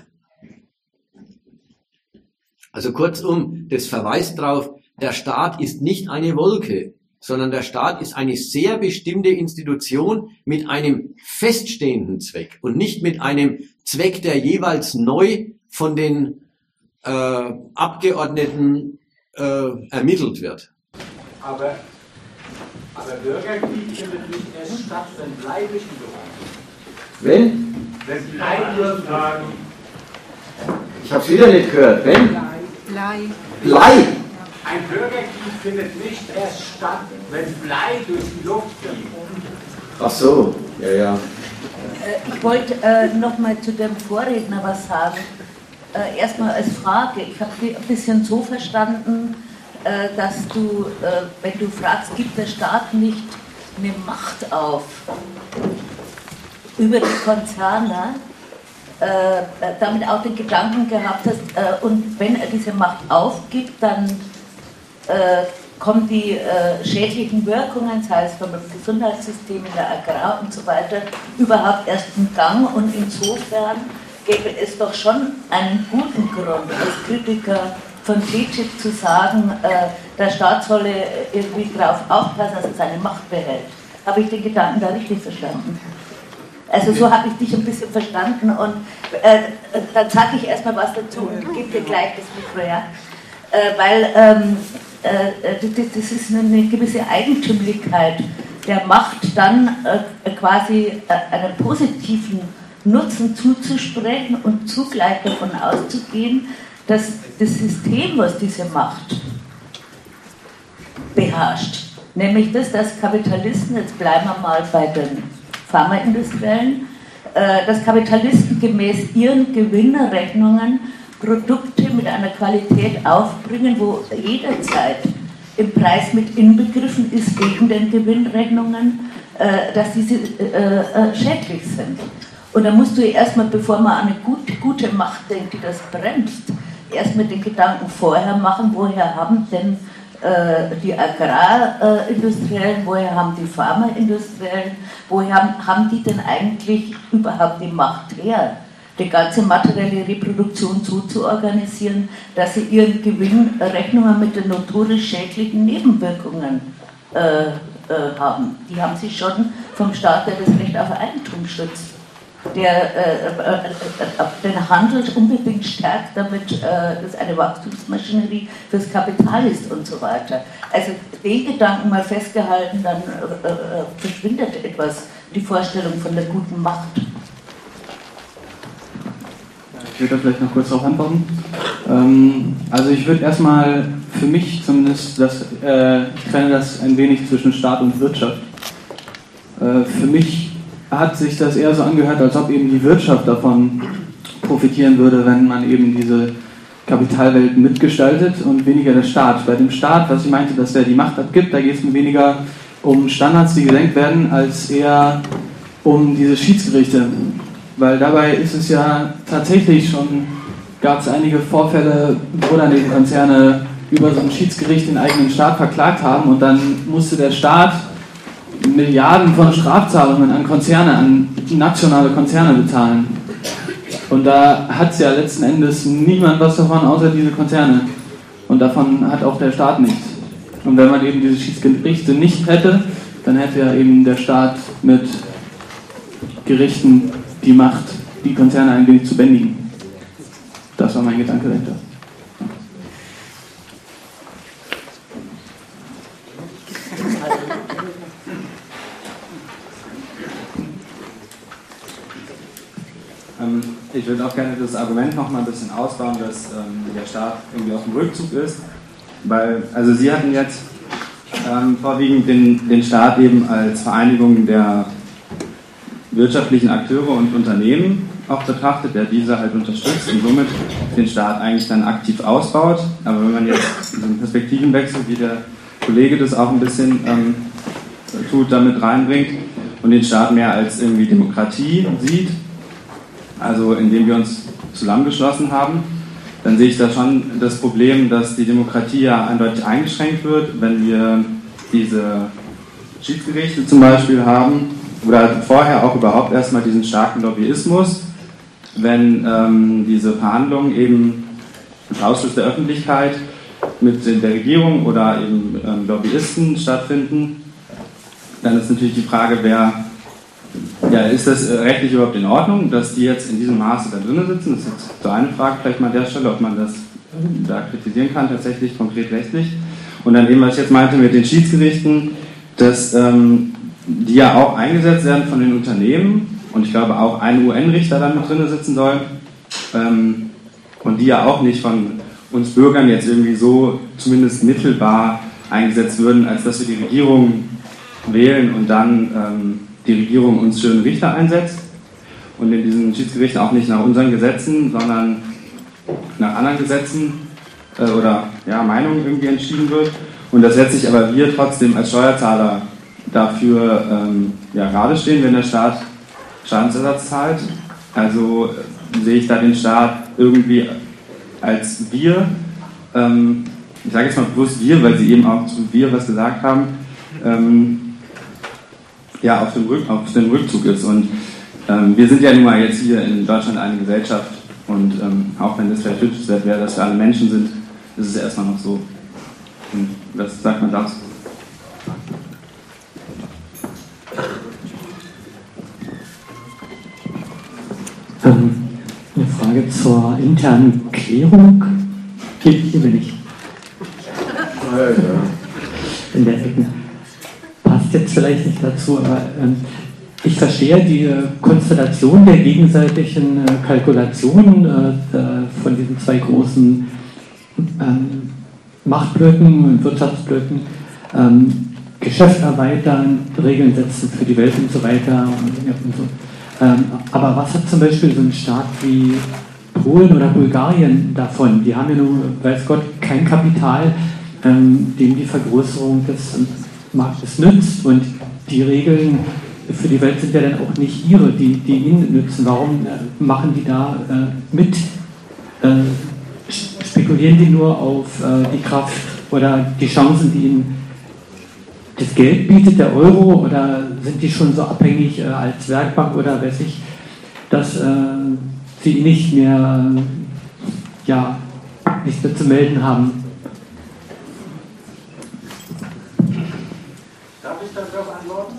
Also kurzum, das verweist darauf, der Staat ist nicht eine Wolke, sondern der Staat ist eine sehr bestimmte Institution mit einem feststehenden Zweck und nicht mit einem Zweck, der jeweils neu von den Abgeordneten ermittelt wird. Aber Bürgerkrieg findet nicht erst statt, wenn Blei durchgebrochen wird. Wenn? Wenn Blei durchgebrochen wird. Ich habe es wieder nicht gehört. Wenn? Blei. Blei? Ein Bürgerkrieg findet nicht erst statt, wenn Blei durch die Luft fliegt. Ach so, ja. Ich wollte noch mal zu dem Vorredner was sagen. Erstmal als Frage. Ich habe ein bisschen so verstanden, dass du, wenn du fragst, gibt der Staat nicht eine Macht auf über die Konzerne, damit auch den Gedanken gehabt hast, und wenn er diese Macht aufgibt, dann kommen die schädlichen Wirkungen, sei es vom Gesundheitssystem, in der Agrar und so weiter, überhaupt erst in Gang, und insofern gäbe es doch schon einen guten Grund als Kritiker von TTIP zu sagen, der Staat solle irgendwie darauf aufpassen, dass er seine Macht behält. Habe ich den Gedanken da richtig verstanden? Also so habe ich dich ein bisschen verstanden, und dann sage ich erstmal was dazu und gebe dir gleich das Mikro, ja? Weil das ist eine gewisse Eigentümlichkeit der Macht, dann quasi einen positiven Nutzen zuzusprechen und zugleich davon auszugehen, dass das System, was diese Macht beherrscht, nämlich das, dass Kapitalisten, jetzt bleiben wir mal bei den Pharmaindustriellen, dass Kapitalisten gemäß ihren Gewinnerrechnungen Produkte mit einer Qualität aufbringen, wo jederzeit im Preis mit inbegriffen ist wegen den Gewinnrechnungen, dass diese schädlich sind. Und da musst du erstmal, bevor man an eine gute Macht denkt, die das bremst, erstmal den Gedanken vorher machen, woher haben denn die Agrarindustriellen, woher haben die Pharmaindustriellen, woher haben die denn eigentlich überhaupt die Macht her, die ganze materielle Reproduktion so zu organisieren, dass sie ihren Gewinnrechnungen mit den notorisch schädlichen Nebenwirkungen haben. Die haben sie schon vom Staat, der das Recht auf Eigentum schützt, der den Handel unbedingt stärkt, damit das eine Wachstumsmaschinerie fürs Kapital ist und so weiter. Also den Gedanken mal festgehalten, dann verschwindet etwas die Vorstellung von der guten Macht. Ich würde da vielleicht noch kurz darauf antworten. Also ich würde erstmal für mich zumindest, ich trenne das ein wenig zwischen Staat und Wirtschaft. Für mich hat sich das eher so angehört, als ob eben die Wirtschaft davon profitieren würde, wenn man eben diese Kapitalwelt mitgestaltet und weniger der Staat. Bei dem Staat, was ich meinte, dass der die Macht abgibt, da geht es mir weniger um Standards, die gesenkt werden, als eher um diese Schiedsgerichte. Weil dabei ist es ja tatsächlich schon, gab es einige Vorfälle, wo dann eben Konzerne über so ein Schiedsgericht den eigenen Staat verklagt haben und dann musste der Staat Milliarden von Strafzahlungen an Konzerne, an nationale Konzerne bezahlen. Und da hat es ja letzten Endes niemand was davon, außer diese Konzerne. Und davon hat auch der Staat nichts. Und wenn man eben diese Schiedsgerichte nicht hätte, dann hätte ja eben der Staat mit Gerichten die Macht, die Konzerne ein wenig zu bändigen. Das war mein Gedanke dahinter. Ich würde auch gerne das Argument noch mal ein bisschen ausbauen, dass der Staat irgendwie auf dem Rückzug ist. Weil, also Sie hatten jetzt vorwiegend den Staat eben als Vereinigung der wirtschaftlichen Akteure und Unternehmen auch betrachtet, der diese halt unterstützt und somit den Staat eigentlich dann aktiv ausbaut. Aber wenn man jetzt so einen Perspektivenwechsel, wie der Kollege das auch ein bisschen tut, damit reinbringt und den Staat mehr als irgendwie Demokratie sieht, also indem wir uns zusammengeschlossen haben, dann sehe ich da schon das Problem, dass die Demokratie ja eindeutig eingeschränkt wird, wenn wir diese Schiedsgerichte zum Beispiel haben oder vorher auch überhaupt erstmal diesen starken Lobbyismus, wenn diese Verhandlungen eben unter Ausschluss der Öffentlichkeit mit der Regierung oder eben Lobbyisten stattfinden, dann ist natürlich die Frage, ist das rechtlich überhaupt in Ordnung, dass die jetzt in diesem Maße da drinnen sitzen? Das ist jetzt so eine Frage vielleicht mal an der Stelle, ob man das da kritisieren kann, tatsächlich konkret rechtlich. Und dann eben, was ich jetzt meinte mit den Schiedsgerichten, dass die ja auch eingesetzt werden von den Unternehmen und ich glaube auch ein UN-Richter da mit drinnen sitzen soll und die ja auch nicht von uns Bürgern jetzt irgendwie so zumindest mittelbar eingesetzt würden, als dass wir die Regierung wählen und dann die Regierung uns schöne Richter einsetzt und in diesen Schiedsgerichten auch nicht nach unseren Gesetzen, sondern nach anderen Gesetzen oder Meinungen irgendwie entschieden wird und dass letztlich aber wir trotzdem als Steuerzahler dafür gerade stehen, wenn der Staat Schadensersatz zahlt. Also sehe ich da den Staat irgendwie als wir, ich sage jetzt mal bewusst wir, weil Sie eben auch zu wir was gesagt haben, auf dem Rückzug ist. Und wir sind ja nun mal jetzt hier in Deutschland eine Gesellschaft und auch wenn das vielleicht wünschenswert wäre, dass wir alle Menschen sind, ist es erstmal noch so. Und was sagt man dazu? Eine Frage zur internen Klärung. Hier bin ich. In der Ecke. Passt jetzt vielleicht nicht dazu, aber ich verstehe die Konstellation der gegenseitigen Kalkulationen von diesen zwei großen Machtblöcken und Wirtschaftsblöcken, Geschäft erweitern, Regeln setzen für die Welt und so weiter und so. Aber was hat zum Beispiel so ein Staat wie Polen oder Bulgarien davon? Die haben ja nun, weiß Gott, kein Kapital dem die Vergrößerung des Marktes nützt. Und die Regeln für die Welt sind ja dann auch nicht ihre, die ihnen nützen. Warum machen die da mit? Spekulieren die nur auf die Kraft oder die Chancen, die ihnen das Geld bietet, der Euro, oder sind die schon so abhängig als Werkbank oder weiß ich, dass sie nicht mehr, nichts mehr zu melden haben? Darf ich darauf antworten?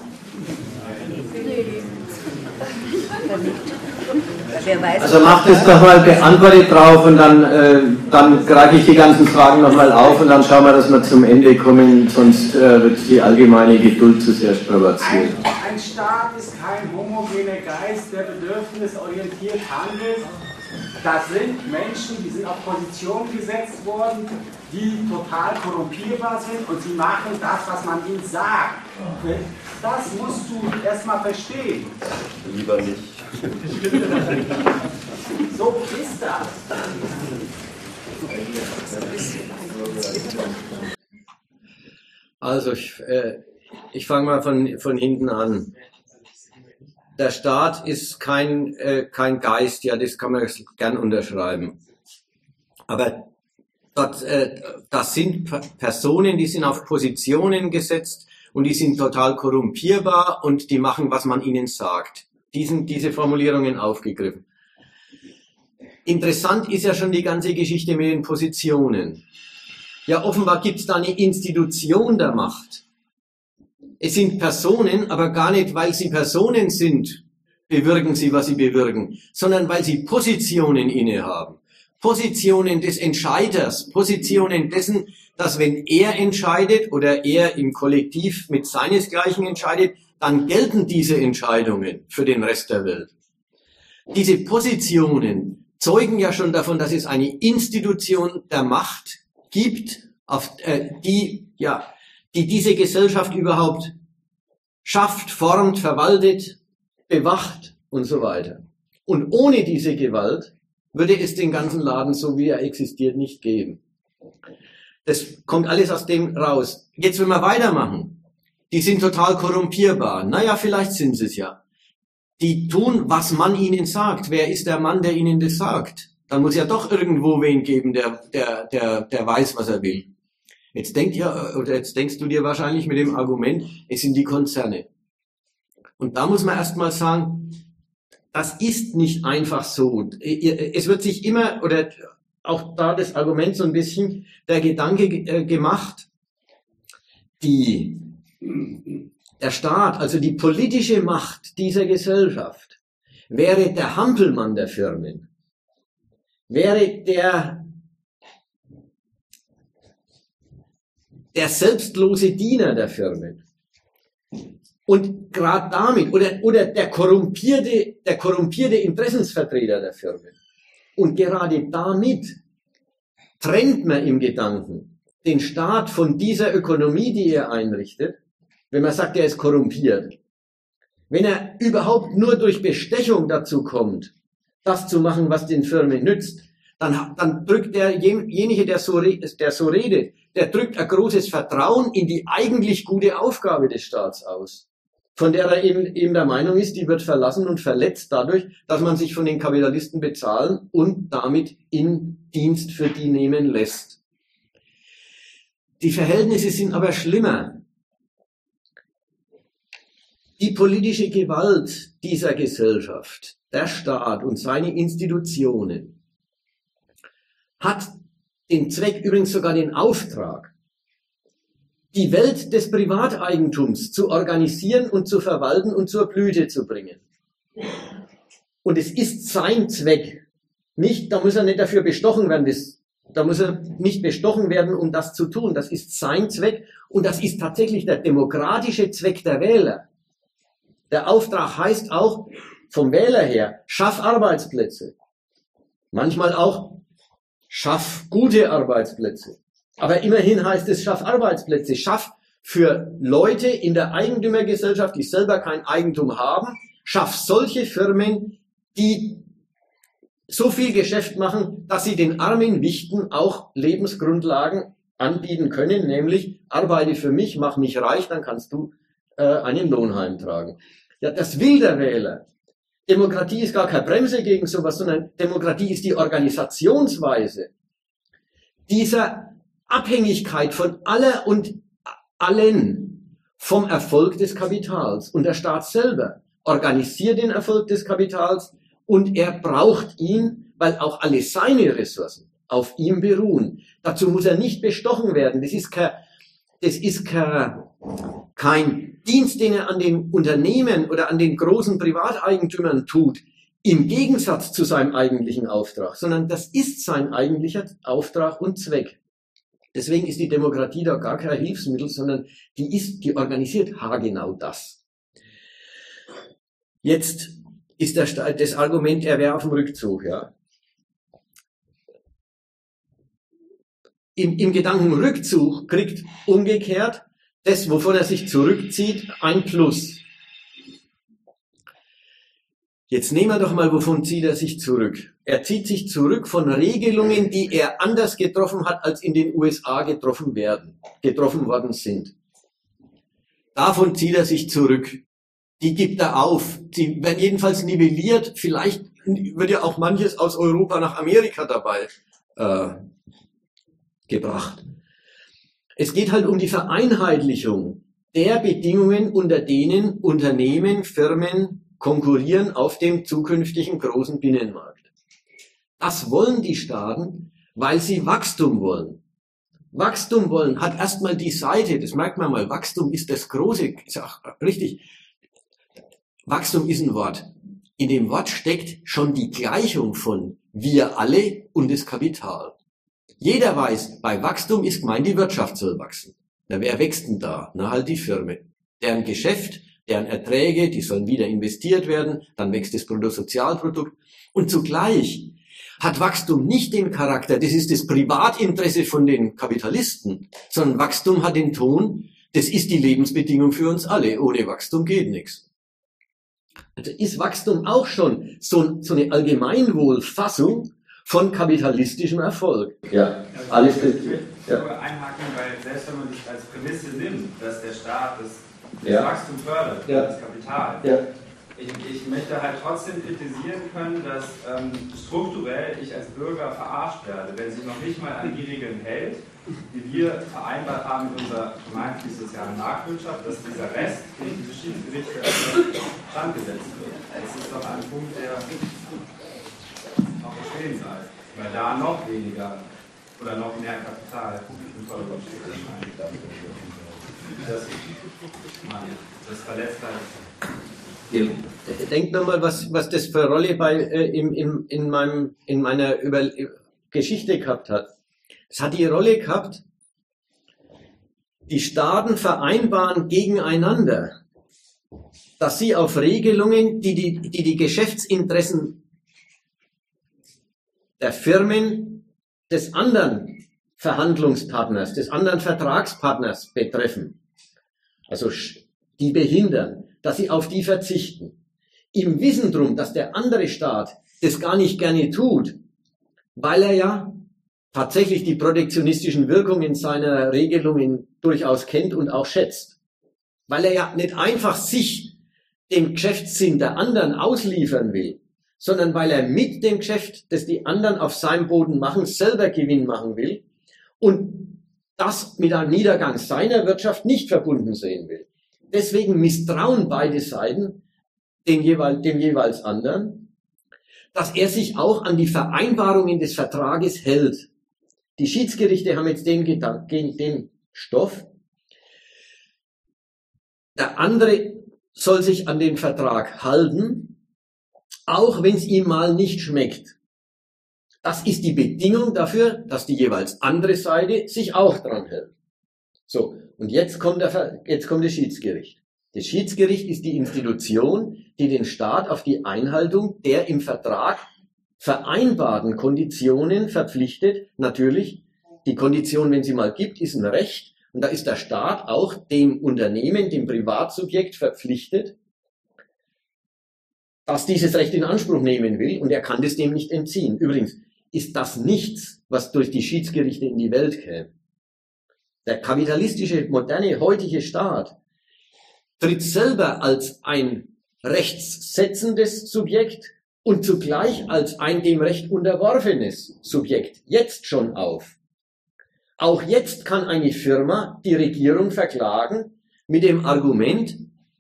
Also macht es doch mal, beantwortet drauf und dann greife ich die ganzen Fragen nochmal auf und dann schauen wir, dass wir zum Ende kommen, sonst wird die allgemeine Geduld zu sehr strapaziert. Ein Staat ist kein homogener Geist, der bedürfnisorientiert handelt. Das sind Menschen, die sind auf Positionen gesetzt worden, die total korrumpierbar sind und sie machen das, was man ihnen sagt. Das musst du erstmal verstehen. Lieber nicht. So ist das. Also ich fange mal von hinten an. Der Staat ist kein Geist, ja, das kann man gern unterschreiben. Aber das sind Personen, die sind auf Positionen gesetzt und die sind total korrumpierbar und die machen, was man ihnen sagt. Diese Formulierungen aufgegriffen. Interessant ist ja schon die ganze Geschichte mit den Positionen. Ja, offenbar gibt es da eine Institution der Macht. Es sind Personen, aber gar nicht, weil sie Personen sind, bewirken sie, was sie bewirken, sondern weil sie Positionen innehaben. Positionen des Entscheiders, Positionen dessen, dass wenn er entscheidet oder er im Kollektiv mit seinesgleichen entscheidet, dann gelten diese Entscheidungen für den Rest der Welt. Diese Positionen zeugen ja schon davon, dass es eine Institution der Macht gibt, die diese Gesellschaft überhaupt schafft, formt, verwaltet, bewacht und so weiter. Und ohne diese Gewalt würde es den ganzen Laden, so wie er existiert, nicht geben. Das kommt alles aus dem raus. Jetzt, wenn wir weitermachen, die sind total korrumpierbar. Naja, vielleicht sind sie es ja. Die tun, was man ihnen sagt. Wer ist der Mann, der ihnen das sagt? Dann muss ja doch irgendwo wen geben, der weiß, was er will. Jetzt denkst du dir wahrscheinlich mit dem Argument, es sind die Konzerne. Und da muss man erstmal sagen, das ist nicht einfach so. Es wird sich immer, oder auch da das Argument so ein bisschen, der Gedanke gemacht, der Staat, also die politische Macht dieser Gesellschaft, wäre der Hampelmann der Firmen, wäre der selbstlose Diener der Firmen. Und gerade damit, oder der korrumpierte Interessensvertreter der Firmen. Und gerade damit trennt man im Gedanken den Staat von dieser Ökonomie, die er einrichtet, wenn man sagt, er ist korrumpiert. Wenn er überhaupt nur durch Bestechung dazu kommt, das zu machen, was den Firmen nützt, dann drückt derjenige, der so redet, der drückt ein großes Vertrauen in die eigentlich gute Aufgabe des Staats aus, von der er eben der Meinung ist, die wird verlassen und verletzt dadurch, dass man sich von den Kapitalisten bezahlen und damit in Dienst für die nehmen lässt. Die Verhältnisse sind aber schlimmer. Die politische Gewalt dieser Gesellschaft, der Staat und seine Institutionen, hat den Zweck, übrigens sogar den Auftrag, die Welt des Privateigentums zu organisieren und zu verwalten und zur Blüte zu bringen. Und es ist sein Zweck. Da muss er nicht dafür bestochen werden, da muss er nicht bestochen werden, um das zu tun. Das ist sein Zweck und das ist tatsächlich der demokratische Zweck der Wähler. Der Auftrag heißt auch vom Wähler her, schaff Arbeitsplätze. Manchmal auch, schaff gute Arbeitsplätze. Aber immerhin heißt es, schaff Arbeitsplätze. Schaff für Leute in der Eigentümergesellschaft, die selber kein Eigentum haben, schaff solche Firmen, die so viel Geschäft machen, dass sie den armen Wichten auch Lebensgrundlagen anbieten können, nämlich arbeite für mich, mach mich reich, dann kannst du einen Lohn heimtragen. Ja, das will der Wähler. Demokratie ist gar keine Bremse gegen sowas, sondern Demokratie ist die Organisationsweise dieser Abhängigkeit von aller und allen vom Erfolg des Kapitals. Und der Staat selber organisiert den Erfolg des Kapitals und er braucht ihn, weil auch alle seine Ressourcen auf ihm beruhen. Dazu muss er nicht bestochen werden. Das ist kein Dienst, den er an den Unternehmen oder an den großen Privateigentümern tut, im Gegensatz zu seinem eigentlichen Auftrag, sondern das ist sein eigentlicher Auftrag und Zweck. Deswegen ist die Demokratie da gar kein Hilfsmittel, sondern die organisiert haargenau das. Jetzt ist das Argument, er wäre auf dem Rückzug, ja. Im Gedanken Rückzug kriegt umgekehrt das, wovon er sich zurückzieht, ein Plus. Jetzt nehmen wir doch mal, wovon zieht er sich zurück? Er zieht sich zurück von Regelungen, die er anders getroffen hat, als in den USA getroffen worden sind. Davon zieht er sich zurück. Die gibt er auf. Die werden jedenfalls nivelliert. Vielleicht wird ja auch manches aus Europa nach Amerika dabei gebracht. Es geht halt um die Vereinheitlichung der Bedingungen, unter denen Unternehmen, Firmen konkurrieren auf dem zukünftigen großen Binnenmarkt. Das wollen die Staaten, weil sie Wachstum wollen. Wachstum wollen hat erstmal die Seite, das merkt man mal, Wachstum ist das große, ist auch richtig. Wachstum ist ein Wort. In dem Wort steckt schon die Gleichung von wir alle und das Kapital. Jeder weiß, bei Wachstum ist gemeint, die Wirtschaft soll wachsen. Na, wer wächst denn da? Na, halt die Firmen. Deren Geschäft, deren Erträge, die sollen wieder investiert werden, dann wächst das Bruttosozialprodukt. Und zugleich hat Wachstum nicht den Charakter, das ist das Privatinteresse von den Kapitalisten, sondern Wachstum hat den Ton, das ist die Lebensbedingung für uns alle. Ohne Wachstum geht nichts. Also ist Wachstum auch schon so eine Allgemeinwohlfassung von kapitalistischem Erfolg. Ja, alles gut. Ich will einhaken, weil selbst wenn man sich als Prämisse nimmt, dass der Staat das Wachstum fördert, das Kapital, ich möchte halt trotzdem kritisieren können, dass strukturell ich als Bürger verarscht werde, wenn sich noch nicht mal an die Regeln hält, die wir vereinbart haben mit unserer vermeintlich-sozialen Marktwirtschaft, dass dieser Rest durch diese Schiedsgerichte standgesetzt wird. Das ist doch ein Punkt, der auch verstehen sei, weil da noch weniger oder noch mehr Kapital im Vordergrund steht. Das verletzt halt. Denkt nochmal, was das für eine Rolle in meiner Geschichte gehabt hat. Es hat die Rolle gehabt, die Staaten vereinbaren gegeneinander, dass sie auf Regelungen, die Geschäftsinteressen der Firmen des anderen Verhandlungspartners, des anderen Vertragspartners betreffen, also die behindern, dass sie auf die verzichten. Im Wissen drum, dass der andere Staat das gar nicht gerne tut, weil er ja tatsächlich die protektionistischen Wirkungen seiner Regelungen durchaus kennt und auch schätzt. Weil er ja nicht einfach sich dem Geschäftssinn der anderen ausliefern will, sondern weil er mit dem Geschäft, das die anderen auf seinem Boden machen, selber Gewinn machen will und das mit einem Niedergang seiner Wirtschaft nicht verbunden sehen will. Deswegen misstrauen beide Seiten dem jeweils anderen, dass er sich auch an die Vereinbarungen des Vertrages hält. Die Schiedsgerichte haben jetzt den Stoff. Der andere soll sich an den Vertrag halten, auch wenn es ihm mal nicht schmeckt. Das ist die Bedingung dafür, dass die jeweils andere Seite sich auch dran hält. So, und jetzt kommt das Schiedsgericht. Das Schiedsgericht ist die Institution, die den Staat auf die Einhaltung der im Vertrag vereinbarten Konditionen verpflichtet. Natürlich, die Kondition, wenn sie mal gibt, ist ein Recht. Und da ist der Staat auch dem Unternehmen, dem Privatsubjekt verpflichtet, dass dieses Recht in Anspruch nehmen will. Und er kann das dem nicht entziehen. Übrigens ist das nichts, was durch die Schiedsgerichte in die Welt käme. der kapitalistische, moderne, heutige Staat, tritt selber als ein rechtssetzendes Subjekt und zugleich als ein dem Recht unterworfenes Subjekt jetzt schon auf. Auch jetzt kann eine Firma die Regierung verklagen mit dem Argument,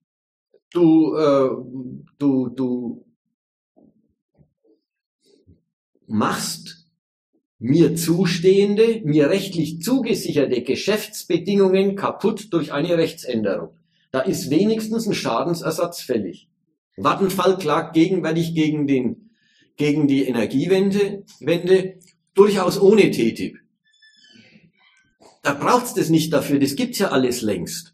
du machst mir zustehende, mir rechtlich zugesicherte Geschäftsbedingungen kaputt durch eine Rechtsänderung. Da ist wenigstens ein Schadensersatz fällig. Vattenfall klagt gegenwärtig gegen die Energiewende, durchaus ohne TTIP. Da braucht's das nicht dafür, das gibt's ja alles längst.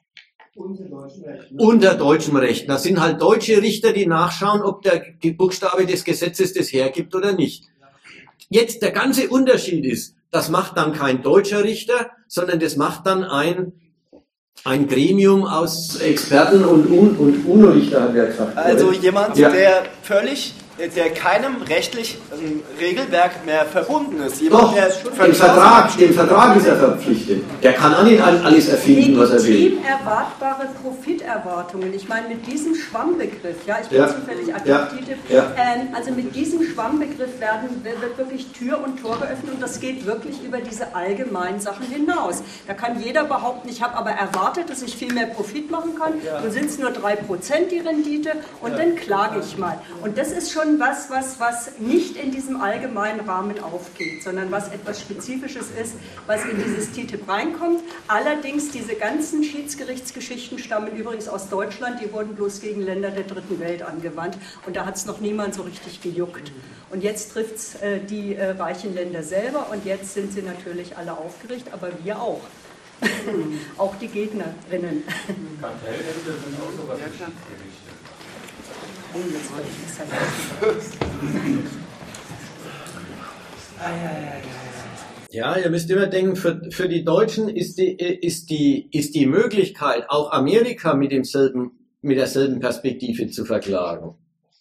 Unter deutschem Recht. Das sind halt deutsche Richter, die nachschauen, ob der Buchstabe des Gesetzes das hergibt oder nicht. Jetzt der ganze Unterschied ist, das macht dann kein deutscher Richter, sondern das macht dann ein Gremium aus Experten und UNO-Richter, hat er gesagt. Also jemand, der keinem rechtlichen Regelwerk mehr verbunden ist. Jemand, doch, dem Vertrag ist er verpflichtet. Der kann auch nicht alles erfinden, was er will. Legitim erwartbare Profiterwartungen. Ich meine, mit diesem Schwammbegriff, ich bin zufällig aktiv, also mit diesem Schwammbegriff wird wirklich Tür und Tor geöffnet und das geht wirklich über diese allgemeinen Sachen hinaus. Da kann jeder behaupten, ich habe aber erwartet, dass ich viel mehr Profit machen kann. Nun sind es nur 3% die Rendite und dann klage ich mal. Und das ist schon was nicht in diesem allgemeinen Rahmen aufgeht, sondern was etwas Spezifisches ist, was in dieses TTIP reinkommt. Allerdings, diese ganzen Schiedsgerichtsgeschichten stammen übrigens aus Deutschland, die wurden bloß gegen Länder der dritten Welt angewandt und da hat es noch niemand so richtig gejuckt. Und jetzt trifft es die reichen Länder selber und jetzt sind sie natürlich alle aufgeregt, aber wir auch. Auch die Gegnerinnen. Kartellrechte sind auch sowas wie Schiedsgerichte. Ja, ihr müsst immer denken, für die Deutschen ist die Möglichkeit, auch Amerika mit derselben Perspektive zu verklagen.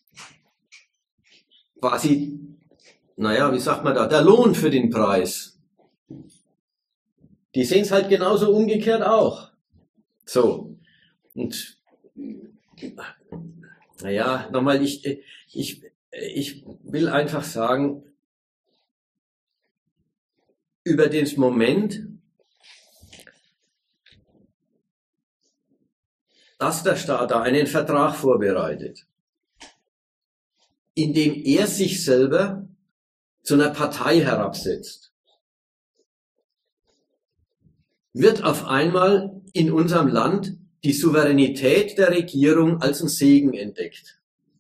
Quasi, wie sagt man da, der Lohn für den Preis. Die sehen es halt genauso umgekehrt auch. So. Und nochmal, ich will einfach sagen, über den Moment, dass der Staat da einen Vertrag vorbereitet, in dem er sich selber zu einer Partei herabsetzt, wird auf einmal in unserem Land die Souveränität der Regierung als ein Segen entdeckt.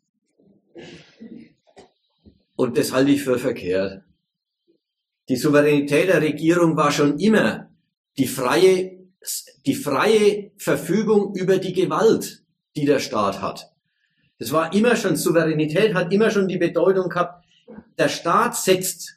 Und das halte ich für verkehrt. Die Souveränität der Regierung war schon immer die freie Verfügung über die Gewalt, die der Staat hat. Das war immer schon, Souveränität hat immer schon die Bedeutung gehabt, der Staat setzt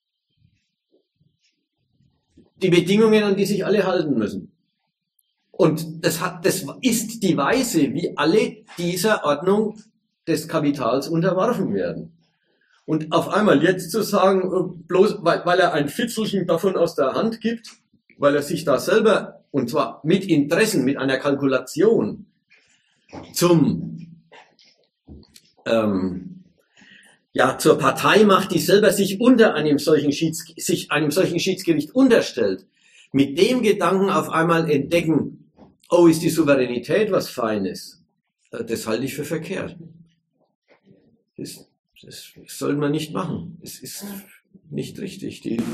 die Bedingungen, an die sich alle halten müssen. Und das ist die Weise, wie alle dieser Ordnung des Kapitals unterworfen werden. Und auf einmal jetzt zu sagen, bloß weil er ein Fitzelchen davon aus der Hand gibt, weil er sich da selber, und zwar mit Interessen, mit einer Kalkulation, zur Partei macht, die selber sich unter einem solchen Schiedsgericht unterstellt, mit dem Gedanken auf einmal entdecken, oh, ist die Souveränität was Feines? Das halte ich für verkehrt. Das soll man nicht machen. Das ist nicht richtig. Ich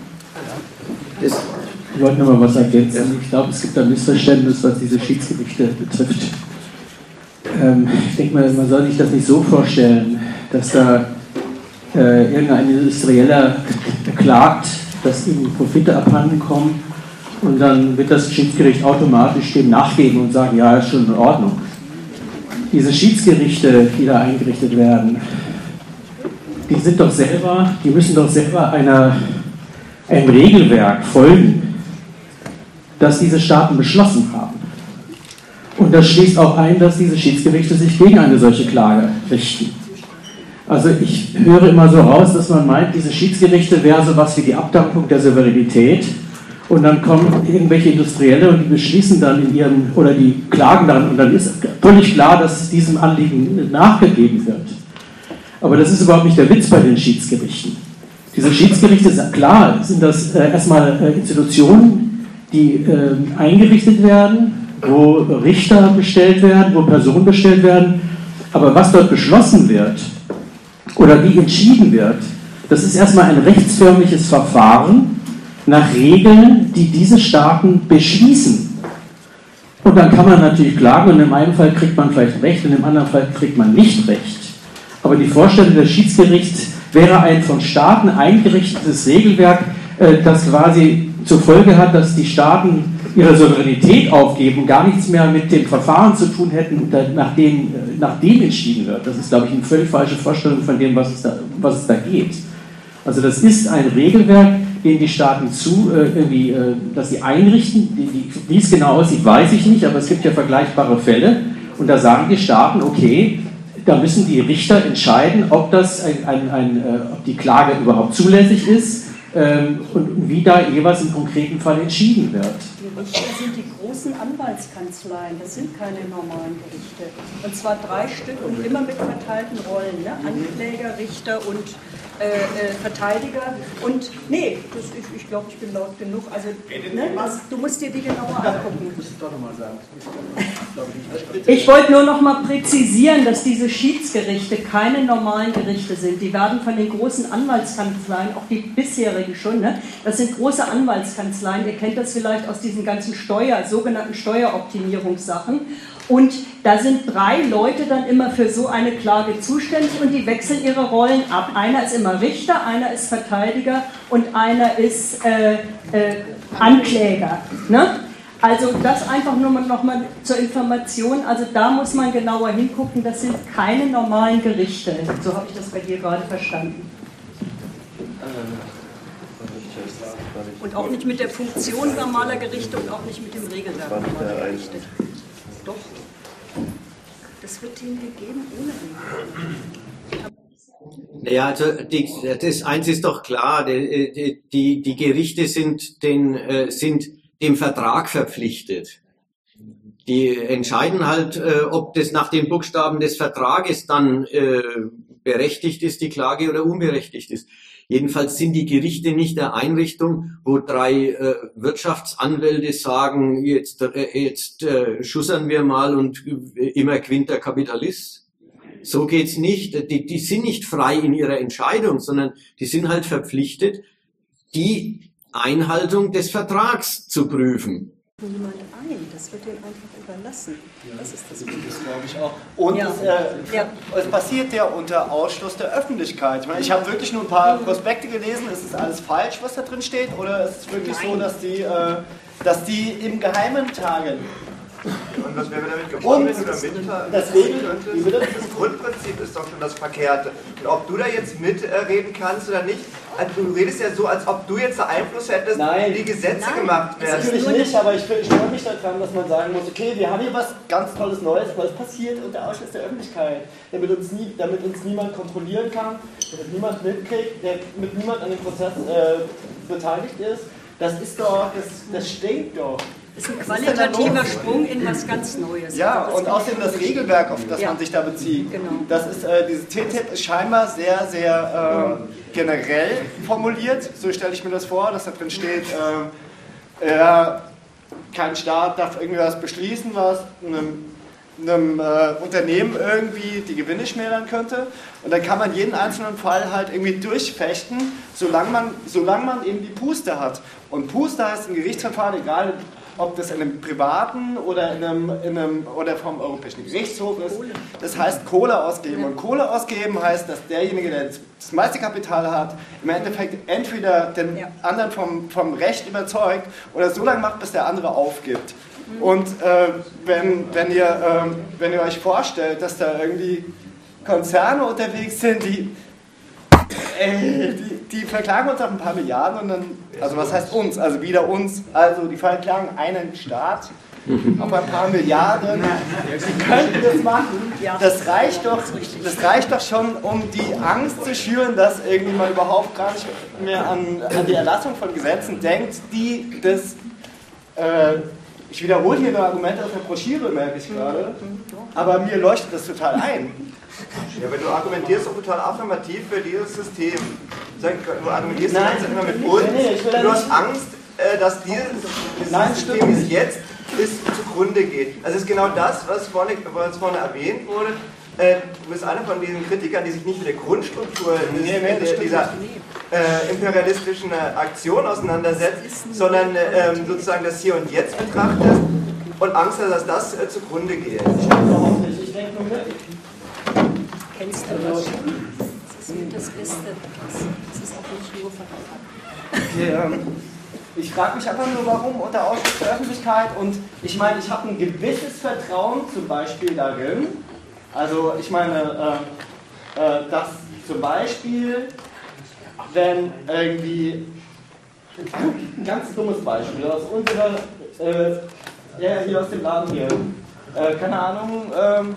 wollte noch mal was ergänzen. Ich glaube, es gibt ein Missverständnis, was diese Schiedsgerichte betrifft. Ich denke mal, man soll sich das nicht so vorstellen, dass da irgendein Industrieller klagt, dass ihm Profite abhanden kommen und dann wird das Schiedsgericht automatisch dem nachgeben und sagen, ja, ist schon in Ordnung. Diese Schiedsgerichte, die da eingerichtet werden, die müssen doch selber einem Regelwerk folgen, das diese Staaten beschlossen haben. Und das schließt auch ein, dass diese Schiedsgerichte sich gegen eine solche Klage richten. Also ich höre immer so raus, dass man meint, diese Schiedsgerichte wären sowas wie die Abdankung der Souveränität Und dann kommen irgendwelche Industrielle und die beschließen dann oder die klagen dann und dann ist völlig klar, dass diesem Anliegen nachgegeben wird. Aber das ist überhaupt nicht der Witz bei den Schiedsgerichten. Diese Schiedsgerichte, klar, sind das erstmal Institutionen, die eingerichtet werden, wo Richter bestellt werden, wo Personen bestellt werden. Aber was dort beschlossen wird oder wie entschieden wird, das ist erstmal ein rechtsförmliches Verfahren nach Regeln, die diese Staaten beschließen. Und dann kann man natürlich klagen und in einem Fall kriegt man vielleicht Recht und im anderen Fall kriegt man nicht Recht. Aber die Vorstellung des Schiedsgerichts wäre ein von Staaten eingerichtetes Regelwerk, das quasi zur Folge hat, dass die Staaten ihre Souveränität aufgeben, gar nichts mehr mit dem Verfahren zu tun hätten, nach dem entschieden wird. Das ist, glaube ich, eine völlig falsche Vorstellung von dem, was es da geht. Also das ist ein Regelwerk, den die Staaten dass sie einrichten. Wie es genau aussieht, weiß ich nicht, aber es gibt ja vergleichbare Fälle. Und da sagen die Staaten, okay, da müssen die Richter entscheiden, ob ob die Klage überhaupt zulässig ist und wie da jeweils im konkreten Fall entschieden wird. Die Richter sind die großen Anwaltskanzleien, das sind keine normalen Gerichte. Und zwar 3 Stück und immer mit verteilten Rollen, ne? Ankläger, Richter und Verteidiger. Und nee, ich glaube, ich bin laut genug. Also, ne, du musst dir die genauer angucken. Ich wollte nur noch mal präzisieren, dass diese Schiedsgerichte keine normalen Gerichte sind. Die werden von den großen Anwaltskanzleien, auch die bisherigen schon, ne? Das sind große Anwaltskanzleien. Ihr kennt das vielleicht aus diesen ganzen sogenannten Steueroptimierungssachen. Und da sind 3 Leute dann immer für so eine Klage zuständig und die wechseln ihre Rollen ab. Einer ist immer Richter, einer ist Verteidiger und einer ist Ankläger. Ne? Also das einfach nur noch mal zur Information. Also da muss man genauer hingucken. Das sind keine normalen Gerichte. So habe ich das bei dir gerade verstanden. Und auch nicht mit der Funktion normaler Gerichte und auch nicht mit dem Regelwerk normaler Gerichte. Doch. Das wird ihnen gegeben ohne Ja, also das eins ist doch klar, die Gerichte sind dem Vertrag verpflichtet. Die entscheiden halt, ob das nach den Buchstaben des Vertrages dann berechtigt ist, die Klage, oder unberechtigt ist. Jedenfalls sind die Gerichte nicht der Einrichtung, wo 3 Wirtschaftsanwälte sagen, jetzt schussern wir mal und immer gewinnt der Kapitalist. So geht's nicht. Die sind nicht frei in ihrer Entscheidung, sondern die sind halt verpflichtet, die Einhaltung des Vertrags zu prüfen. Niemand ein, das wird ihnen einfach überlassen. Das ist das glaube ich auch. Und es passiert ja unter Ausschluss der Öffentlichkeit. Ich habe wirklich nur ein paar Prospekte gelesen. Ist das alles falsch, was da drin steht? Oder ist es wirklich so, dass die im Geheimen tagen? Und was wäre damit gemeint, wenn du da mitreden könntest? Das Grundprinzip ist doch schon das Verkehrte. Und ob du da jetzt mitreden kannst oder nicht, also du redest ja so, als ob du jetzt einen Einfluss hättest, wie die Gesetze gemacht werden. Natürlich nicht, aber ich störe mich daran, dass man sagen muss, okay, wir haben hier was ganz Tolles Neues, aber es passiert unter Ausschluss der Öffentlichkeit, damit uns niemand kontrollieren kann, damit niemand mitkriegt, damit niemand an dem Prozess beteiligt ist. Das ist doch, das stinkt doch. Das ist ein qualitativer Sprung in was ganz Neues. Ja, und außerdem das Regelwerk, auf das man sich da bezieht. Genau. Das ist, diese TTIP ist scheinbar sehr, sehr generell formuliert. So stelle ich mir das vor, dass da drin steht, kein Staat darf irgendwie was beschließen, was einem Unternehmen irgendwie die Gewinne schmälern könnte. Und dann kann man jeden einzelnen Fall halt irgendwie durchfechten, solange man eben die Puste hat. Und Puste heißt im Gerichtsverfahren, egal ob das in einem privaten oder oder vom Europäischen Gerichtshof ist, das heißt Kohle ausgeben. Und Kohle ausgeben heißt, dass derjenige, der das meiste Kapital hat, im Endeffekt entweder den anderen vom Recht überzeugt oder so lange macht, bis der andere aufgibt. Und wenn ihr euch vorstellt, dass da irgendwie Konzerne unterwegs sind, die verklagen uns auf ein paar Milliarden und dann Also was heißt uns? Also wieder uns, also die verklagen einen Staat auf ein paar Milliarden. Sie könnten das machen. Das reicht doch schon, um die Angst zu schüren, dass irgendwie man überhaupt gar nicht mehr an die Erlassung von Gesetzen denkt, die das... ich wiederhole hier nur Argumente aus der Broschüre, merke ich gerade, aber mir leuchtet das total ein. Ja, aber du argumentierst doch total affirmativ für dieses System. Du argumentierst die ganze Zeit immer mit uns. Du hast Angst, dass dieses System, wie es jetzt ist, zugrunde geht. Also es ist genau das, was vorne erwähnt wurde. Du bist einer von diesen Kritikern, die sich nicht mit der Grundstruktur dieser imperialistischen Aktion auseinandersetzt, sondern sozusagen das Hier und Jetzt betrachtest und Angst hast, dass das zugrunde geht. Ich denke nur mit. Kennst du das schon? Das ist mit das Beste. Das ist auch nicht nur verkauft. Ich frage mich einfach nur, warum unter Ausschluss der Öffentlichkeit, und ich meine, ich habe ein gewisses Vertrauen zum Beispiel darin, also ich meine, dass zum Beispiel, wenn irgendwie, ein ganz dummes Beispiel aus unserer, hier aus dem Laden hier, keine Ahnung,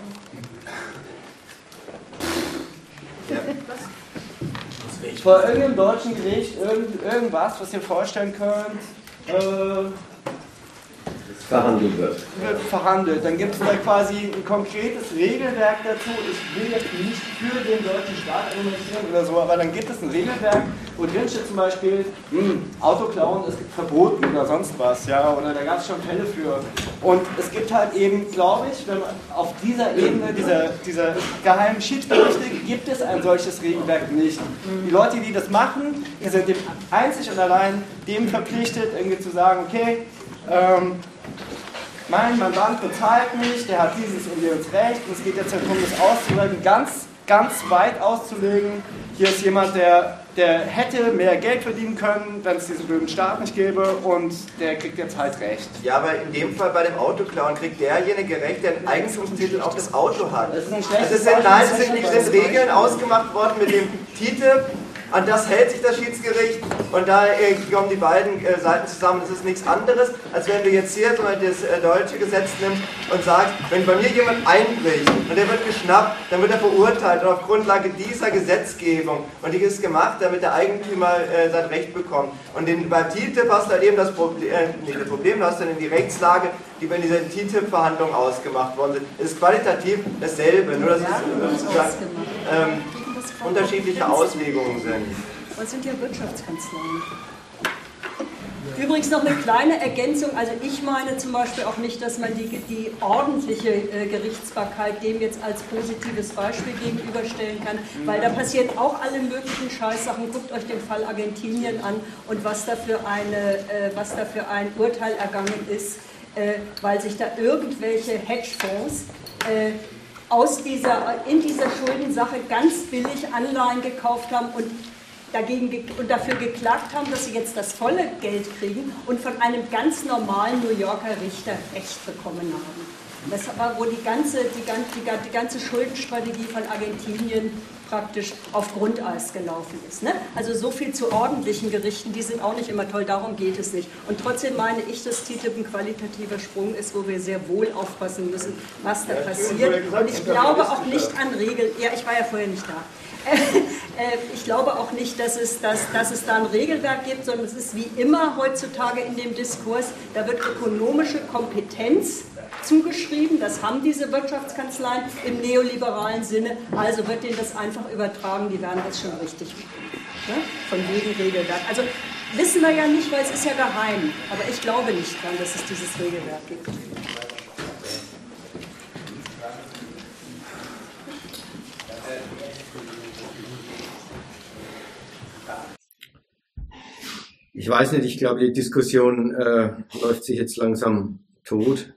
vor irgendeinem deutschen Gericht irgendwas, was ihr vorstellen könnt, verhandelt wird. Verhandelt. Dann gibt es da quasi ein konkretes Regelwerk dazu. Ich will jetzt nicht für den deutschen Staat argumentieren oder so, aber dann gibt es ein Regelwerk, wo drin steht zum Beispiel, Autoklauen ist verboten oder sonst was, ja, oder da gab es schon Fälle für. Und es gibt halt eben, glaube ich, wenn man auf dieser Ebene, dieser geheimen Schiedsgerichte, gibt es ein solches Regelwerk nicht. Die Leute, die das machen, die sind dem einzig und allein dem verpflichtet, irgendwie zu sagen, okay, mein Mandant bezahlt mich, der hat dieses und jenes Recht, und es geht jetzt darum, das auszulegen, ganz weit auszulegen. Hier ist jemand, der hätte mehr Geld verdienen können, wenn es diesen blöden Staat nicht gäbe, und der kriegt jetzt halt Recht. Ja, aber in dem Fall bei dem Autoklauen kriegt derjenige Recht, der einen Eigentumstitel auf das Auto hat. Es sind Regeln ausgemacht worden mit dem TTIP. An das hält sich das Schiedsgericht, und da kommen die beiden Seiten zusammen. Das ist nichts anderes, als wenn du jetzt hier zum Beispiel das deutsche Gesetz nimmst und sagst, wenn bei mir jemand einbricht und der wird geschnappt, dann wird er verurteilt, und auf Grundlage dieser Gesetzgebung, und die ist gemacht, damit der Eigentümer sein Recht bekommt. Und beim TTIP hast du halt eben das Problem, hast du dann die Rechtslage, die bei dieser TTIP-Verhandlung ausgemacht worden sind. Es ist qualitativ dasselbe, nur dass es sozusagen unterschiedliche Auslegungen sind. Das sind ja Wirtschaftskanzleien. Übrigens noch eine kleine Ergänzung, also ich meine zum Beispiel auch nicht, dass man die ordentliche Gerichtsbarkeit dem jetzt als positives Beispiel gegenüberstellen kann, weil da passieren auch alle möglichen Scheißsachen. Guckt euch den Fall Argentinien an und was da für ein Urteil ergangen ist, weil sich da irgendwelche Hedgefonds in dieser Schuldensache ganz billig Anleihen gekauft haben und dafür geklagt haben, dass sie jetzt das volle Geld kriegen und von einem ganz normalen New Yorker Richter Recht bekommen haben. Das war, wo die ganze Schuldenstrategie von Argentinien praktisch auf Grundeis gelaufen ist. Ne? Also so viel zu ordentlichen Gerichten, die sind auch nicht immer toll, darum geht es nicht. Und trotzdem meine ich, dass TTIP ein qualitativer Sprung ist, wo wir sehr wohl aufpassen müssen, was da passiert. Und ich glaube auch nicht an Regeln, ja, ich war ja vorher nicht da. Ich glaube auch nicht, dass es da ein Regelwerk gibt, sondern es ist wie immer heutzutage in dem Diskurs, da wird ökonomische Kompetenz zugeschrieben, das haben diese Wirtschaftskanzleien im neoliberalen Sinne, also wird denen das einfach übertragen, die werden das schon richtig machen, ne? Von wegen Regelwerk. Also wissen wir ja nicht, weil es ist ja geheim, aber ich glaube nicht dran, dass es dieses Regelwerk gibt. Ich weiß nicht, ich glaube, die Diskussion läuft sich jetzt langsam tot.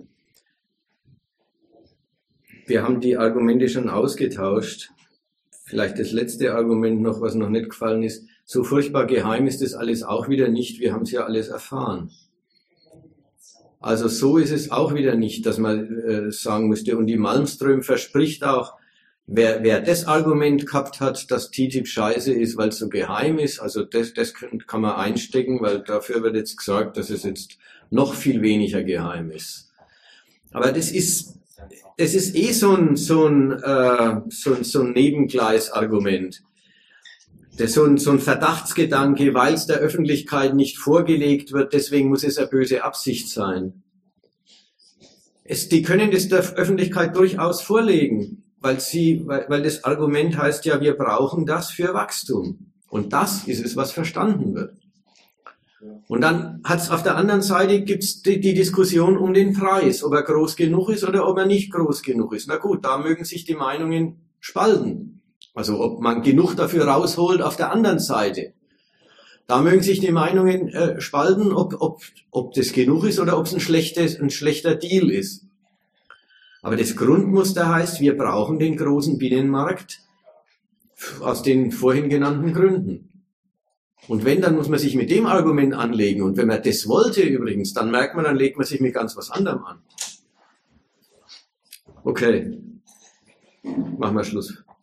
Wir haben die Argumente schon ausgetauscht. Vielleicht das letzte Argument noch, was noch nicht gefallen ist. So furchtbar geheim ist das alles auch wieder nicht. Wir haben es ja alles erfahren. Also so ist es auch wieder nicht, dass man sagen müsste. Und die Malmström verspricht auch, Wer das Argument gehabt hat, dass TTIP scheiße ist, weil es so geheim ist, also das kann man einstecken, weil dafür wird jetzt gesagt, dass es jetzt noch viel weniger geheim ist. Aber das ist eh so ein Nebengleisargument. Das ist so ein Verdachtsgedanke, weil es der Öffentlichkeit nicht vorgelegt wird, deswegen muss es eine böse Absicht sein. Die können das der Öffentlichkeit durchaus vorlegen, weil das Argument heißt ja, wir brauchen das für Wachstum. Und das ist es, was verstanden wird. Und dann hat es auf der anderen Seite gibt's die Diskussion um den Preis, ob er groß genug ist oder ob er nicht groß genug ist. Na gut, da mögen sich die Meinungen spalten. Also ob man genug dafür rausholt auf der anderen Seite. Da mögen sich die Meinungen spalten, ob das genug ist oder ob es ein schlechter Deal ist. Aber das Grundmuster heißt, wir brauchen den großen Binnenmarkt aus den vorhin genannten Gründen. Und wenn, dann muss man sich mit dem Argument anlegen. Und wenn man das wollte übrigens, dann merkt man, dann legt man sich mit ganz was anderem an. Okay, machen wir Schluss.